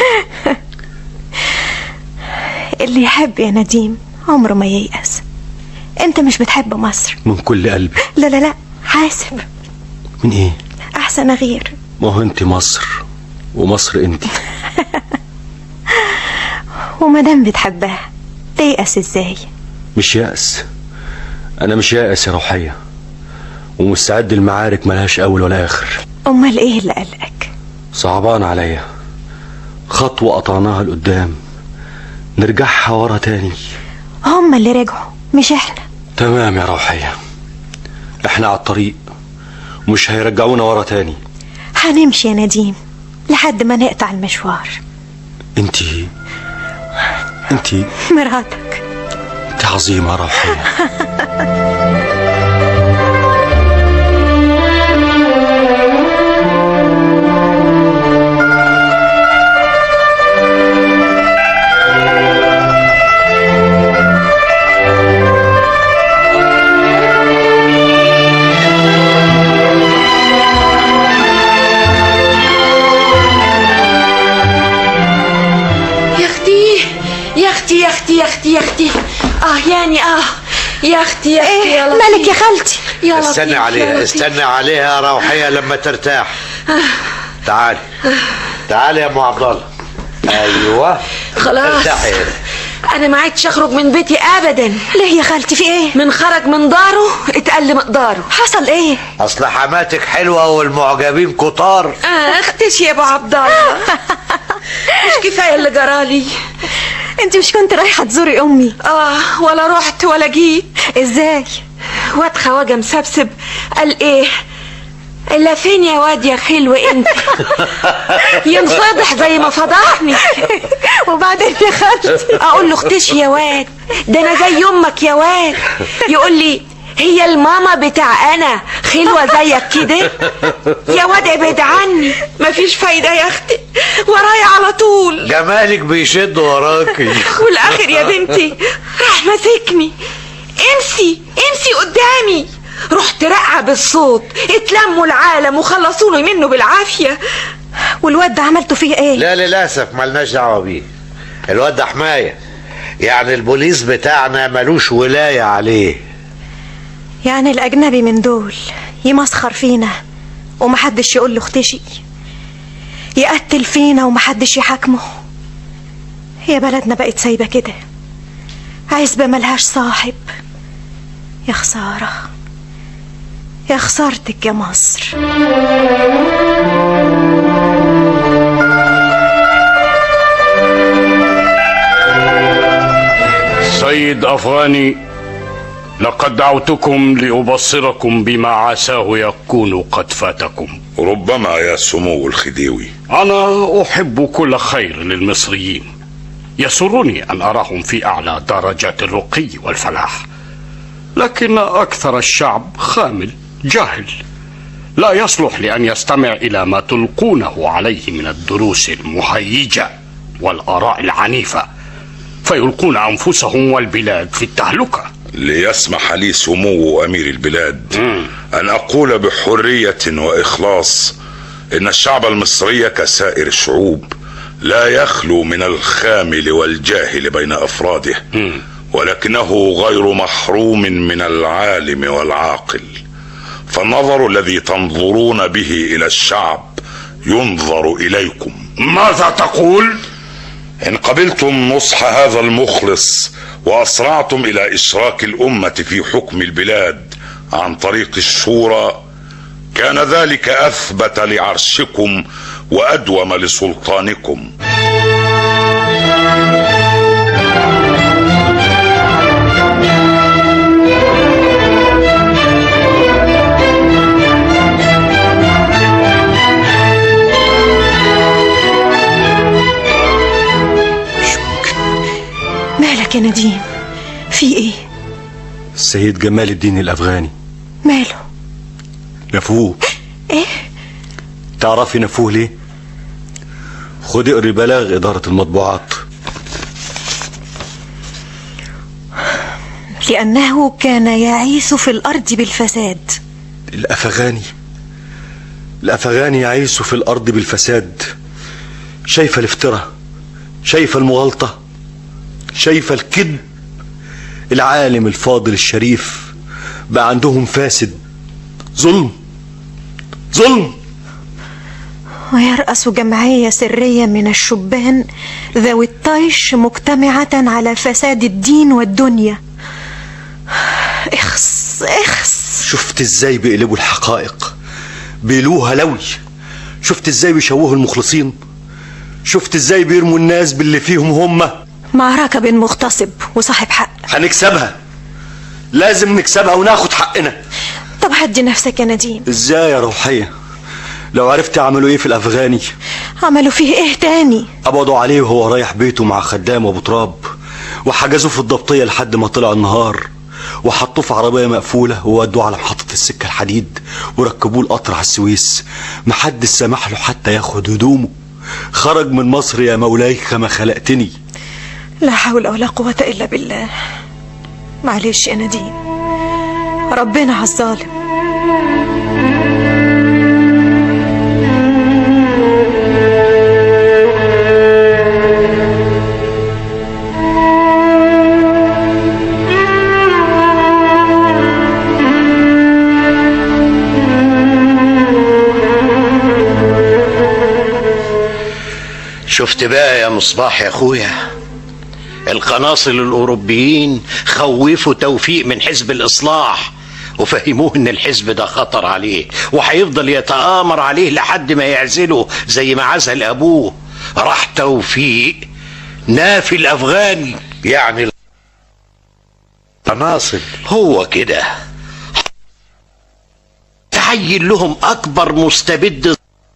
اللي يحب يا نديم عمره ما ييأس. انت مش بتحب مصر؟ من كل قلبي. لا لا لا، حاسب. من ايه؟ احسن اغير. ما هو انت مصر ومصر انت. ومادام بتحبها تيأس ازاي؟ مش يأس، انا مش يأس يا روحية، ومستعد المعارك ملهاش اول ولا اخر. امال ايه اللي قلقك؟ صعبان عليا خطوة قطعناها لقدام نرجعها ورا تاني. هم اللي رجعوا مش احنا. تمام يا روحية، احنا على الطريق ومش هيرجعونا ورا تاني. هنمشي يا نديم لحد ما نقطع المشوار. انتي مراتك. انت عظيمة يا روحية. يا اختي يعني يا اختي يا مالك يا خالتي؟ يا استنى عليها استنى عليها يا روحية لما ترتاح. تعالي يا ام عبد الله. ايوه خلاص ارتاحي. انا ما عدتش اخرج من بيتي ابدا. ليه يا خالتي في ايه؟ من خرج من داره اتقل مقداره. حصل ايه؟ اصل حماتك حلوه والمعجبين كتار. اختشي يا ابو عبد الله. مش كفايه اللي جرالي. انت مش كنت رايحه تزوري امي؟ ولا رحت ولا جيت. ازاي؟ واد خواجه مسبسب قال ايه الا فين يا واد يا خلو انت. ينفضح زي ما فضحني. وبعدين يا خالتي اقول له اختشي يا واد ده انا زي امك يا واد. يقول لي هي الماما بتاع انا خلوه زيك كده يا واد ابعد عني. مفيش فايده يا اختي ورايا على طول. جمالك بيشد وراكي. والاخر يا بنتي راح ماسكني امسي قدامي. رحت رقع بالصوت اتلموا العالم وخلصوني منه بالعافيه. والواد ده عملته فيه ايه؟ لا للاسف ملناش دعوه بيه. الواد ده حمايه، يعني البوليس بتاعنا ملوش ولايه عليه. يعني الاجنبي من دول يمسخر فينا ومحدش يقول له اختشي، يقتل فينا ومحدش يحاكمه. هي بلدنا بقت سايبه كده، عزبه ملهاش صاحب. يا خساره يا خسارتك يا مصر. سيد أفغاني، لقد دعوتكم لأبصركم بما عساه يكون قد فاتكم. ربما يا سمو الخديوي. أنا أحب كل خير للمصريين، يسرني أن أراهم في أعلى درجات الرقي والفلاح، لكن أكثر الشعب خامل جاهل، لا يصلح لأن يستمع إلى ما تلقونه عليه من الدروس المهيجة والآراء العنيفة، فيلقون أنفسهم والبلاد في التهلكة. ليسمح لي سمو أمير البلاد أن أقول بحرية وإخلاص إن الشعب المصري كسائر الشعوب لا يخلو من الخامل والجاهل بين أفراده، ولكنه غير محروم من العالم والعاقل. فالنظر الذي تنظرون به إلى الشعب ينظر إليكم. ماذا تقول؟ إن قبلتم نصح هذا المخلص وأسرعتم إلى إشراك الأمة في حكم البلاد عن طريق الشورى، كان ذلك أثبت لعرشكم وأدوم لسلطانكم. مالك يا نديم؟ في ايه؟ السيد جمال الدين الأفغاني. ماله؟ نفوه. ايه؟ تعرفي نفوه ليه؟ خد اقري بلاغ إدارة المطبوعات. لأنه كان يعيث في الأرض بالفساد. الأفغاني يعيث في الأرض بالفساد. شايفة الافتراء، شايفة المغالطة، شايفة الكذب. العالم الفاضل الشريف بقى عندهم فاسد. ظلم. ويرأس جمعية سرية من الشبان ذوي الطيش مجتمعة على فساد الدين والدنيا. اخس اخس. شفت ازاي بيقلبوا الحقائق، بيلوها لوي. شفت ازاي بيشوهوا المخلصين. شفت ازاي بيرموا الناس باللي فيهم هم. معركة بين مغتصب وصاحب حق. هنكسبها، لازم نكسبها وناخد حقنا. طب هدي نفسك يا نديم. ازاي يا روحية؟ لو عرفت عملوا ايه في الافغاني. عملوا فيه ايه تاني؟ قبضوا عليه وهو رايح بيته مع خدام وابو تراب، وحجزوه في الضبطية لحد ما طلع النهار، وحطوه في عربية مقفولة وودوه على محطة السكة الحديد، وركبوه القطر على السويس. محدش سمح له حتى ياخد هدومه. خرج من مصر يا مولاي كما خلقتني. لا حول ولا قوة الا بالله. معلش يا نديم، ربنا على الظالم. شفت بقى يا مصباح يا اخويا، القناصل الاوروبيين خوفوا توفيق من حزب الاصلاح وفهموه ان الحزب ده خطر عليه وهيفضل يتآمر عليه لحد ما يعزله زي ما عزل ابوه. راح توفيق نافي الافغاني، يعني القناصل هو كده تعين لهم اكبر مستبد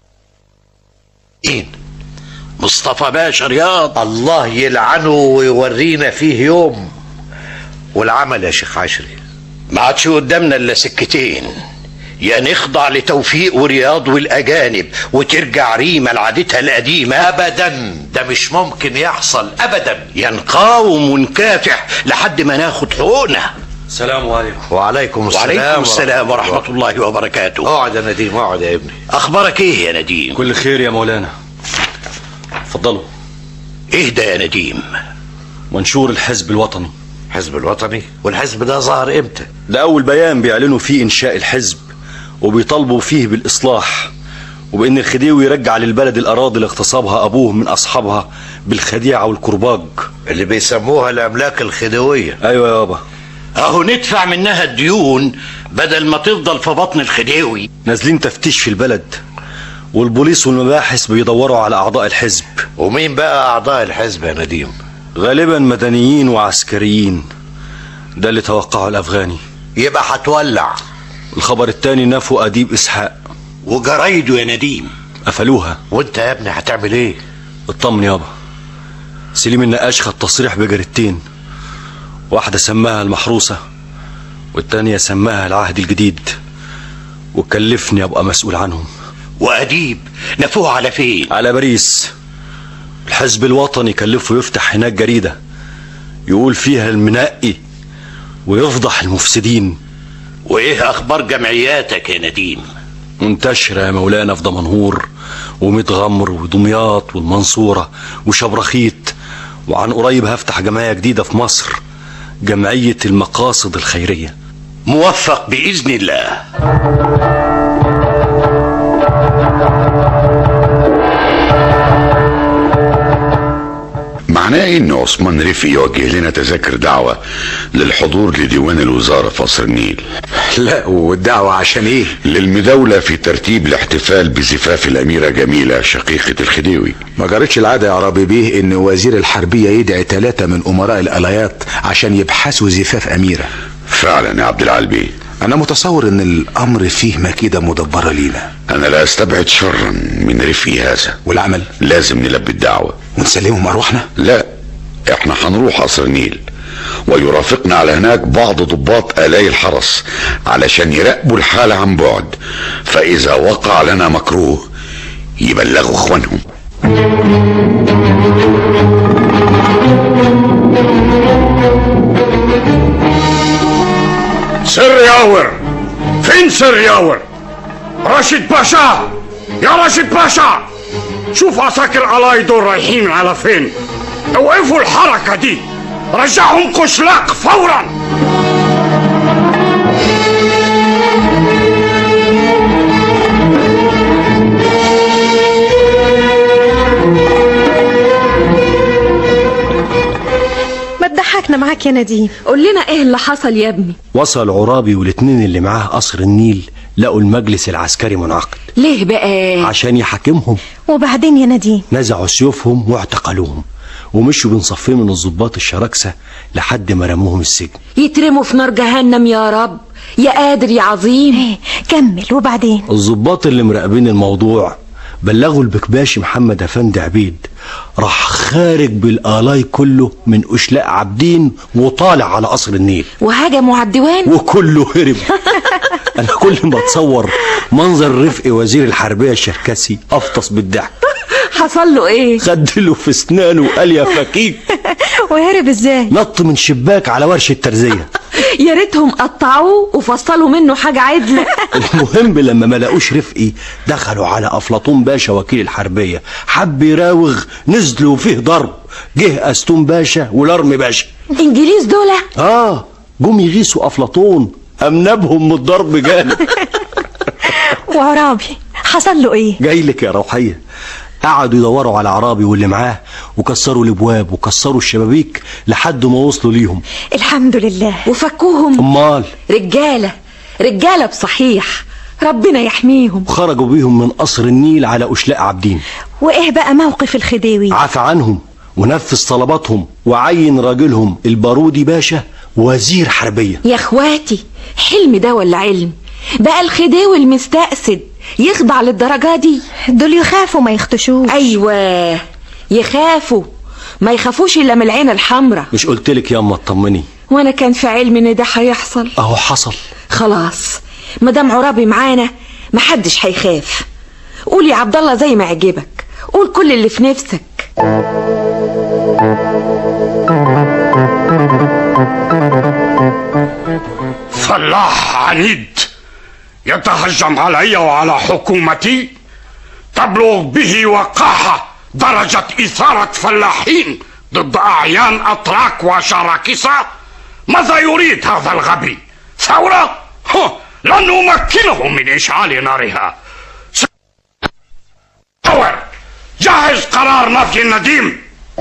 مصطفى باشا رياض، الله يلعنه ويورينا فيه يوم. والعمل يا شيخ عشري ما عادش قدامنا الا سكتين، يا نخضع لتوفيق ورياض والاجانب وترجع ريما لعادتها القديمه. ابدا، ده مش ممكن يحصل ابدا. يا نقاوم ونكافح لحد ما ناخد حقوقنا. السلام عليكم. وعليكم السلام. وعليكم السلام ورحمه الله وبركاته. اقعد يا نديم، اقعد يا ابني. اخبارك ايه يا نديم؟ كل خير يا مولانا. اتفضلوا. اهدى يا نديم. منشور الحزب الوطني. حزب الوطني؟ والحزب ده ظهر امتى؟ ده اول بيان بيعلنوا فيه انشاء الحزب، وبيطالبوا فيه بالاصلاح، وبان الخديوي يرجع للبلد الاراضي اللي اغتصبها ابوه من اصحابها بالخديعه والكرباج، اللي بيسموها الاملاك الخديويه. ايوه يابا. اهو ندفع منها الديون بدل ما تفضل في بطن الخديوي. نازلين تفتيش في البلد، والبوليس والمباحث بيدوروا على اعضاء الحزب. ومين بقى اعضاء الحزب يا نديم؟ غالبا مدنيين وعسكريين، ده اللي توقعه الافغاني. يبقى هتولع. الخبر التاني نفوا اديب اسحاق وجرايده يا نديم قفلوها. وانت يا ابني هتعمل ايه؟ اطمن يابا، سليم النقاش خد تصريح بجريدتين، واحده سماها المحروسه والتانيه سماها العهد الجديد، وكلفني ابقى مسؤول عنهم. واديب نفوه على فين؟ على باريس. الحزب الوطني كلفه يفتح هناك جريده يقول فيها المنقي ويفضح المفسدين. وايه اخبار جمعياتك يا نديم؟ منتشره يا مولانا في دمنهور ومتغمر ودمياط والمنصوره وشبرخيت، وعن قريب هفتح جمعيه جديده في مصر، جمعيه المقاصد الخيريه. موفق باذن الله. معناه ايه ان عثمان رفقي يوجه لنا تذاكر دعوة للحضور لديوان الوزارة في قصر النيل؟ لا، والدعوة عشان ايه؟ للمداولة في ترتيب الاحتفال بزفاف الاميرة جميلة شقيقة الخديوي. ما جرتش العادة يا عربي بيه ان وزير الحربية يدعي 3 من امراء القلايات عشان يبحثوا زفاف اميرة؟ فعلا يا عبد العال بيه، انا متصور ان الامر فيه مكيدة مدبرة لينا. انا لا استبعد شرا من رفقي هذا. والعمل؟ لازم نلبي الدعوة ونسلمهم اروحنا؟ لا، احنا هنروح قصر النيل، ويرافقنا على هناك بعض ضباط آلاء الحرس علشان يراقبوا الحالة عن بعد، فاذا وقع لنا مكروه يبلغوا اخوانهم. سر ياور، فين سر ياور؟ راشد باشا، يا راشد باشا، شوف عساكر قلاي دول رايحين على فين. اوقفوا الحركة دي، رجعهم قشلاق فورا. ازيك يا نديم؟ قول لنا ايه اللي حصل يا ابني؟ وصل عرابي والاتنين اللي معاه قصر النيل، لقوا المجلس العسكري منعقد. ليه بقى؟ عشان يحاكمهم. وبعدين يا نديم؟ نزعوا سيوفهم واعتقلوهم، ومشوا بين صفين من الضباط الشراكسة لحد ما رموهم السجن. يترموا في نار جهنم يا رب، يا قادر يا عظيم. كمل. وبعدين؟ الضباط اللي مراقبين الموضوع بلغوا البكباشي محمد افندي عبيد، راح خارج بالالاي كله من اشلاء عابدين وطالع على قصر النيل، وهجموا على الديوان وكله هرب. انا كل ما اتصور منظر رفقي وزير الحربيه الشركسي افطس بالضحك. حصل له ايه؟ خدله في اسنانه وقال يا فكيك. وهرب ازاي؟ نط من شباك على ورشه ترزيه. يا ريتهم قطعوه وفصلوا منه حاجه عدله. المهم لما ما لقوش رفقي دخلوا على افلاطون باشا وكيل الحربيه، حب يراوغ، نزلوا فيه ضرب. جه استون باشا ولرم باشا. انجليز دول؟ جم يغيثوا افلاطون، امنبهم من الضرب جامد. وعرابي حصل له ايه؟ جاي لك يا روحيه. قعدوا يدوروا على عرابي واللي معاه، وكسروا الابواب وكسروا الشبابيك لحد ما وصلوا ليهم. الحمد لله. وفكوهم؟ امال رجاله بصحيح، ربنا يحميهم. خرجوا بيهم من قصر النيل على اشلاء عابدين. وايه بقى موقف الخديوي؟ عفى عنهم ونفذ طلباتهم، وعين راجلهم البارودي باشا وزير حربيه. يا اخواتي، حلم ده ولا علم؟ بقى الخديوي المستأسد يخضع للدرجة دي؟ دول يخافوا ما يختشوش. ايوه يخافوا، ما يخافوش الا من العين الحمراء. مش قلتلك ياما اطمني؟ وانا كان في علمي ان ده هيحصل. اهو حصل. خلاص مدام عرابي معانا محدش هيخاف. قول يا عبد الله زي ما عجبك، قول كل اللي في نفسك. فلاح عنيد يتهجم علي وعلى حكومتي، تبلغ به وقاحة درجة إثارة فلاحين ضد أعيان أتراك وشراكسة. ماذا يريد هذا الغبي؟ ثورة؟ لن نمكنه من إشعال نارها. جهز قرار نفي النديم.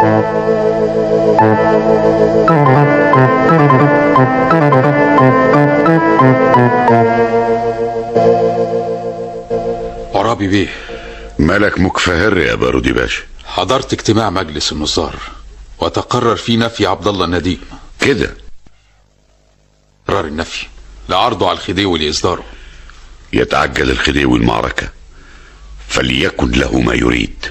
عرابي بيه. مالك مكفهر يا بارودي باشا؟ حضرت اجتماع مجلس النظار وتقرر فيه نفي عبد الله النديم. كده قرار النفي لعرضه على الخديوي لإصداره. يتعجل الخديوي المعركة، فليكن له ما يريد.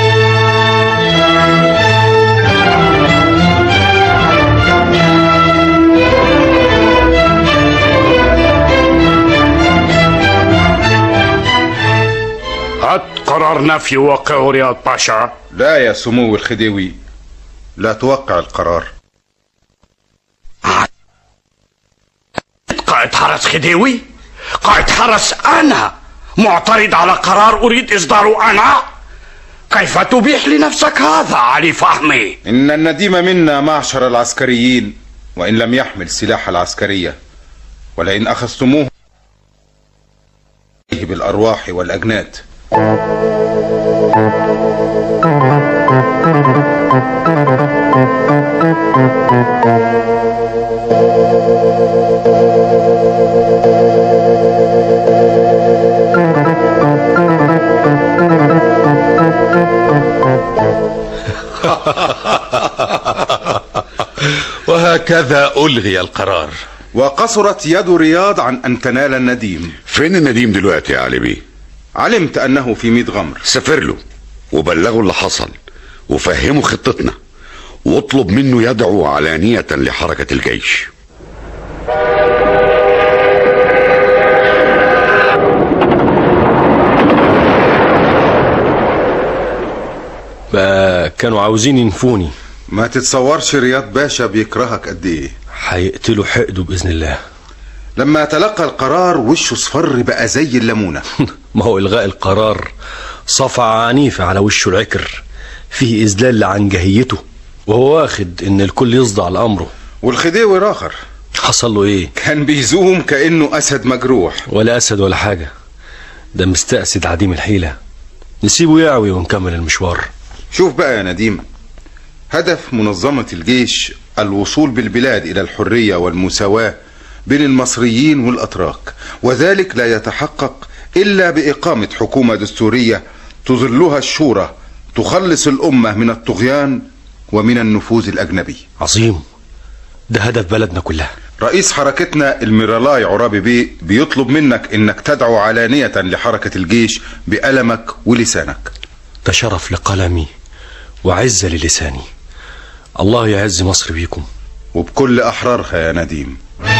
هات قرار نفي وقعه رياض باشا. لا يا سمو الخديوي، لا توقع القرار. قائد حرس خديوي؟ قائد حرس أنا معترض على قرار أريد إصداره أنا؟ كيف تبيح لنفسك هذا علي فهمي؟ إن النديم منا معشر العسكريين، وإن لم يحمل سلاح العسكرية، ولئن أخذتموه بالأرواح والأجناد. وهكذا ألغي القرار، وقصرت يد رياض عن أن تنال النديم. فين النديم دلوقتي يا علي بيه؟ علمت أنه في ميت غمر. سافر له وبلغه اللي حصل وفهمه خطتنا، واطلب منه يدعو علانية لحركة الجيش. بقى كانوا عاوزين ينفوني. ما تتصورش رياض باشا بيكرهك قد ايه. هيقتلوا حقده بإذن الله. لما تلقى القرار وشه صفر بقى زي الليمونة. ما هو إلغاء القرار صفعة عنيفة على وشه العكر، فيه إذلال لعنجهيته، وهو واخد إن الكل يصدع لأمره. والخديوي راخر حصل له إيه؟ كان بيزوم كأنه أسد مجروح. ولا أسد ولا حاجة، ده مستأسد عديم الحيلة. نسيبه يعوي ونكمل المشوار. شوف بقى يا نديم، هدف منظمة الجيش الوصول بالبلاد إلى الحرية والمساواة بين المصريين والأتراك، وذلك لا يتحقق إلا بإقامة حكومة دستورية تظلها الشورى تخلص الأمة من الطغيان ومن النفوذ الأجنبي. عظيم، ده هدف بلدنا كلها. رئيس حركتنا الميرالاي عرابي بيه بيطلب منك انك تدعو علانية لحركة الجيش بقلمك ولسانك. ده شرف لقلمي وعزة للساني. الله يعز مصر بيكم وبكل أحرارها يا نديم.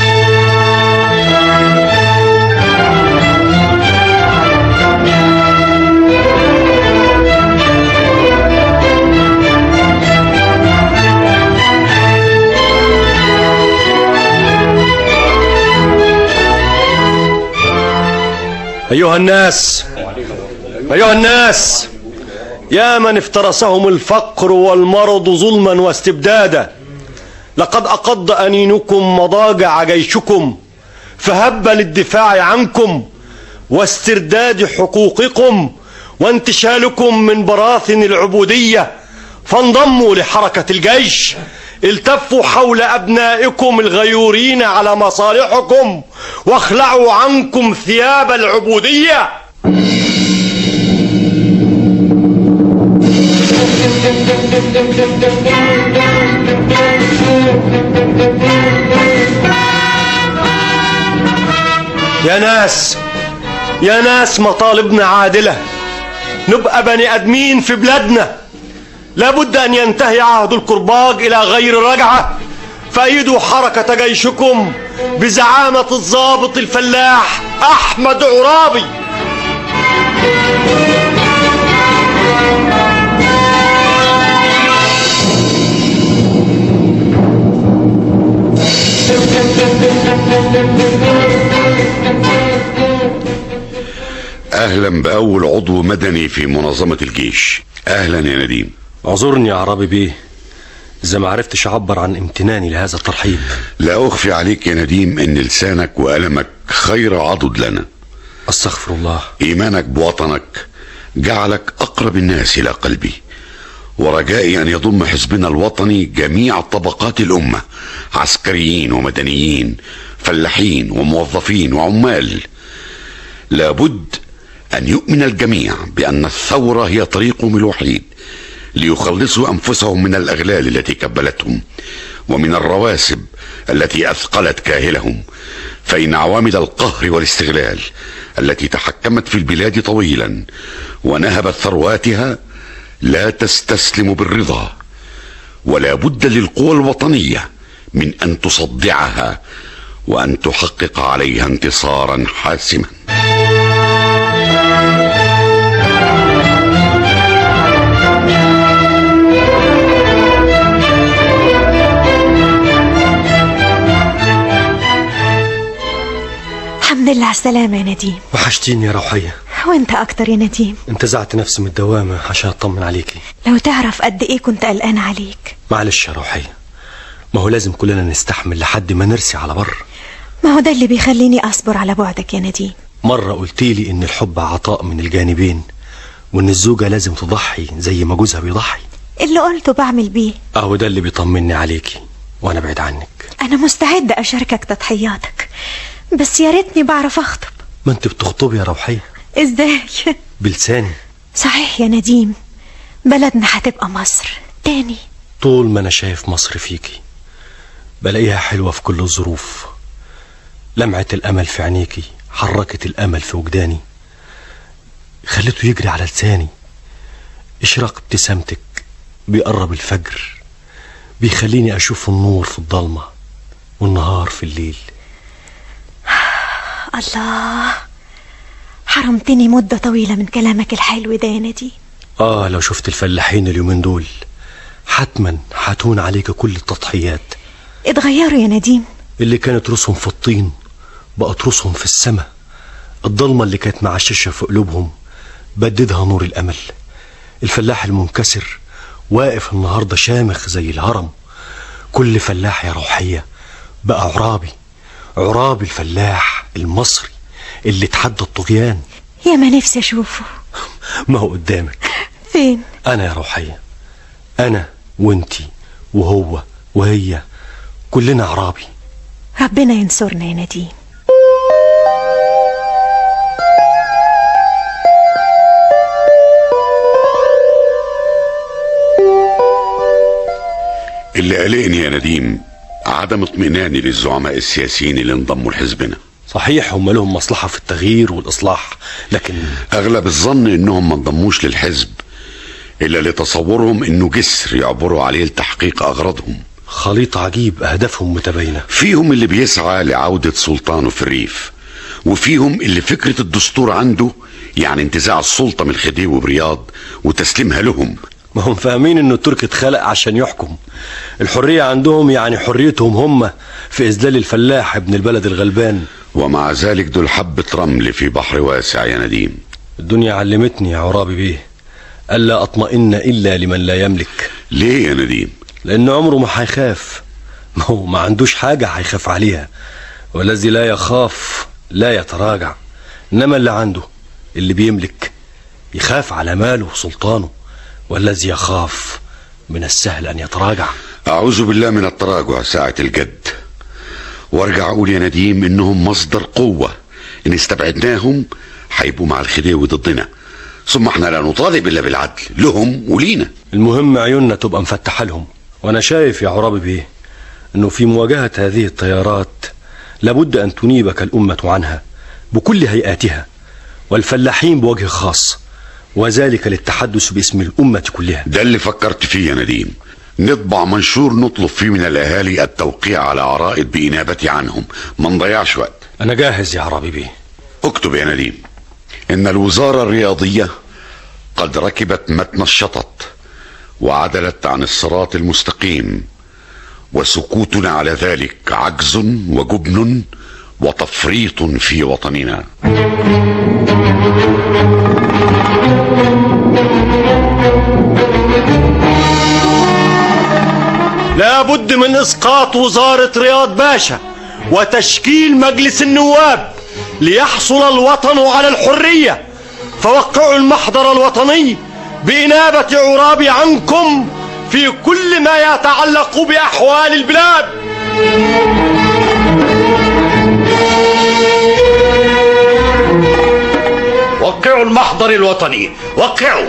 أيها الناس، يا من افترسهم الفقر والمرض ظلما واستبدادا، لقد أقض أنينكم مضاجع جيشكم، فهب للدفاع عنكم واسترداد حقوقكم وانتشالكم من براثن العبودية، فانضموا لحركة الجيش، التفوا حول أبنائكم الغيورين على مصالحكم، واخلعوا عنكم ثياب العبودية. يا ناس مطالبنا عادلة، نبقى بني أدمين في بلادنا، لابد أن ينتهي عهد الكرباج إلى غير رجعة، فأيدوا حركة جيشكم بزعامة الضابط الفلاح أحمد عرابي. أهلا بأول عضو مدني في منظمة الجيش. أهلا يا نديم. اعذرني يا عرابي بيه إذا ما عرفتش أعبر عن امتناني لهذا الترحيب. لا أخفي عليك يا نديم إن لسانك وقلمك خير عضد لنا. أستغفر الله. إيمانك بوطنك جعلك أقرب الناس إلى قلبي، ورجائي أن يضم حزبنا الوطني جميع طبقات الأمة، عسكريين ومدنيين، فلاحين وموظفين وعمال. لابد أن يؤمن الجميع بأن الثورة هي طريقهم الوحيد ليخلصوا أنفسهم من الأغلال التي كبلتهم ومن الرواسب التي أثقلت كاهلهم، فإن عوامل القهر والاستغلال التي تحكمت في البلاد طويلا ونهبت ثرواتها لا تستسلم بالرضا، ولا بد للقوى الوطنية من أن تصدعها وأن تحقق عليها انتصارا حاسما. الحمد لله على السلامة يا نديم. وحشتيني يا روحية. وانت اكتر يا نديم. انتزعت نفسي من الدوامة عشان اطمن عليكي. لو تعرف قد ايه كنت قلقان عليك. معلش يا روحية، ما هو لازم كلنا نستحمل لحد ما نرسي على بر. ما هو ده اللي بيخليني اصبر على بعدك يا نديم. مرة قلتيلي ان الحب عطاء من الجانبين، وان الزوجة لازم تضحي زي ما جوزها بيضحي. اللي قلته بعمل بيه. اهو ده اللي بيطمني عليكي وانا بعيد عنك. انا مستعدة اشاركك تضحياتك، بس يا ريتني بعرف اخطب. ما انت بتخطبي يا روحية. ازاي؟ بلساني. صحيح يا نديم، بلدنا هتبقى مصر تاني. طول ما انا شايف مصر فيكي بلاقيها حلوة في كل الظروف. لمعة الامل في عينيكي حركت الامل في وجداني، خليته يجري على لساني. اشراق ابتسامتك بيقرب الفجر، بيخليني اشوف النور في الضلمة والنهار في الليل. الله، حرمتني مدة طويلة من كلامك الحلو ده يا نديم. لو شفت الفلاحين اليومين دول حتما هتهون عليك كل التضحيات. اتغيروا يا نديم. اللي كانت رؤوسهم في الطين بقت رؤوسهم في السماء. الضلمة اللي كانت معششة في قلوبهم بددها نور الأمل. الفلاح المنكسر واقف النهاردة شامخ زي الهرم. كل فلاح يا روحية بقى عرابي الفلاح المصري اللي اتحدى الطغيان. يا ما نفسي اشوفه. ما هو قدامك. فين؟ انا يا روحية، انا وانتي وهو وهي كلنا عرابي. ربنا ينصرنا يا نديم. اللي قلقني يا نديم عدم اطمئناني للزعماء السياسيين اللي انضموا لحزبنا. صحيح هم لهم مصلحة في التغيير والإصلاح، لكن أغلب الظن إنهم ما انضموش للحزب إلا لتصورهم إنه جسر يعبروا عليه لتحقيق أغراضهم. خليط عجيب، أهدافهم متباينة. فيهم اللي بيسعى لعودة سلطانه في الريف، وفيهم اللي فكرة الدستور عنده يعني انتزاع السلطة من الخديوي برياض وتسليمها لهم. ما هم فاهمين إنه الترك اتخلق عشان يحكم. الحرية عندهم يعني حريتهم هم في إذلال الفلاح ابن البلد الغلبان. ومع ذلك دول حبة رمل في بحر واسع يا نديم. الدنيا علمتني يا عرابي بيه ألا أطمئن إلا لمن لا يملك. ليه يا نديم؟ لأن عمره ما هيخاف، ما هو ما عندوش حاجة هيخاف عليها، والذي لا يخاف لا يتراجع. إنما اللي عنده اللي بيملك يخاف على ماله وسلطانه، والذي يخاف من السهل أن يتراجع. أعوذ بالله من التراجع ساعة الجد. وارجع أقول يا نديم إنهم مصدر قوة، إن استبعدناهم هيبقوا مع الخديوي ضدنا، ثم احنا لا نطالب إلا بالعدل لهم ولينا. المهم عيوننا تبقى مفتحة لهم. وأنا شايف يا عرابي بيه إنه في مواجهة هذه التيارات لابد أن تنيبك الأمة عنها بكل هيئاتها، والفلاحين بوجه خاص، وذلك للتحدث باسم الأمة كلها. ده اللي فكرت فيه يا نديم. نطبع منشور نطلب فيه من الأهالي التوقيع على عرائض بإنابتي عنهم، ما نضيعش وقت. أنا جاهز يا عرابي بيه. اكتب يا نديم إن الوزارة الرياضية قد ركبت متن الشطط وعدلت عن الصراط المستقيم، وسكوتنا على ذلك عجز وجبن وتفريط في وطننا. لا بد من إسقاط وزارة رياض باشا وتشكيل مجلس النواب ليحصل الوطن على الحرية، فوقعوا المحضر الوطني بإنابة عرابي عنكم في كل ما يتعلق بأحوال البلاد. وقعوا المحضر الوطني، وقعوا.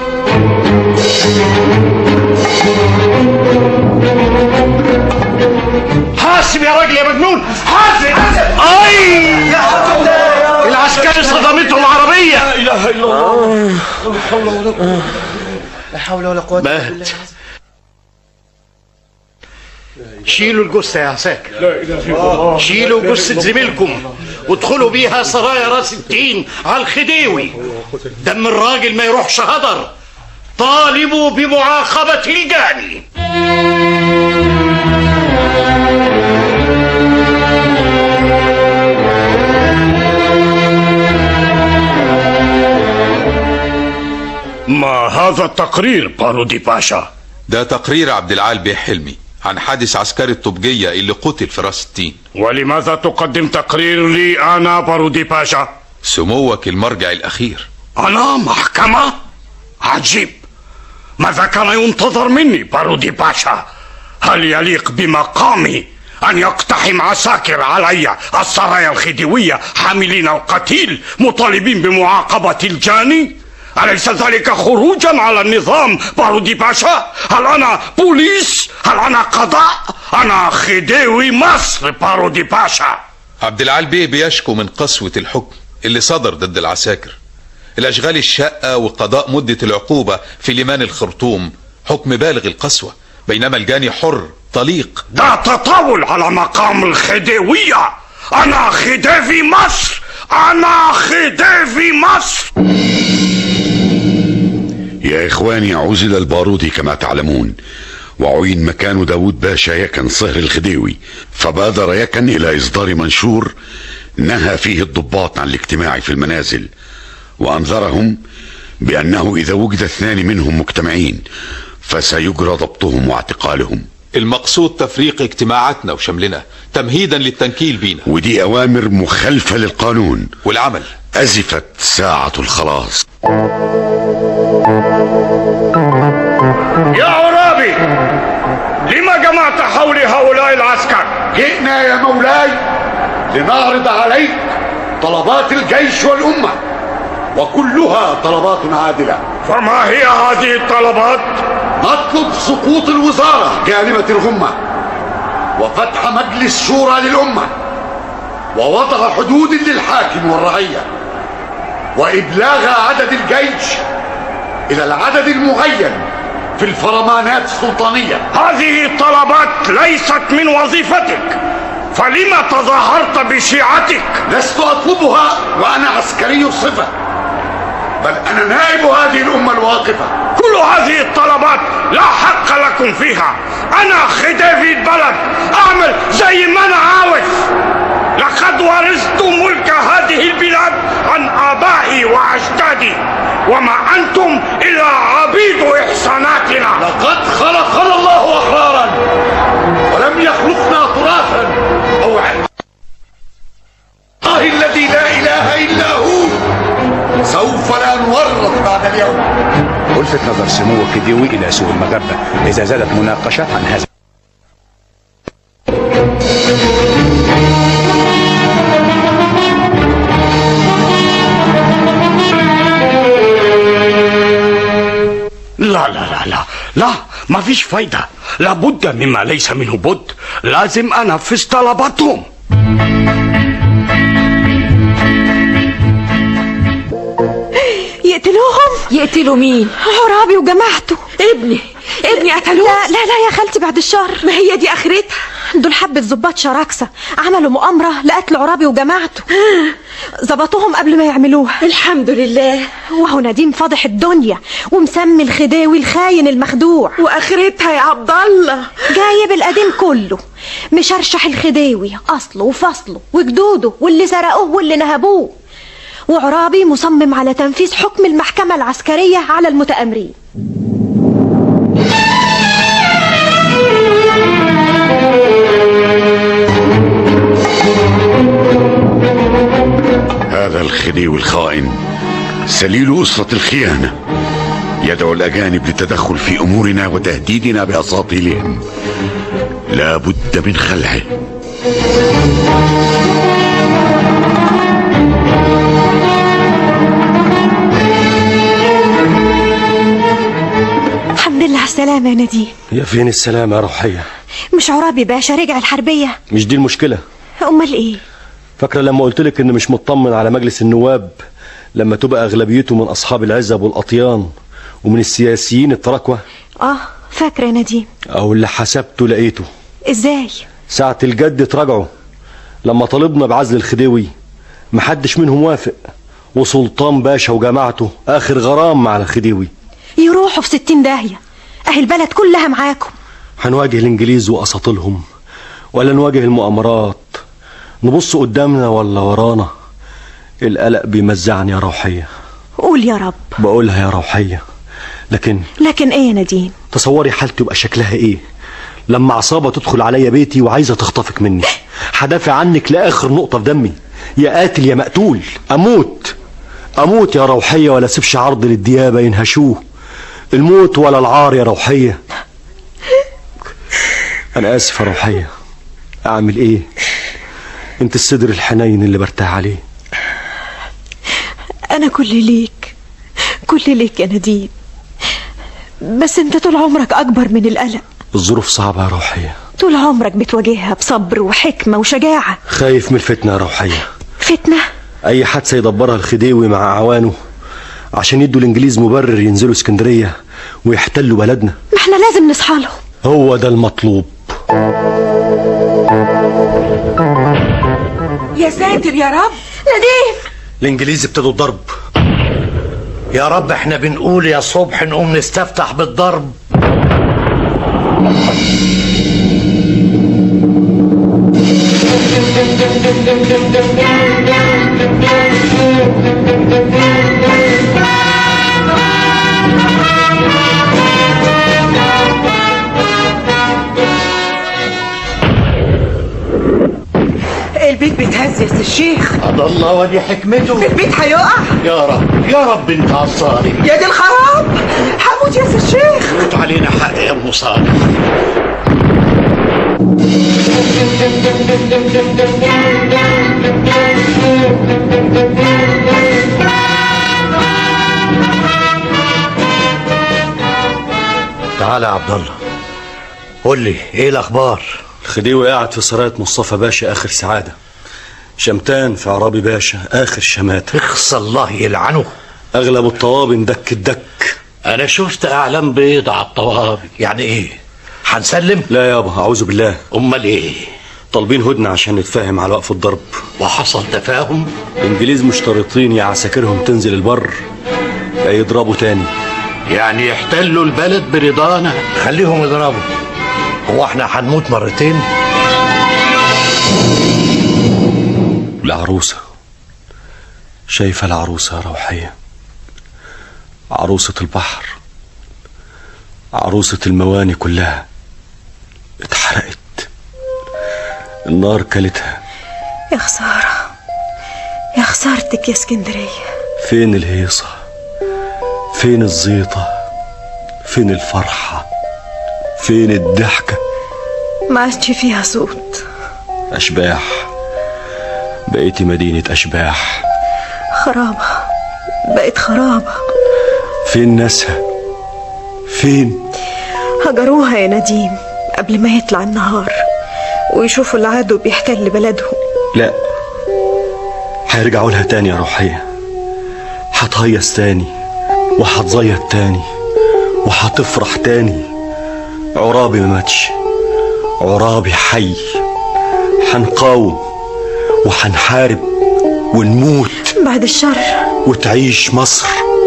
حاسب يا راجل يا مجنون، حاسب. اي العسكري صدمتهم عربية. لا اله الا الله، لا حول ولا قوة الا بالله. شيلوا الجثة يا عساكر. لا اله الا الله. شيلوا جثة زميلكم وادخلوا بيها سرايا راس التين على الخديوي. دم الراجل ما يروحش هدر. طالبوا بمعاقبة الجاني. ما هذا التقرير بارودي باشا؟ ده تقرير عبد العال بيه حلمي عن حادث عسكري الطبجية اللي قتل في راس التين. ولماذا تقدم تقرير لي أنا بارودي باشا؟ سموك المرجع الأخير. أنا محكمة؟ عجيب. ماذا كان ينتظر مني بارودي باشا؟ هل يليق بمقامي أن يقتحم عساكر علي السرايا الخديوية حاملين القتيل مطالبين بمعاقبة الجاني؟ أليس ذلك خروجا على النظام بارودي باشا؟ هل أنا بوليس؟ هل أنا قضاء؟ أنا خديوي مصر بارودي باشا. عبد العال بيه بيشكو من قسوة الحكم اللي صدر ضد العساكر. الأشغال الشاقة وقضاء مدة العقوبة في ليمان الخرطوم حكم بالغ القسوة، بينما الجاني حر طليق. ده تطاول على مقام الخديوية. أنا خديوي مصر، أنا خديوي مصر. يا إخواني، عزل البارودي كما تعلمون، وعين مكان داود باشا يكن صهر الخديوي، فبادر يكن إلى إصدار منشور نهى فيه الضباط عن الاجتماع في المنازل، وأنذرهم بأنه إذا وجد 2 منهم مجتمعين فسيجرى ضبطهم واعتقالهم. المقصود تفريق اجتماعاتنا وشملنا تمهيدا للتنكيل بينا، ودي أوامر مخالفة للقانون، والعمل أزفت ساعة الخلاص. يا عرابي، لما جمعت حول هؤلاء العسكر؟ جئنا يا مولاي لنعرض عليك طلبات الجيش والأمة، وكلها طلبات عادلة. فما هي هذه الطلبات؟ نطلب سقوط الوزارة جانبة الغمة، وفتح مجلس شورى للأمة، ووضع حدود للحاكم والرعية، وإبلاغ عدد الجيش إلى العدد المعين في الفرمانات السلطانية. هذه الطلبات ليست من وظيفتك، فلما تظاهرت بشيعتك؟ لست أطلبها وأنا عسكري الصفة، بل أنا نائب هذه الأمة الواقفة. كل هذه الطلبات لا حق لكم فيها. أنا خديوي البلد، أعمل زي ما أنا عاوز. لقد ورثت ملك هذه البلاد عن آبائي وأجدادي، وما أنتم إلا عبيد إحساناتنا. لقد خلقنا الله أحرارا ولم يخلقنا تراثا أو الله الذي لا إله إلا هو. سوف لا نورط بعد اليوم. ألفت نظر سمو خديوي إلى سوء المغبة إذا زادت مناقشة عن هذا. لا لا لا لا لا، ما فيش فايدة. لابد مما ليس منه بد. لازم أنفذ طلباتهم. يقتلوا مين؟ عرابي وجماعته. ابني قتلوه؟ لا لا لا يا خالتي، بعد الشر. ما هي دي اخرتها. دول حبة ضباط شراكسة عملوا مؤامرة لقتل عرابي وجماعته. ظبطوهم قبل ما يعملوها. الحمد لله. وهو نديم فاضح الدنيا ومسمي الخديوي الخاين المخدوع. واخرتها يا عبد الله جايب القديم كله، مشرشح الخديوي اصله وفصله وجدوده واللي سرقوه واللي نهبوه. وعرابي مصمم على تنفيذ حكم المحكمة العسكرية على المتآمرين. هذا الخديوي الخائن سليل أسرة الخيانة، يدعو الأجانب للتدخل في أمورنا وتهديدنا بأساطيلهم. لا بد من خلعه. الحمد لله على السلامة يا نديم. يا فين السلامة يا روحية؟ مش عرابي باشا رجع الحربية؟ مش دي المشكلة. أمال إيه؟ فاكرة لما قلتلك إن مش مطمن على مجلس النواب لما تبقى أغلبيته من أصحاب العزب والأطيان ومن السياسيين التراكوة؟ فاكرة يا نديم. أو اللي حسبته لقيته. إزاي؟ ساعة الجد تراجعوا لما طالبنا بعزل الخديوي محدش منهم وافق، وسلطان باشا وجماعته آخر غرام على الخديوي. يروحوا في 60 داهية، أهي البلد كلها معاكم. هنواجه الإنجليز وأساطيلهم ولا نواجه المؤامرات؟ نبص قدامنا ولا ورانا؟ القلق بيمزعني يا روحية. قول يا رب. بقولها يا روحية. لكن إيه يا نديم؟ تصوري حالتي يبقى شكلها إيه لما عصابة تدخل عليا بيتي وعايزة تخطفك مني. هدافع عنك لآخر نقطة في دمي، يا قاتل يا مقتول. أموت يا روحية ولا سيبش عرض للديابة ينهشوه. الموت ولا العار يا روحية. أنا آسف يا روحية، أعمل إيه؟ أنت الصدر الحنين اللي برتاح عليه. أنا كل ليك يا نديم، بس أنت طول عمرك أكبر من القلق. الظروف صعبة يا روحية، طول عمرك بتواجهها بصبر وحكمة وشجاعة. خايف من الفتنة يا روحية. فتنة؟ أي حادثة يدبرها الخديوي مع أعوانه عشان يدوا الإنجليز مبرر ينزلوا اسكندرية ويحتلوا بلدنا. ما احنا لازم نصحى لهم. هو ده المطلوب. يا ساتر يا رب. نديم، الإنجليز ابتدوا الضرب. يا رب احنا بنقول يا صبح نقوم نستفتح بالضرب. البيت بيتهز يا الشيخ. قضى الله ودي حكمته. البيت هيقع. يا رب انت عالصالح. يا دي الخراب، هموت يا الشيخ. فوت علينا حق يا ابو صالح. تعالى يا عبد الله، قول لي ايه الاخبار؟ الخديوي قاعد في سراية مصطفى باشا اخر سعادة، شمتان في عرابي باشا اخر شماتة. اخص الله يلعنه. اغلب الطوابن دك الدك. انا شفت اعلام بيض على الطوابن. يعني ايه؟ هنسلم؟ لا يابا اعوذ بالله. امال ايه؟ طالبين هدنة عشان نتفاهم على وقف الضرب. وحصل تفاهم؟ الانجليز مشترطين يا عساكرهم تنزل البر يا يضربوا تاني. يعني يحتلوا البلد برضانا؟ خليهم يضربوا، هو احنا هنموت مرتين؟ العروسة، شايفة العروسة يا روحية؟ عروسة البحر، عروسة المواني كلها اتحرقت، النار كلتها. يا خسارة، يا خسارتك يا اسكندرية. فين الهيصة؟ فين الزيطة؟ فين الفرحة؟ فين الضحكة؟ ما عادش فيها صوت. أشباح، بقيتي مدينة أشباح. خرابة، بقت خرابة. فين ناسها؟ فين؟ هجروها يا نديم قبل ما يطلع النهار ويشوفوا العدو بيحتل بلدهم. لا، هيرجعوا لها تاني يا روحية، هتهيص تاني وهتزيط تاني وهتفرح تاني. عرابي ما ماتش، عرابي حي. هنقاوم وهنحارب ونموت بعد الشر، وتعيش مصر.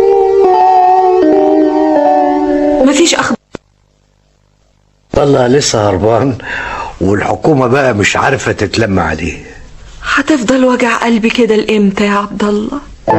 مفيش أخبار. والله لسه هربان والحكومة بقى مش عارفة تتلم عليه. هتفضل وجع قلبي كده لإمتى يا عبد الله؟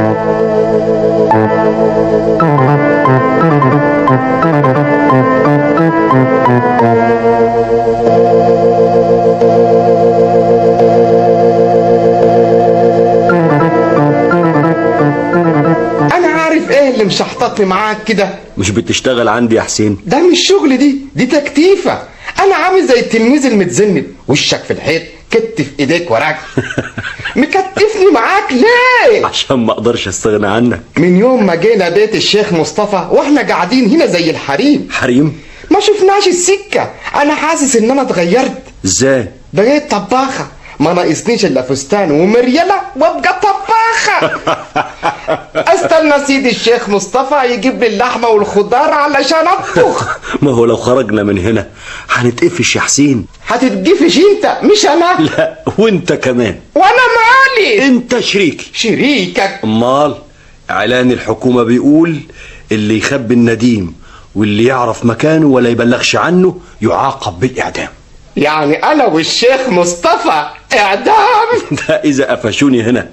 انا عارف ايه اللي مشحططني معاك كده. مش بتشتغل عندي يا حسين؟ ده مش شغل، دي تكتيفة. انا عامل زي التلميذ المتذنب، وشك في الحيط، كتف ايديك وراك. مكتفني معاك ليه؟ عشان ما اقدرش استغنى عنك. من يوم ما جينا بيت الشيخ مصطفى واحنا قاعدين هنا زي الحريم. حريم؟ ما شفناش السكة. انا حاسس ان انا اتغيرت. ازاي؟ بقيت طباخة، ما ناقصنيش الا فستان ومريلة وابقى طباخة. استنى سيدي الشيخ مصطفى يجيب لي اللحمة والخضار علشان اطبخ. ما هو لو خرجنا من هنا هنتقفش يا حسين. هتتقفش انت مش انا. لا، وانت كمان. وانا مالي؟ انت شريكي. شريكك؟ امال اعلان الحكومة بيقول اللي يخبي النديم واللي يعرف مكانه ولا يبلغش عنه يعاقب بالاعدام. يعني انا والشيخ مصطفى اعدام؟ ده اذا قفشوني هنا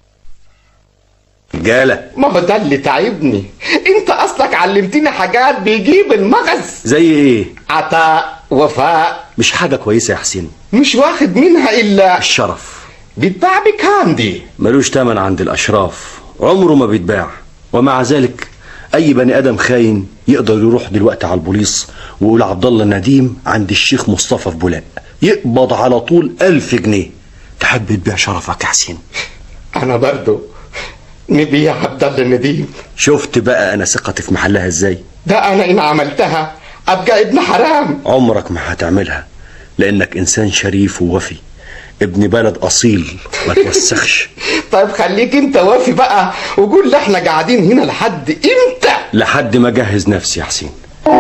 رجاله. ما هو ده اللي تعبني. انت اصلك علمتني حاجات بيجيب المغز. زي ايه؟ عطاء، وفاء. مش حاجة كويسة يا حسين؟ مش واخد منها الا الشرف. بيتباع بكام دي؟ ملوش تمن عند الاشراف، عمره ما بيتباع. ومع ذلك اي بني ادم خاين يقدر يروح دلوقتي على البوليس ويقول عبد الله النديم عند الشيخ مصطفى في بولاق، يقبض على طول 1000 جنيه. تحب تبيع شرفك يا حسين؟ انا برضو نبيع عبد الله النديم. شفت بقى انا ثقتي في محلها ازاي؟ ده انا ان عملتها ابقى ابن حرام. عمرك ما هتعملها، لانك انسان شريف ووفي، ابن بلد اصيل ما توسخش. طيب خليك انت وافي بقى وقول لي احنا قاعدين هنا لحد امتى؟ لحد ما اجهز نفسي يا حسين.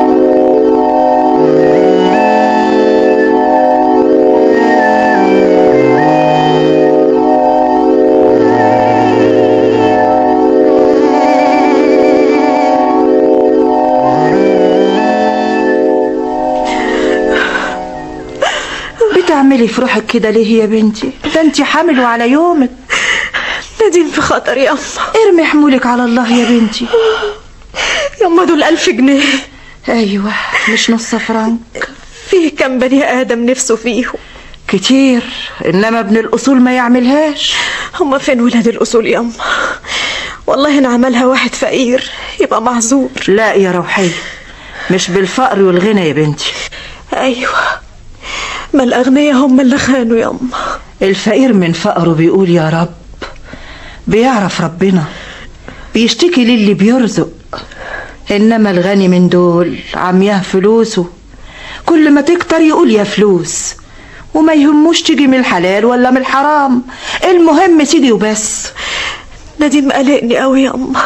بتعملي في روحك كده ليه يا بنتي؟ ده انت حامل وعلى يومك. نديم في خطر يا أما. ارمي حمولك على الله يا بنتي. يما دول 1000 جنيه. ايوه، مش نص فرنك. فيه كم بني آدم نفسه فيهم؟ كتير، انما ابن الاصول ما يعملهاش. هما فين ولاد الاصول يا أما؟ والله ان عملها واحد فقير يبقى معذور. لا يا روحية، مش بالفقر والغنى يا بنتي. ايوه، ما الأغنياء هم اللي خانوا يما. الفقير من فقره بيقول يا رب، بيعرف ربنا، بيشتكي للي بيرزق. إنما الغني من دول عمياه فلوسه، كل ما تكتر يقول يا فلوس، وما يهموش تيجي من الحلال ولا من الحرام، المهم تيجي وبس. نديم قلقني قوي يا أما.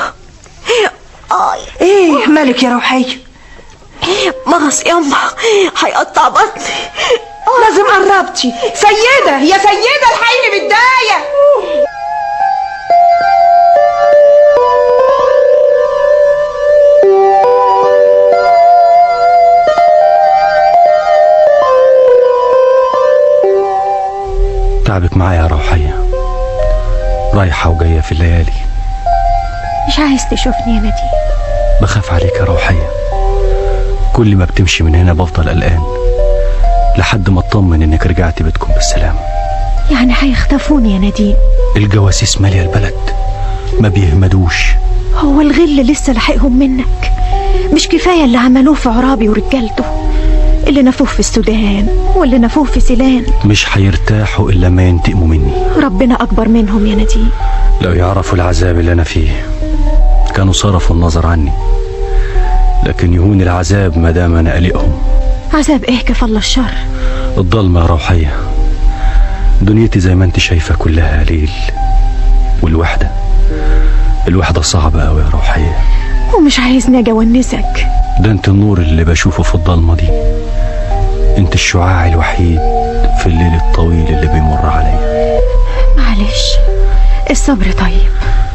ايه مالك يا روحية؟ مغص يا أما هيقطع بطني. لازم قربتي. سيدة يا سيدة الحقيني بالداية. تعبك معايا يا روحية، رايحة وجاية في الليالي. مش عايز تشوفني يا نديم؟ بخاف عليك يا روحية، كل ما بتمشي من هنا بفضل قلقان لحد ما اطمن انك رجعتي بيتكم بالسلام. يعني هيخطفوني يا نديم؟ الجواسيس مالية البلد، ما بيهمدوش. هو الغل لسه لحقهم منك؟ مش كفاية اللي عملوه في عرابي ورجالته، اللي نفوه في السودان واللي نفوه في سيلان؟ مش هيرتاحوا إلا ما ينتقموا مني. ربنا أكبر منهم يا نديم. لو يعرفوا العذاب اللي أنا فيه كانوا صرفوا النظر عني، لكن يهون العذاب ما دام أنا قلقهم. عذاب إيه كفالله الشر؟ الضلمة يا روحية، دنيتي زي ما انت شايفة كلها ليل، والوحدة صعبة أوي يا روحية. ومش عايزني أجي أونسك. ده انت النور اللي بشوفه في الضلمة دي، انت الشعاع الوحيد في الليل الطويل اللي بيمر عليا. معلش، الصبر طيب.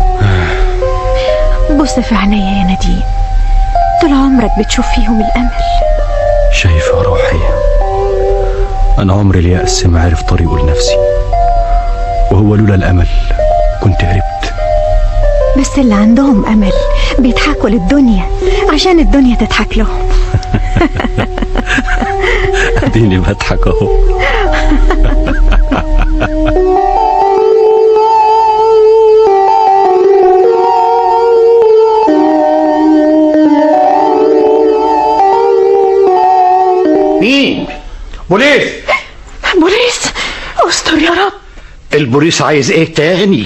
بص في عينيا يا نديم، طول عمرك بتشوف فيهم الأمل. شايفة يا روحية، أنا عمري اليأس ما عرف طريقه لنفسي، وهو لولا الأمل كنت هربت. بس اللي عندهم أمل بيضحكوا للدنيا عشان الدنيا تضحك لهم. اديني بضحك اهو. مين؟ بوليس. بوليس، استر يا رب. البوليس عايز ايه تاني؟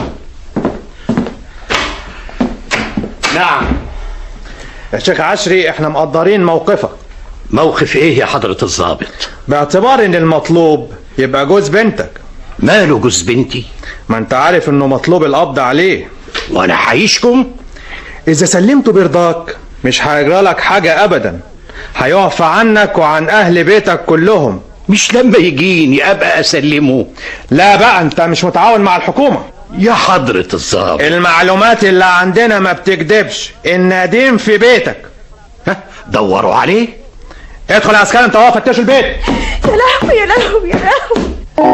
نعم يا شيخ عشري، احنا مقدرين موقفك. موقف ايه يا حضرة الضابط؟ باعتبار ان المطلوب يبقى جوز بنتك. ماله جوز بنتي؟ ما انت عارف انه مطلوب القبض عليه. وانا حيشكم؟ اذا سلمته برضاك مش هيجرى لك حاجة ابدا، هيعفى عنك وعن اهل بيتك كلهم. مش لما يجيني ابقى اسلمه؟ لا بقى، انت مش متعاون مع الحكومة يا حضرة الضابط. المعلومات اللي عندنا ما بتكدبش، النديم في بيتك. دوروا عليه. ادخل يا عسكري انت واقف فتشوا البيت. يا لهوي يا لهوي يا لهوي.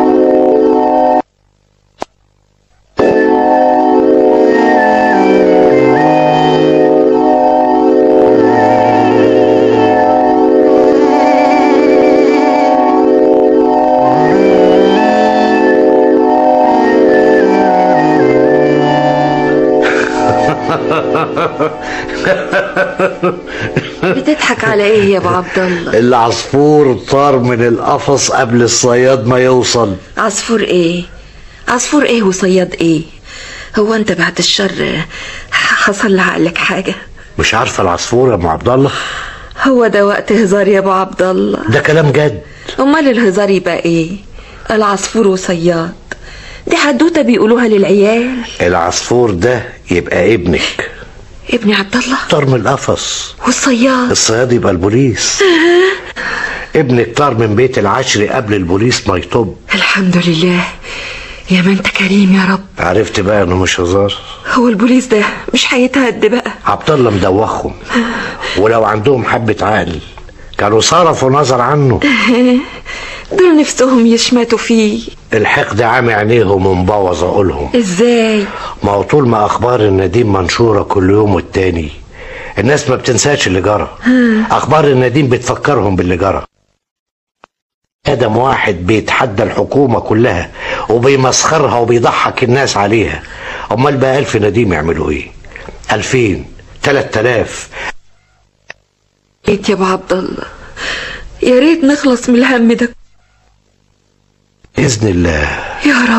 بتضحك على ايه يا ابو عبد الله؟ العصفور طار من القفص قبل الصياد ما يوصل. عصفور ايه؟ عصفور ايه وصياد ايه؟ هو انت بعد الشر حصل لعقلك حاجه؟ مش عارفه العصفور يا ابو عبد الله؟ هو ده وقت هزار يا ابو عبد الله؟ ده كلام جد. امال الهزار يبقى ايه؟ العصفور وصياد دي حدوته بيقولوها للعيال. العصفور ده يبقى ابنك. ابني عبد الله طار من القفص. والصياد؟ الصياد يبقى البوليس. ابنك طار من بيت العشري قبل البوليس ما يطب. الحمد لله، يا ما انت كريم يا رب. عرفت بقى انه مش هزار. هو البوليس ده مش هيتهد بقى؟ عبد الله مدوخهم، ولو عندهم حبة عقل كانوا صرفوا نظر عنه. دول نفسهم يشمتوا فيه. الحقد عامي عينيهم ومبوظ عقولهم. ازاي؟ ما هو طول ما اخبار النديم منشورة كل يوم والتاني الناس ما بتنساش اللي جرى. اخبار النديم بتفكرهم باللي جرى. ادم واحد بيتحدى الحكومة كلها وبيمسخرها وبيضحك الناس عليها، امال بقى 1000 نديم يعملوا ايه؟ 2000 3000. يا ابو عبد الله، يا ريت نخلص من الهم ده. بإذن الله يا رب.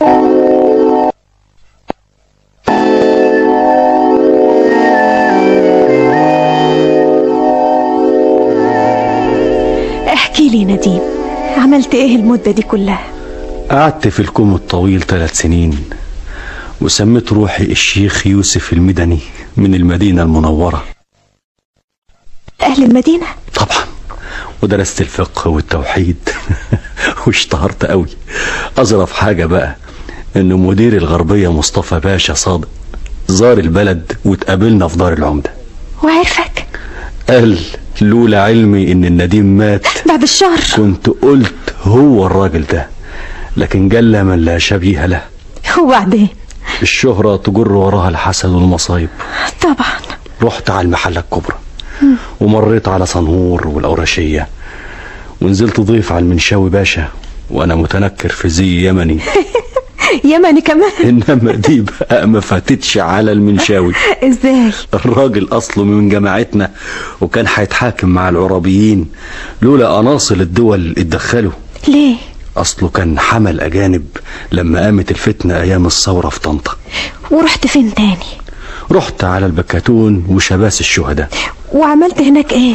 احكي لي نديم، عملت ايه المدة دي كلها؟ قعدت في الكوم الطويل 3 سنين، وسميت روحي الشيخ يوسف المدني من المدينة المنورة. أهل المدينة؟ طبعا، ودرست الفقه والتوحيد واشتهرت قوي. أظرف حاجة بقى إن مدير الغربية مصطفى باشا صادق زار البلد واتقابلنا في دار العمدة. وعرفك؟ قال لولا علمي إن النديم مات بعد الشهر كنت قلت هو الراجل ده، لكن جل من لا شبيه له. وبعدين؟ الشهرة تجر وراها الحسد والمصايب. طبعا. رحت على المحلة الكبرى ومريت على صنهور والأورشية، ونزلت ضيف على المنشاوي باشا وأنا متنكر في زي يمني. يمني كمان؟ إنما دي بقى ما فاتتش على المنشاوي. إزاي؟ الراجل أصله من جماعتنا وكان هيتحاكم مع العرابيين لولا أناصل الدول اتدخلوا. ليه؟ أصله كان حمل أجانب لما قامت الفتنة أيام الثورة في طنطا. ورحت فين تاني؟ رحت على البكاتون وشباس الشهداء. وعملت هناك ايه؟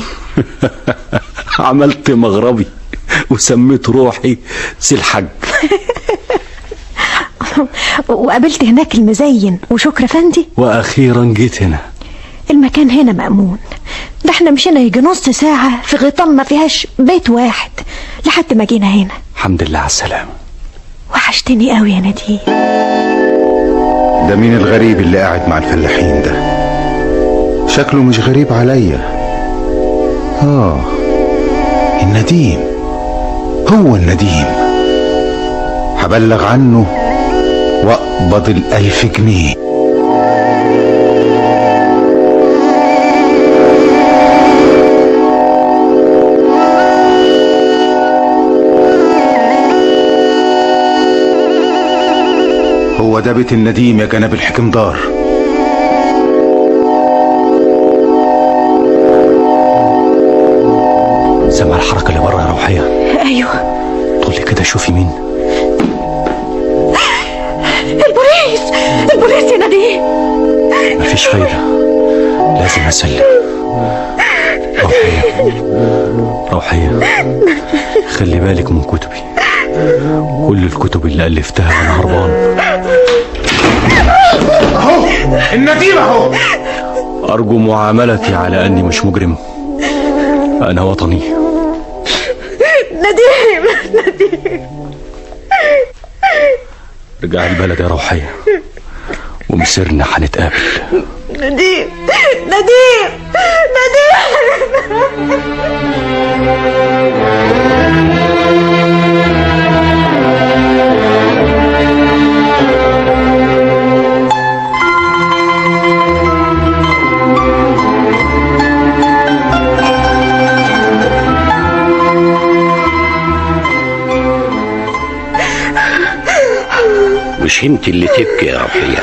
عملت مغربي وسميت روحي سي الحج. وقابلت هناك المزين وشكر فندي. واخيرا جيت هنا. المكان هنا مأمون، ده احنا مشينا يجي نص ساعة في غيطان ما فيهاش بيت واحد لحد ما جينا هنا. الحمد لله على السلامة. وحشتني قوي يا نديم. ده مين الغريب اللي قاعد مع الفلاحين ده؟ شكله مش غريب عليا. النديم، هو النديم. هبلغ عنه واقبض 1000 جنيه. هو ده بيت النديم يا جناب الحكمدار. سمع الحركة اللي بره يا روحية؟ ايوه. طولي كده شوفي مين. البوليس، البوليس يا نديم. مفيش فايدة، لازم اسلم. روحية خلي بالك من كتبي، كل الكتب اللي ألفتها وانا هربان. اهو النديم اهو. أرجو معاملتي على أني مش مجرم، أنا وطني. نديم، نديم. رجع البلد يا روحية ومسيرنا هنتقابل. نديم، نديم، نديم. مش انت اللي تبكي يا روحية؟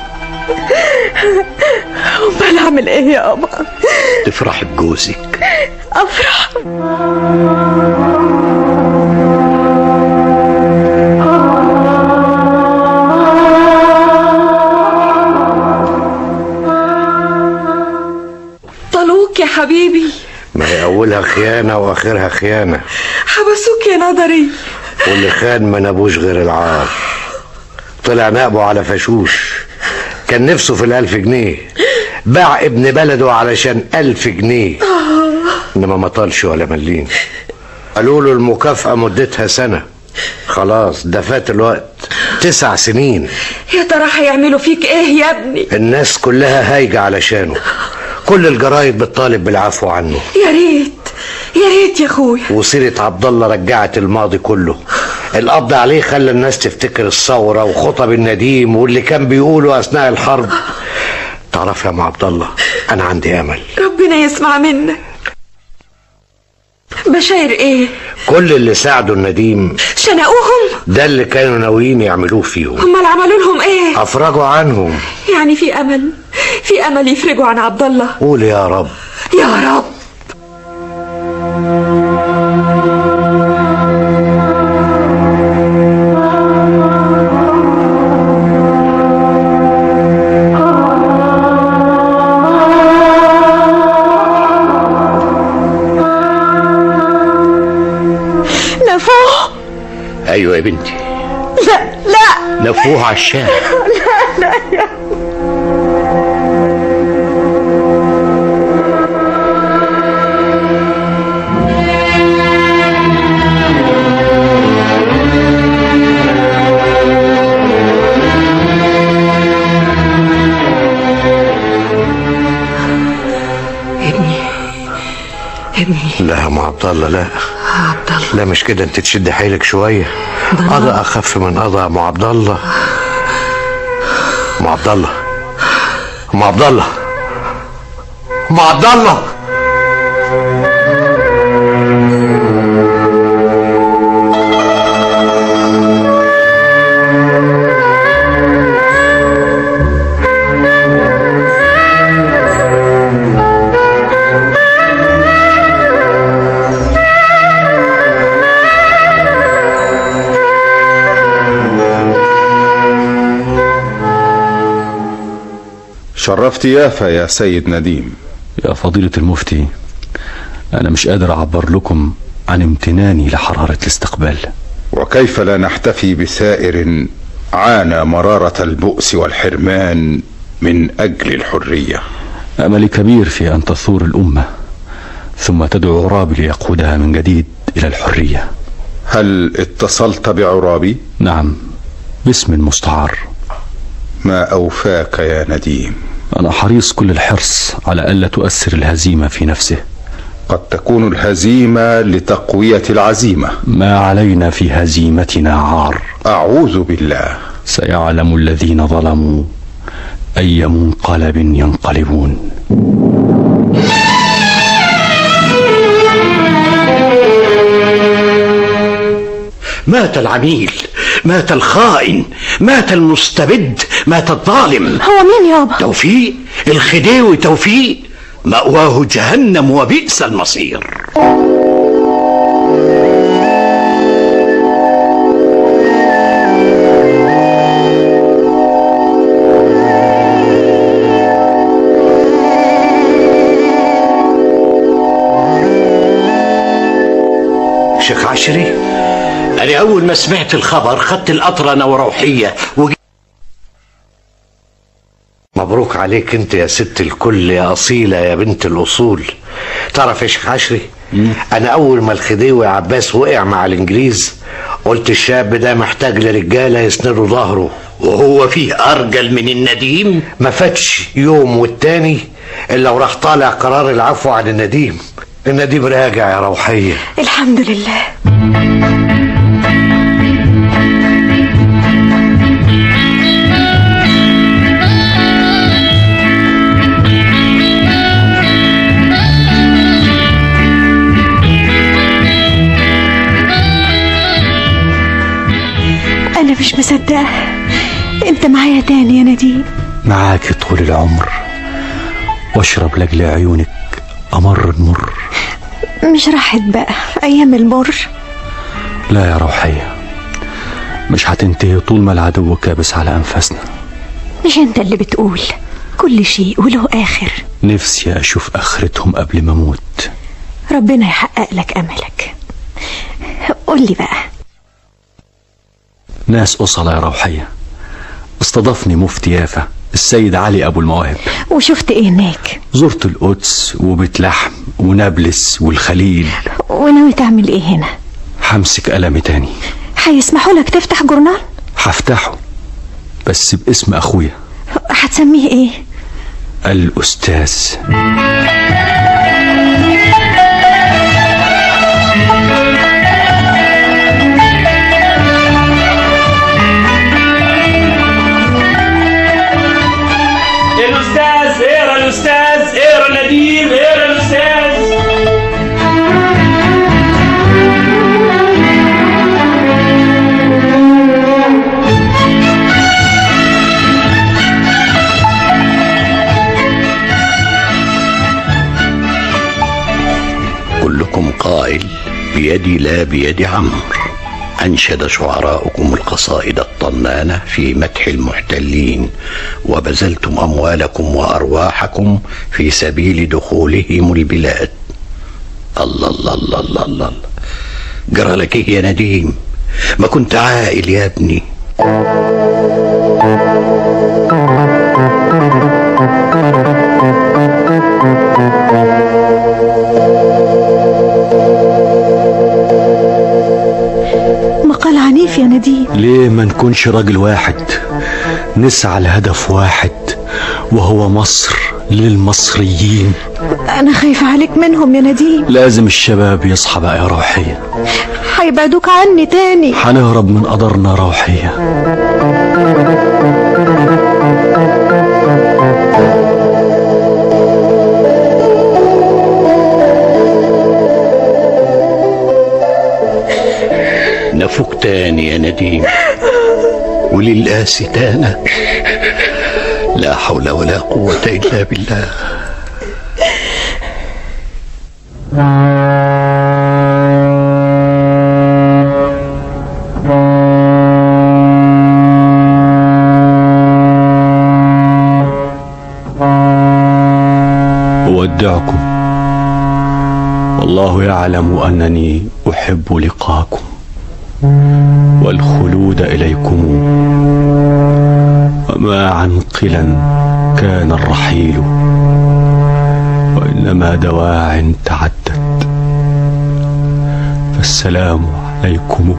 امال اعمل ايه يا قمر؟ تفرح بجوزك. افرح؟ طلوك يا حبيبي. ما هي اولها خيانة واخرها خيانة. حبسوك يا نظري. واللي خان ما نابوش غير العار. طلع نقبه على فشوش، كان نفسه في 1000 جنيه، باع ابن بلده علشان 1000 جنيه، انما ما طالش ولا ملين. قالوا له المكافأة مدتها سنة، خلاص ده فات الوقت، 9 سنين. يا ترى هيعملوا فيك ايه يا ابني؟ الناس كلها هايجة علشانه، كل الجرايد بتطالب بالعفو عنه. يا ريت يا ريت يا اخويا. وسيرة عبد الله رجعت الماضي كله. القبض عليه خلى الناس تفتكر الثورة وخطب النديم واللي كان بيقوله أثناء الحرب. تعرف يا ام عبد الله، أنا عندي أمل. ربنا يسمع منك. بشاير ايه؟ كل اللي ساعدوا النديم شنقوهم؟ ده اللي كانوا ناويين يعملوه فيهم. امال عملوا لهم ايه؟ أفرجوا عنهم. يعني في امل، في امل يفرجوا عن عبد الله. قول يا رب يا رب. ايوه يا بنتي. لا نفوه على الشارع. لا يا لا يا ام عبد الله، لا عبد الله، لا مش كده، انت تشد حيلك شويه. قضاء اخف من قضاء ام عبد الله. ام عبد الله، ام عبد الله، ام عبد الله. شرفت يافا يا سيد نديم. يا فضيلة المفتي، أنا مش قادر أعبر لكم عن امتناني لحرارة الاستقبال. وكيف لا نحتفي بسائر عانى مرارة البؤس والحرمان من أجل الحرية؟ أملي كبير في أن تثور الأمة ثم تدعو عرابي ليقودها من جديد إلى الحرية. هل اتصلت بعرابي؟ نعم، باسم مستعار. ما أوفاك يا نديم؟ أنا حريص كل الحرص على ألا تؤثر الهزيمة في نفسه. قد تكون الهزيمة لتقوية العزيمة. ما علينا في هزيمتنا عار. أعوذ بالله. سيعلم الذين ظلموا أي منقلب ينقلبون. مات العميل، مات الخائن، مات المستبد، مات الظالم. هو مين يابا؟ توفيق الخديوي. توفيق مأواه جهنم وبئس المصير. شيخ عشري، أنا أول ما سمعت الخبر خدت القطر أنا وروحية مبروك عليك انت يا ست الكل، يا أصيلة، يا بنت الأصول. تعرف يا شيخ عشري، أنا أول ما الخديوي عباس وقع مع الإنجليز قلت الشاب ده محتاج لرجالة يسندوا ظهره. وهو فيه أرجل من النديم؟ ما فاتش يوم والتاني إلا وراح طالع قرار العفو عن النديم. النديم راجع يا روحية. الحمد لله. أنا مش مصدقة أنت معايا تاني يا نديم. معاك طول العمر، واشرب لأجل عيونك أمر المر. مش راحت بقى أيام المر؟ لا يا روحية، مش هتنتهي طول ما العدو كابس على أنفاسنا. مش أنت اللي بتقول كل شيء وله آخر؟ نفسي أشوف آخرتهم قبل ما أموت. ربنا يحقق لك أملك. قولي بقى. ناس أصلة يا روحية، استضافني مفتي يافا السيد علي أبو المواهب. وشفت إيه هناك؟ زرت القدس وبيت لحم ونابلس والخليل. وناوي تعمل إيه هنا؟ همسك قلمي تاني. هيسمحوا لك تفتح جورنال؟ هفتحه بس باسم أخويا. هتسميه إيه؟ الأستاذ. الأستاذ اقرا، الأستاذ اقرا نديم، اقرا الأستاذ. كلكم قائل بيدي لا بيد عمرو. أنشد شعراؤكم القصائد الطنانة في مدح المحتلين، وبذلتم أموالكم وأرواحكم في سبيل دخولهم البلاد. الله الله الله الله الله. جرى لك إيه يا نديم؟ ما كنت عاقل يا ابني. مقال عنيف يا نديم. ليه ما نكونش راجل واحد نسعى لهدف واحد وهو مصر للمصريين؟ أنا خايفة عليك منهم يا نديم. لازم الشباب يصحى بقى يا روحية. هيبعدوك عني تاني. هنهرب من قدرنا روحية. نفوق تاني يا نديم وللقاسي تانا. لا حول ولا قوة إلا بالله. أودعكم والله يعلم أنني أحب لقاكم والخلود إليكم، وما عنقلا كان الرحيل وإنما دواع تعدت، فالسلام عليكم.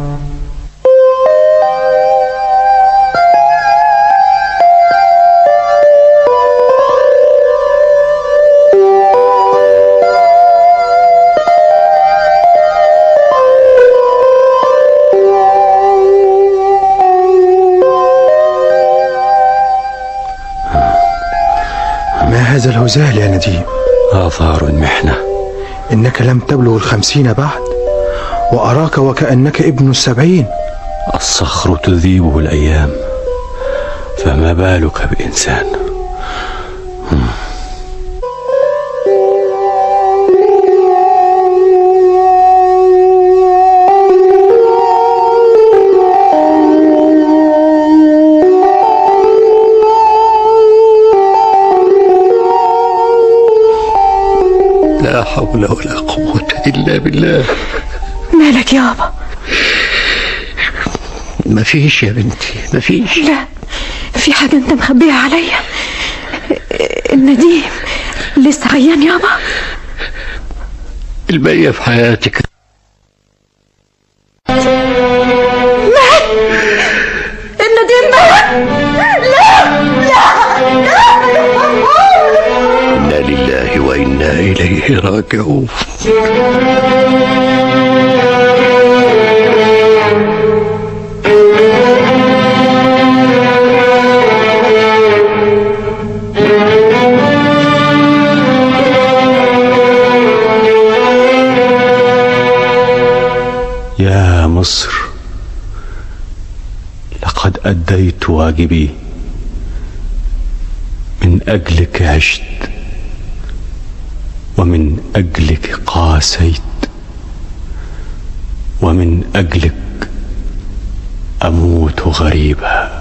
هذا الهزال يا نديم؟ آثار المحنة. إنك لم تبلغ 50 بعد، وأراك وكأنك ابن 70. الصخر تذيبه الأيام، فما بالك بإنسان. لا حول ولا قوة إلا بالله. مالك يابا؟ مفيش يا بنتي، مفيش. لا، في حاجة انت مخبيها عليا. النديم لسه عيان يابا؟ الباقية في حياتك. مات النديم، مات. لا إنا لله وإنا إليه راجعون. يا مصر، لقد أديت واجبي، من أجلك عشت ومن أجلك قاسيت ومن أجلك أموت غريبا.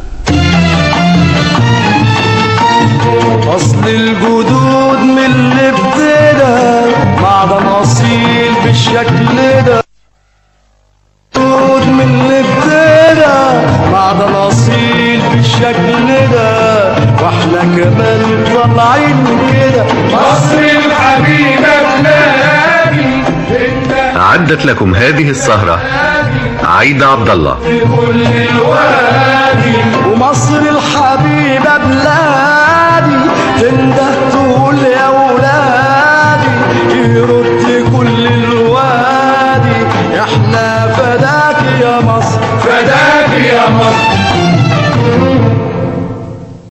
أصل الجدود من اللي ابتدى معدن أصيل بالشكل ده. جدود من اللي ابتدى معدن أصيل بالشكل ده، واحنا كمان طالعين كده. مصر الحبيبة بلادي. أعدت لكم هذه السهرة عايدة عبد الله. في كل الوادي ومصر الحبيبة بلادي، تنده تقول يا ولادي، يرد كل الوادي. احنا فداك يا مصر، فداك يا مصر.